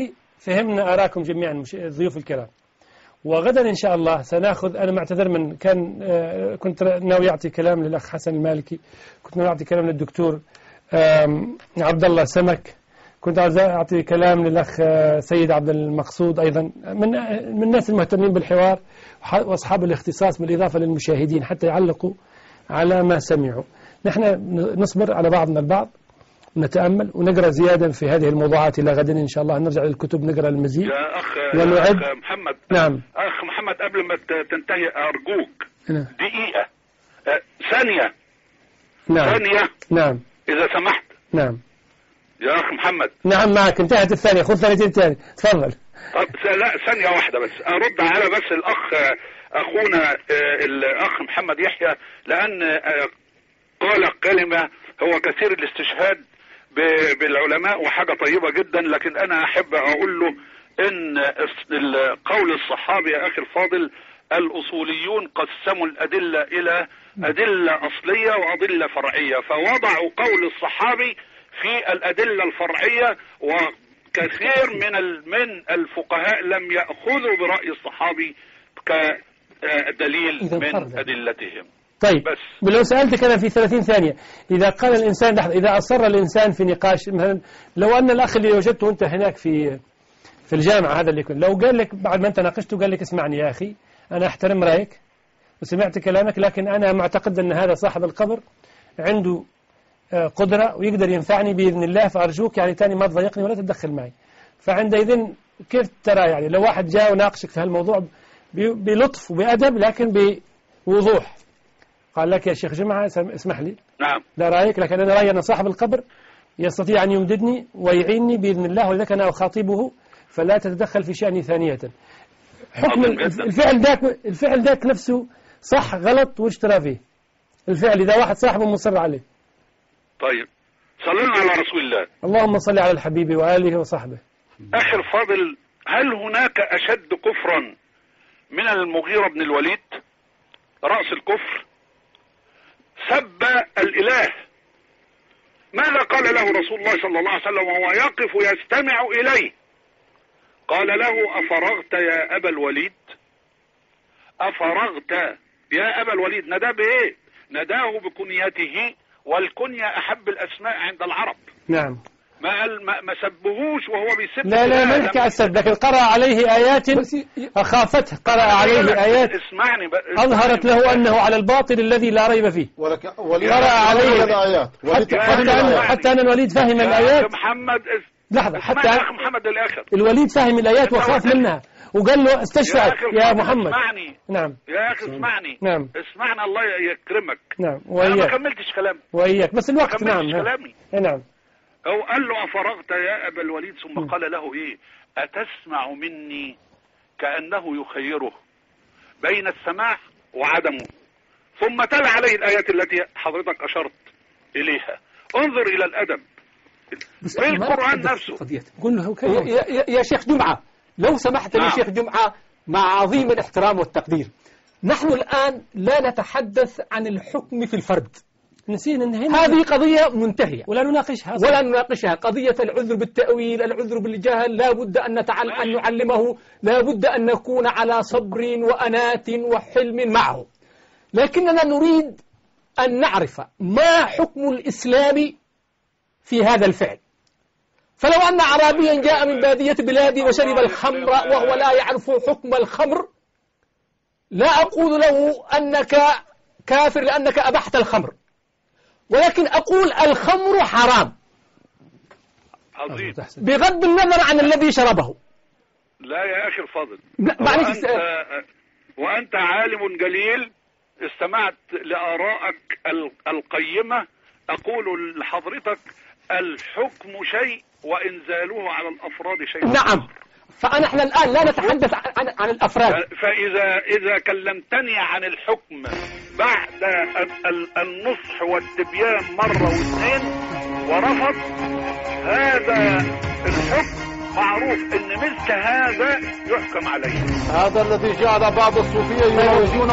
فهمنا آراءكم جميعا الضيوف الكرام. وغدا إن شاء الله سنأخذ، أنا معتذر من كنت ناوي أعطي كلام للأخ حسن المالكي، كنت ناوي أعطي كلام للدكتور عبد الله سمك، كنت عايز أعطي كلام للأخ سيد عبد المقصود أيضا، من الناس المهتمين بالحوار وأصحاب الاختصاص، بالإضافة للمشاهدين حتى يعلقوا على ما سمعوا. نحن نصبر على بعضنا البعض، نتأمل ونقرأ زيادة في هذه الموضوعات إلى غد إن شاء الله. نرجع للكتب نقرأ المزيد. يا أخ محمد. نعم أخ محمد، قبل ما تنتهي أرجوك دقيقة ثانية. نعم ثانية. نعم إذا سمحت. نعم يا أخ محمد. نعم معك، انتهت الثانية، خذ ثانيتين ثاني، تفضل. طب لا ثانية واحدة بس أرد على بس أخونا الأخ محمد يحيى، لأن قال كلمة هو كثير الاستشهاد بالعلماء وحاجة طيبة جدا، لكن أنا أحب أقول له إن قول الصحابي يا أخي الفاضل، الأصوليون قسموا الأدلة إلى أدلة أصلية وأدلة فرعية، فوضعوا قول الصحابي في الأدلة الفرعية، وكثير من الفقهاء لم يأخذوا برأي الصحابي كدليل من أدلتهم. طيب بس لو سألتك أنا في 30 ثانية، إذا قال الإنسان إذا أصر الإنسان في نقاش، مثلا لو أن الأخ اللي وجدته أنت هناك في الجامعة، هذا اللي يكون لو قال لك بعد ما أنت ناقشته قال لك اسمعني يا أخي، أنا أحترم رأيك وسمعت كلامك، لكن أنا معتقد أن هذا صاحب القبر عنده قدرة ويقدر ينفعني بإذن الله، فأرجوك يعني تاني ما تضايقني ولا تتدخل معي. فعندئذ كيف ترى يعني لو واحد جاء وناقشك في هالموضوع بلطف وبأدب لكن بوضوح، قال لك يا شيخ جمعة اسمح لي، نعم لا رأيك، لكن أنا رأيي أن صاحب القبر يستطيع أن يمددني ويعيني بإذن الله، ولذلك أنا أخاطبه فلا تتدخل في شأني ثانية. حكم الفعل ذاك نفسه صح غلط وش ترى فيه الفعل إذا واحد صاحبه مصر عليه؟ طيب صلينا على رسول الله. اللهم صل على الحبيب وآله وصحبه. أخي الفاضل، هل هناك أشد كفرا من المغيرة بن الوليد رأس الكفر؟ سب الإله. ماذا قال له رسول الله صلى الله عليه وسلم وهو يقف يستمع إليه؟ قال له أفرغت يا أبا الوليد؟ أفرغت يا أبا الوليد. نداه بإيه؟ نداه بكنيته، والكنية أحب الأسماء عند العرب. نعم. ما سبهوش وهو بيسب. لا ما نحكي على السب، لكن قرأ عليه آيات أخافته، قرأ عليه آيات اسمعني أظهرت له أنه على الباطل الذي لا ريب فيه. قرأ عليه آيات حتى أن الوليد فهم الآيات. محمد لحظة، حتى أخ محمد الآخر الوليد فهم الآيات وخاف منها وقال له استشفعت يا محمد. اسمعني. نعم يا أخي اسمعني. نعم اسمعنا الله يكرمك. نعم أنا ما كملتش كلامي. وإياك بس الوقت. نعم كلامي. نعم. أو قال له أفرغت يا أبا الوليد، ثم قال له إيه؟ أتسمع مني؟ كأنه يخيره بين السماع وعدمه، ثم تلا عليه الآيات التي حضرتك أشرت إليها. انظر إلى الأدب في القرآن نفسه. قل له يا شيخ جمعة لو سمحت لي شيخ جمعة مع عظيم الاحترام والتقدير، نحن الآن لا نتحدث عن الحكم في الفرد، نسينا أن هذه قضية منتهية ولا نناقشها. قضية العذر بالتأويل، العذر بالجهل، لا بد أن نعلمه، لا بد أن نكون على صبر وأنات وحلم معه، لكننا نريد أن نعرف ما حكم الإسلام في هذا الفعل. فلو أن أعرابيا جاء من بادية بلادي وشرب الخمر وهو لا يعرف حكم الخمر، لا أقول له أنك كافر لأنك أبحت الخمر، ولكن أقول الخمر حرام بغض النظر عن الذي شربه. لا يا أخي الفاضل، وأنت عالم جليل استمعت لآرائك القيمة. أقول لحضرتك الحكم شيء وإنزاله على الأفراد شيء. نعم، فنحن الآن لا نتحدث عن الأفراد. فإذا كلمتني عن الحكم بعد النصح والتبيان مرة واثنين ورفض، هذا الحكم معروف ان مثل هذا يحكم عليه. هذا الذي جعل بعض الصوفية يروجون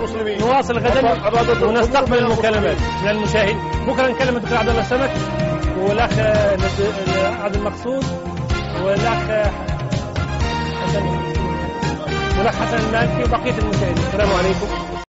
نواصل غدا ونستقبل المكالمات من المشاهد. بكره نكلم الدكتور عبد الله سمك والأخ عبد المقصود والأخ حسن المالكي وبقية المشاهدين. السلام عليكم.